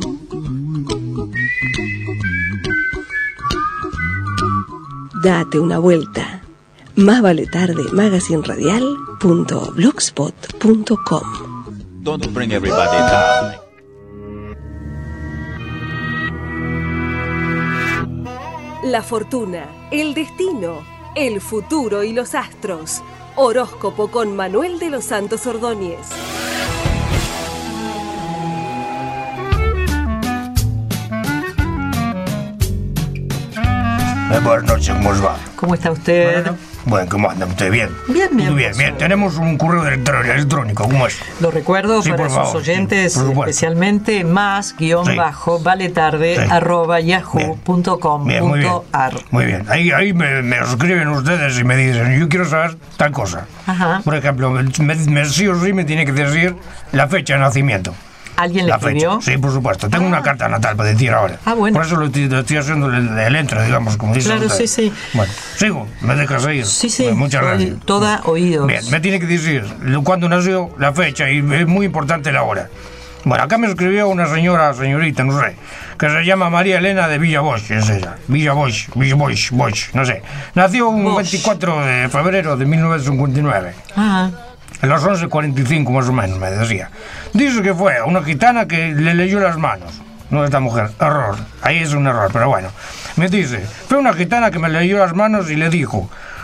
Date una vuelta. Más Vale Tarde magazine radial punto blogspot punto com. Don't bring everybody down. La fortuna, el destino, el futuro y los astros. Horóscopo con Manuel de los Santos Ordóñez. Buenas noches, ¿cómo os va? ¿Cómo está usted? Bueno, bueno, ¿cómo anda usted? ¿Bien? Bien, bien. Muy bien, bien. Tenemos un correo electrónico, ¿cómo es? Lo recuerdo sí, para sus favor, oyentes, sí, especialmente más guión sí. bajo vale tarde sí. arroba yahoo punto com punto ar. Muy bien, ahí, ahí me, me escriben ustedes y me dicen, yo quiero saber tal cosa. Ajá. Por ejemplo, me, me, sí o sí me tiene que decir la fecha de nacimiento. ¿Alguien le la escribió? Fecha. Sí, por supuesto. Tengo ah. una carta natal para decir ahora. Ah, bueno. Por eso lo estoy, lo estoy haciendo el, el entro, digamos, como dice. Claro, sí, sí. Bueno, sigo. ¿Me dejas seguir? Sí, sí. Bueno, muchas Soy gracias. Toda oídos. Bien, me tiene que decir cuándo nació, la fecha, y es muy importante la hora. Bueno, acá me escribió una señora, señorita, no sé, que se llama María Elena de Villa Bosch, es ella. Villa Bosch, Villa Bosch, Bosch, no sé. Nació un Bosch. veinticuatro de febrero de mil novecientos cincuenta y nueve. Ah. A las once cuarenta y cinco más o menos, me decía. Dice que fue una gitana que le leyó las manos. No, esta mujer. Error. Ahí es un error, pero bueno. Me dice, fue una gitana que me leyó las manos y le dijo,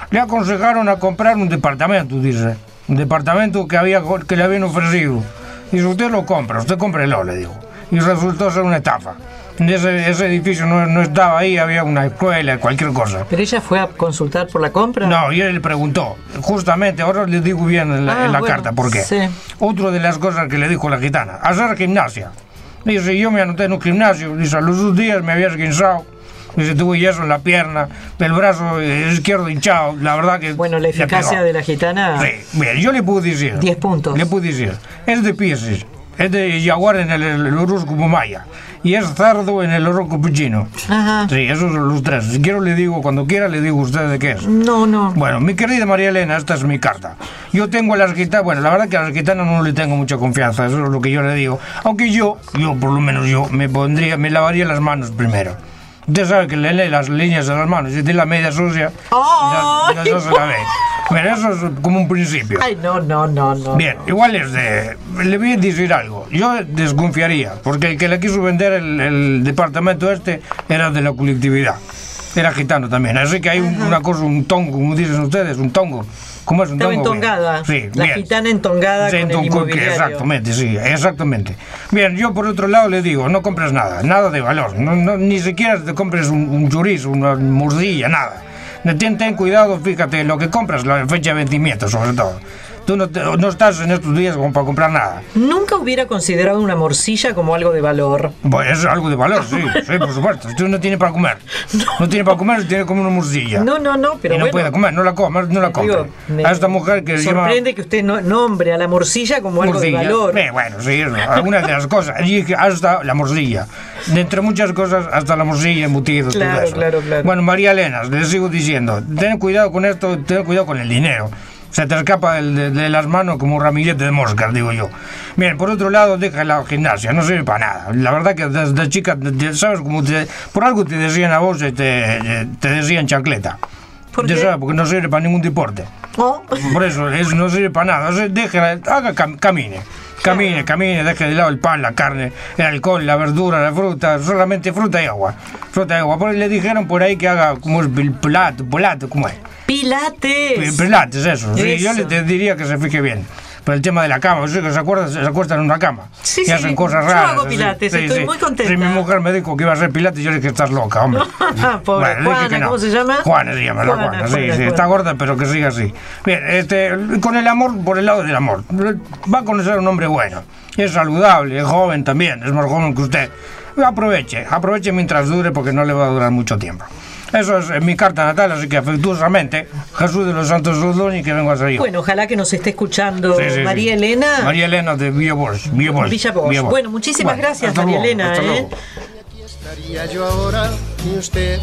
le aconsejaron a comprar un departamento, dice. Un departamento que, había, que le habían ofrecido. Dice, usted lo compra, usted cómprelo, le digo. Y resultó ser una estafa. Ese, ese edificio no, no estaba ahí, había una escuela, cualquier cosa. ¿Pero ella fue a consultar por la compra? No, y él le preguntó. Justamente, ahora le digo bien en la, ah, en la bueno, carta, ¿por qué? Sí. Otra de las cosas que le dijo la gitana, hacer gimnasia. Dice, yo me anoté en un gimnasio, dice, a los dos días me había esguinzado. Dice, tuve yeso en la pierna, el brazo izquierdo hinchado, la verdad que... Bueno, la eficacia de la gitana... Sí, bien, yo le puedo decir... diez puntos. Le puedo decir, es de Piscis, es de Jaguar en el, el horóscopo maya, y es Cerdo en el horóscopo chino. Ajá. Sí, esos son los tres. Si quiero le digo, cuando quiera le digo a usted de qué es. No, no. Bueno, mi querida María Elena, esta es mi carta. Yo tengo a las gitanas, bueno, la verdad que a las gitanas no le tengo mucha confianza, eso es lo que yo le digo. Aunque yo, yo por lo menos yo, me pondría, me lavaría las manos primero. Usted sabe que le lee las líneas de las manos, si tiene la media sucia, oh, ya, ya no se la ve. Pero eso es como un principio. Ay, no, no, no, no. Bien, igual es de... Le voy a decir algo. Yo desconfiaría, porque el que le quiso vender el, el departamento este era de la colectividad. Era gitano también. Así que hay un, una cosa, un tongo, como dicen ustedes, un tongo. ¿Cómo es un Estaba tongo? entongada. Sí, la bien. gitana entongada Sí, con el entonces, inmobiliario. exactamente, sí, exactamente. Bien, yo por otro lado le digo, no compres nada, nada de valor. No, no, ni siquiera te compres un, un chorizo, una morcilla, nada. Ten, ten cuidado, fíjate, lo que compras, la fecha de vencimiento, sobre todo. Tú no, te, no estás en estos días como para comprar nada. Nunca hubiera considerado una morcilla como algo de valor. Pues es algo de valor, sí, sí, por supuesto. Usted no tiene para comer. No, no tiene para comer, tiene que comer una morcilla. No, no, no, pero y no bueno, puede comer, no la coma, no la compre. Digo, a esta mujer que se llama... sorprende que usted no, nombre a la morcilla como algo morcilla. de valor. Eh, bueno, sí, eso, algunas de las cosas. Y dije, hasta la morcilla. De entre muchas cosas, hasta la morcilla, embutidos, claro, todo eso. Claro, claro. Bueno, María Elena, le sigo diciendo, ten cuidado con esto, ten cuidado con el dinero. Se te escapa de, de, de las manos como un ramillete de moscas, digo yo. Bien, por otro lado, deja la gimnasia, no sirve para nada. La verdad que desde chica, ¿sabes cómo te, por algo te decían a vos, te, te decían chancleta? ¿Por qué? qué? Porque no sirve para ningún deporte. Oh. Por eso, eso no sirve para nada. O sea, déjala, haga, cam, camine. Camine, camine, deje de lado el pan, la carne, el alcohol, la verdura, la fruta, solamente fruta y agua. Fruta y agua. Por ahí le dijeron por ahí que haga como es el plato, plato, ¿cómo es? Pilates. Pilates, eso. Sí, eso. yo le te diría que se fije bien. Por el tema de la cama, o sea, que se, acuerdan, se acuestan en una cama sí, y sí, hacen cosas yo raras. Hago pilates, sí, estoy sí. muy contenta. Sí, mi mujer me dijo que iba a hacer pilates y yo le dije que estás loca, hombre. Pobre bueno, Juana, que no. ¿cómo se llama? Juana se llama, Juana, la Juana, sí, Juana, sí, Juana. está gorda, pero que siga así. Bien, este, con el amor, por el lado del amor, va a conocer a un hombre bueno. Es saludable, es joven también, es más joven que usted. Aproveche, aproveche mientras dure porque no le va a durar mucho tiempo. Eso es mi carta natal, así que afectuosamente, Jesús de los Santos Rodoni, que vengo a ser yo. Bueno, ojalá que nos esté escuchando sí, sí, María sí. Elena. María Elena de Villa Bosch. Villa Bosch. Villa Bosch. Villa Bosch. Bueno, muchísimas bueno, gracias, hasta María luego, Elena. hasta ¿eh? luego. Estaría yo ahora y usted.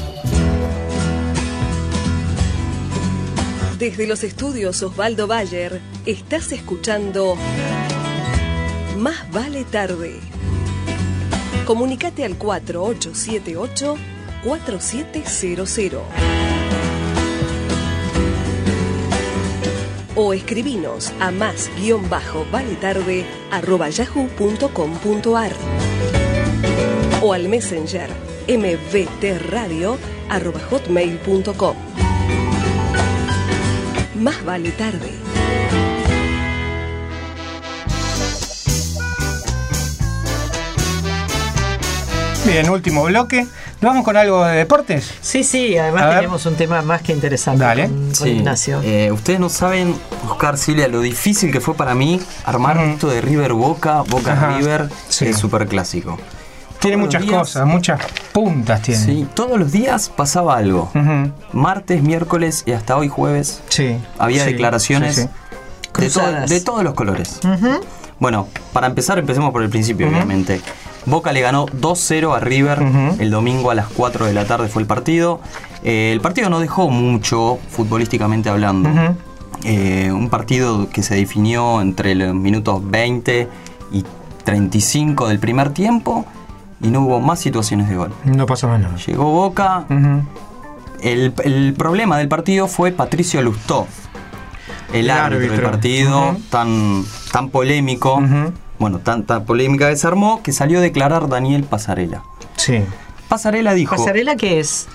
Desde los estudios Osvaldo Bayer, estás escuchando Más Vale Tarde. Comunicate al cuatro ocho siete ocho, cuatro siete cero cero o escribinos a más guión bajo valetarde arroba yahoo punto com punto ar o al messenger mvtradio arroba hotmail punto com. Más vale tarde. Bien, último bloque. ¿Vamos con algo de deportes? Sí, sí, además tenemos un tema más que interesante. Dale. Con, con Sí. Ignacio. Eh, ustedes no saben, Oscar, Silvia, lo difícil que fue para mí armar uh-huh. esto de River Boca, Boca Ajá. River, sí. el superclásico. Tiene muchas días, cosas, muchas puntas tiene. Sí, todos los días pasaba algo. Uh-huh. Martes, miércoles y hasta hoy jueves sí. había sí. declaraciones sí, sí. De, to- de todos los colores. Uh-huh. Bueno, para empezar empecemos por el principio, uh-huh. obviamente. Boca le ganó dos cero a River, uh-huh. el domingo a las cuatro de la tarde fue el partido. Eh, el partido no dejó mucho, futbolísticamente hablando. Uh-huh. Eh, un partido que se definió entre los minutos veinte y treinta y cinco del primer tiempo y no hubo más situaciones de gol. No pasó más nada. Llegó Boca. Uh-huh. El, el problema del partido fue Patricio Lustó, el, el árbitro, árbitro del partido, uh-huh. tan, tan polémico. Uh-huh. Bueno, tanta polémica que se armó que salió a declarar Daniel Passarella. Sí. Passarella dijo... ¿Passarella qué es?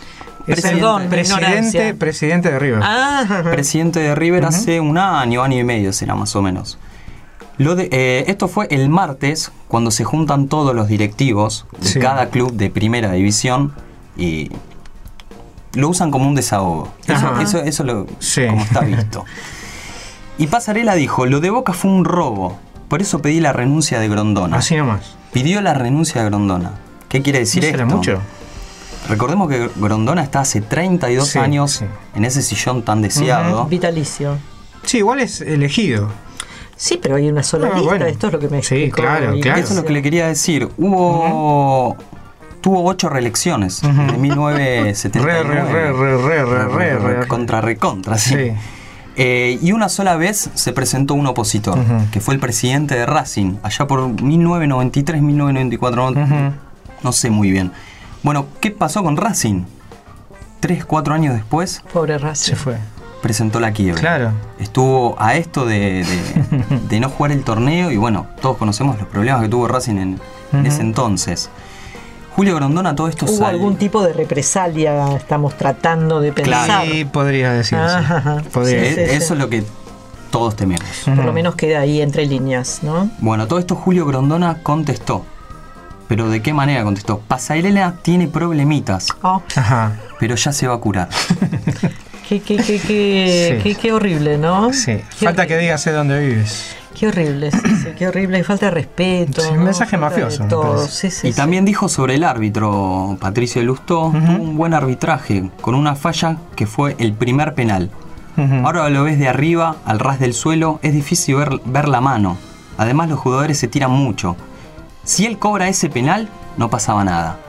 Es Perdón, el mi presidente, ignorancia. presidente de River. Ah, Presidente de River Ujú. hace un año, año y medio será más o menos. Lo de, eh, esto fue el martes, cuando se juntan todos los directivos de Sí. cada club de primera división y lo usan como un desahogo. Eso, Ajá. eso, eso lo, Sí. como está visto. Y Pasarela dijo, lo de Boca fue un robo, por eso pedí la renuncia de Grondona. Así nomás. Pidió la renuncia de Grondona. ¿Qué quiere decir ¿No esto? será mucho? Recordemos que Grondona está hace treinta y dos Sí, años sí. en ese sillón tan deseado. vitalicio. Sí, igual es elegido. Sí, pero hay una sola Ah, lista, bueno. esto es lo que me Sí, explicó claro, Ignacio. claro. Eso es lo que le quería decir. Hubo. Tuvo ocho reelecciones Ujú. de mil novecientos setenta y nueve. Re, re, re, re, re, re, re, re. Contra recontra, sí. Sí. Eh, y una sola vez se presentó un opositor, Ujú. que fue el presidente de Racing, allá por mil novecientos noventa y tres, mil novecientos noventa y cuatro, no, Ujú. no sé muy bien. Bueno, ¿qué pasó con Racing? Tres, cuatro años después Pobre Racing. Se fue. presentó la quiebra. Claro. Estuvo a esto de, de- de no jugar el torneo y bueno, todos conocemos los problemas que tuvo Racing en, en Ujú. ese entonces. Julio Grondona, todo esto ¿Hubo sale. algún tipo de represalia? Estamos tratando de pensar. Sí, podría decirse. Ajá. Podría Sí, Sí, es- sí, eso sí. es lo que todos tememos. Por lo menos queda ahí entre líneas, ¿no? Bueno, todo esto Julio Grondona contestó. ¿Pero de qué manera contestó? Pasarela tiene problemitas, Oh, Ajá. pero ya se va a curar. qué, qué, qué, qué, Sí. qué, qué horrible, ¿no? Sí. Qué Falta horrible. que digas de dónde vives. Qué horrible, sí, sí, qué horrible. Hay falta de respeto. Sí, un ¿no? mensaje Falta de mafioso, me todo. parece. Sí, sí, Y sí. también dijo sobre el árbitro, Patricio Lustó, tuvo un buen arbitraje, con una falla que fue el primer penal. Ujú. Ahora lo ves de arriba, al ras del suelo, es difícil ver, ver la mano. Además los jugadores se tiran mucho. Si él cobra ese penal, no pasaba nada.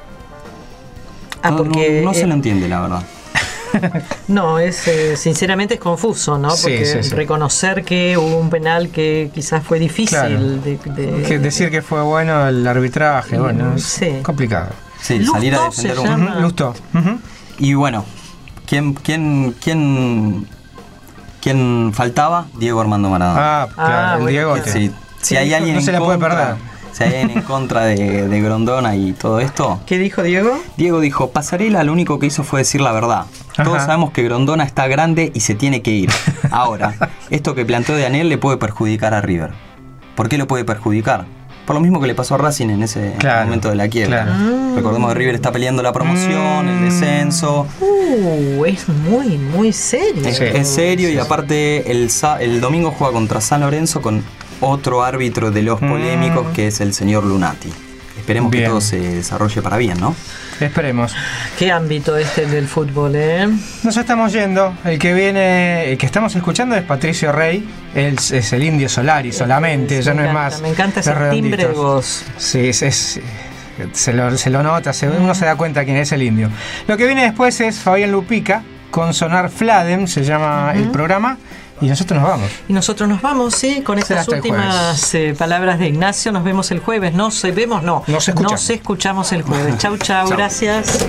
Ah, No- porque, no, no se eh, lo entiende, la verdad. No, es eh, sinceramente es confuso, ¿no? Sí, Porque sí, sí. reconocer que hubo un penal que quizás fue difícil Claro. de, de- Que decir que fue bueno el arbitraje, bueno, es Sí. complicado. Sí, Lustó salir a se defender un... llama. Ujú, Lustó. Ujú. Y bueno, ¿quién, quién, quién, quién faltaba? Diego Armando Maradona. Ah, claro, Ah, el bueno, Diegote. claro. Sí, si hay alguien No en se la puede contra- perder. Si hay alguien en contra de, de Grondona y todo esto, ¿Qué dijo Diego? Diego dijo, Pasarela lo único que hizo fue decir la verdad. Todos Ajá. sabemos que Grondona está grande y se tiene que ir. Ahora, esto que planteó Daniel le puede perjudicar a River. ¿Por qué lo puede perjudicar? Por lo mismo que le pasó a Racing en ese Claro, momento de la quiebra. claro. Recordemos que River está peleando la promoción, Mm. el descenso. Uh, es muy, muy serio. Es, es serio y aparte el, sa- el domingo juega contra San Lorenzo con otro árbitro de los polémicos Mm. que es el señor Lunati. Esperemos Bien. que todo se desarrolle para bien, ¿no? Esperemos. Qué ámbito este el del fútbol, ¿eh? Nos estamos yendo. El que viene, el que estamos escuchando es Patricio Rey. Él es, es el Indio Solari solamente, Me ya no es encanta, más. Me encanta ese de redonditos. timbre de voz. Sí, es, es- se, lo, se lo nota, se, uno se da cuenta quién es el Indio. Lo que viene después es Fabián Lupica con Sonar Fladem, se llama el programa. Y nosotros nos vamos. Y nosotros nos vamos, ¿sí? Con Será estas hasta el últimas eh, palabras de Ignacio. Nos vemos el jueves. No se vemos, no. Nos escuchamos. Nos escuchamos el jueves. Chau, chau. Chau. Gracias.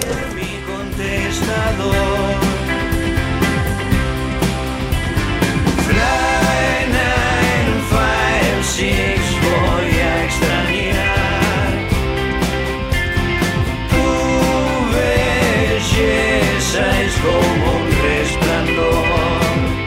Fly nine five six, voy a extrañar tu belleza, es como un resplandor.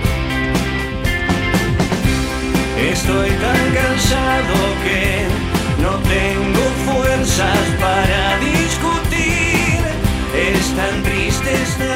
Estoy tan cansado que no tengo fuerzas para discutir. Es tan triste estar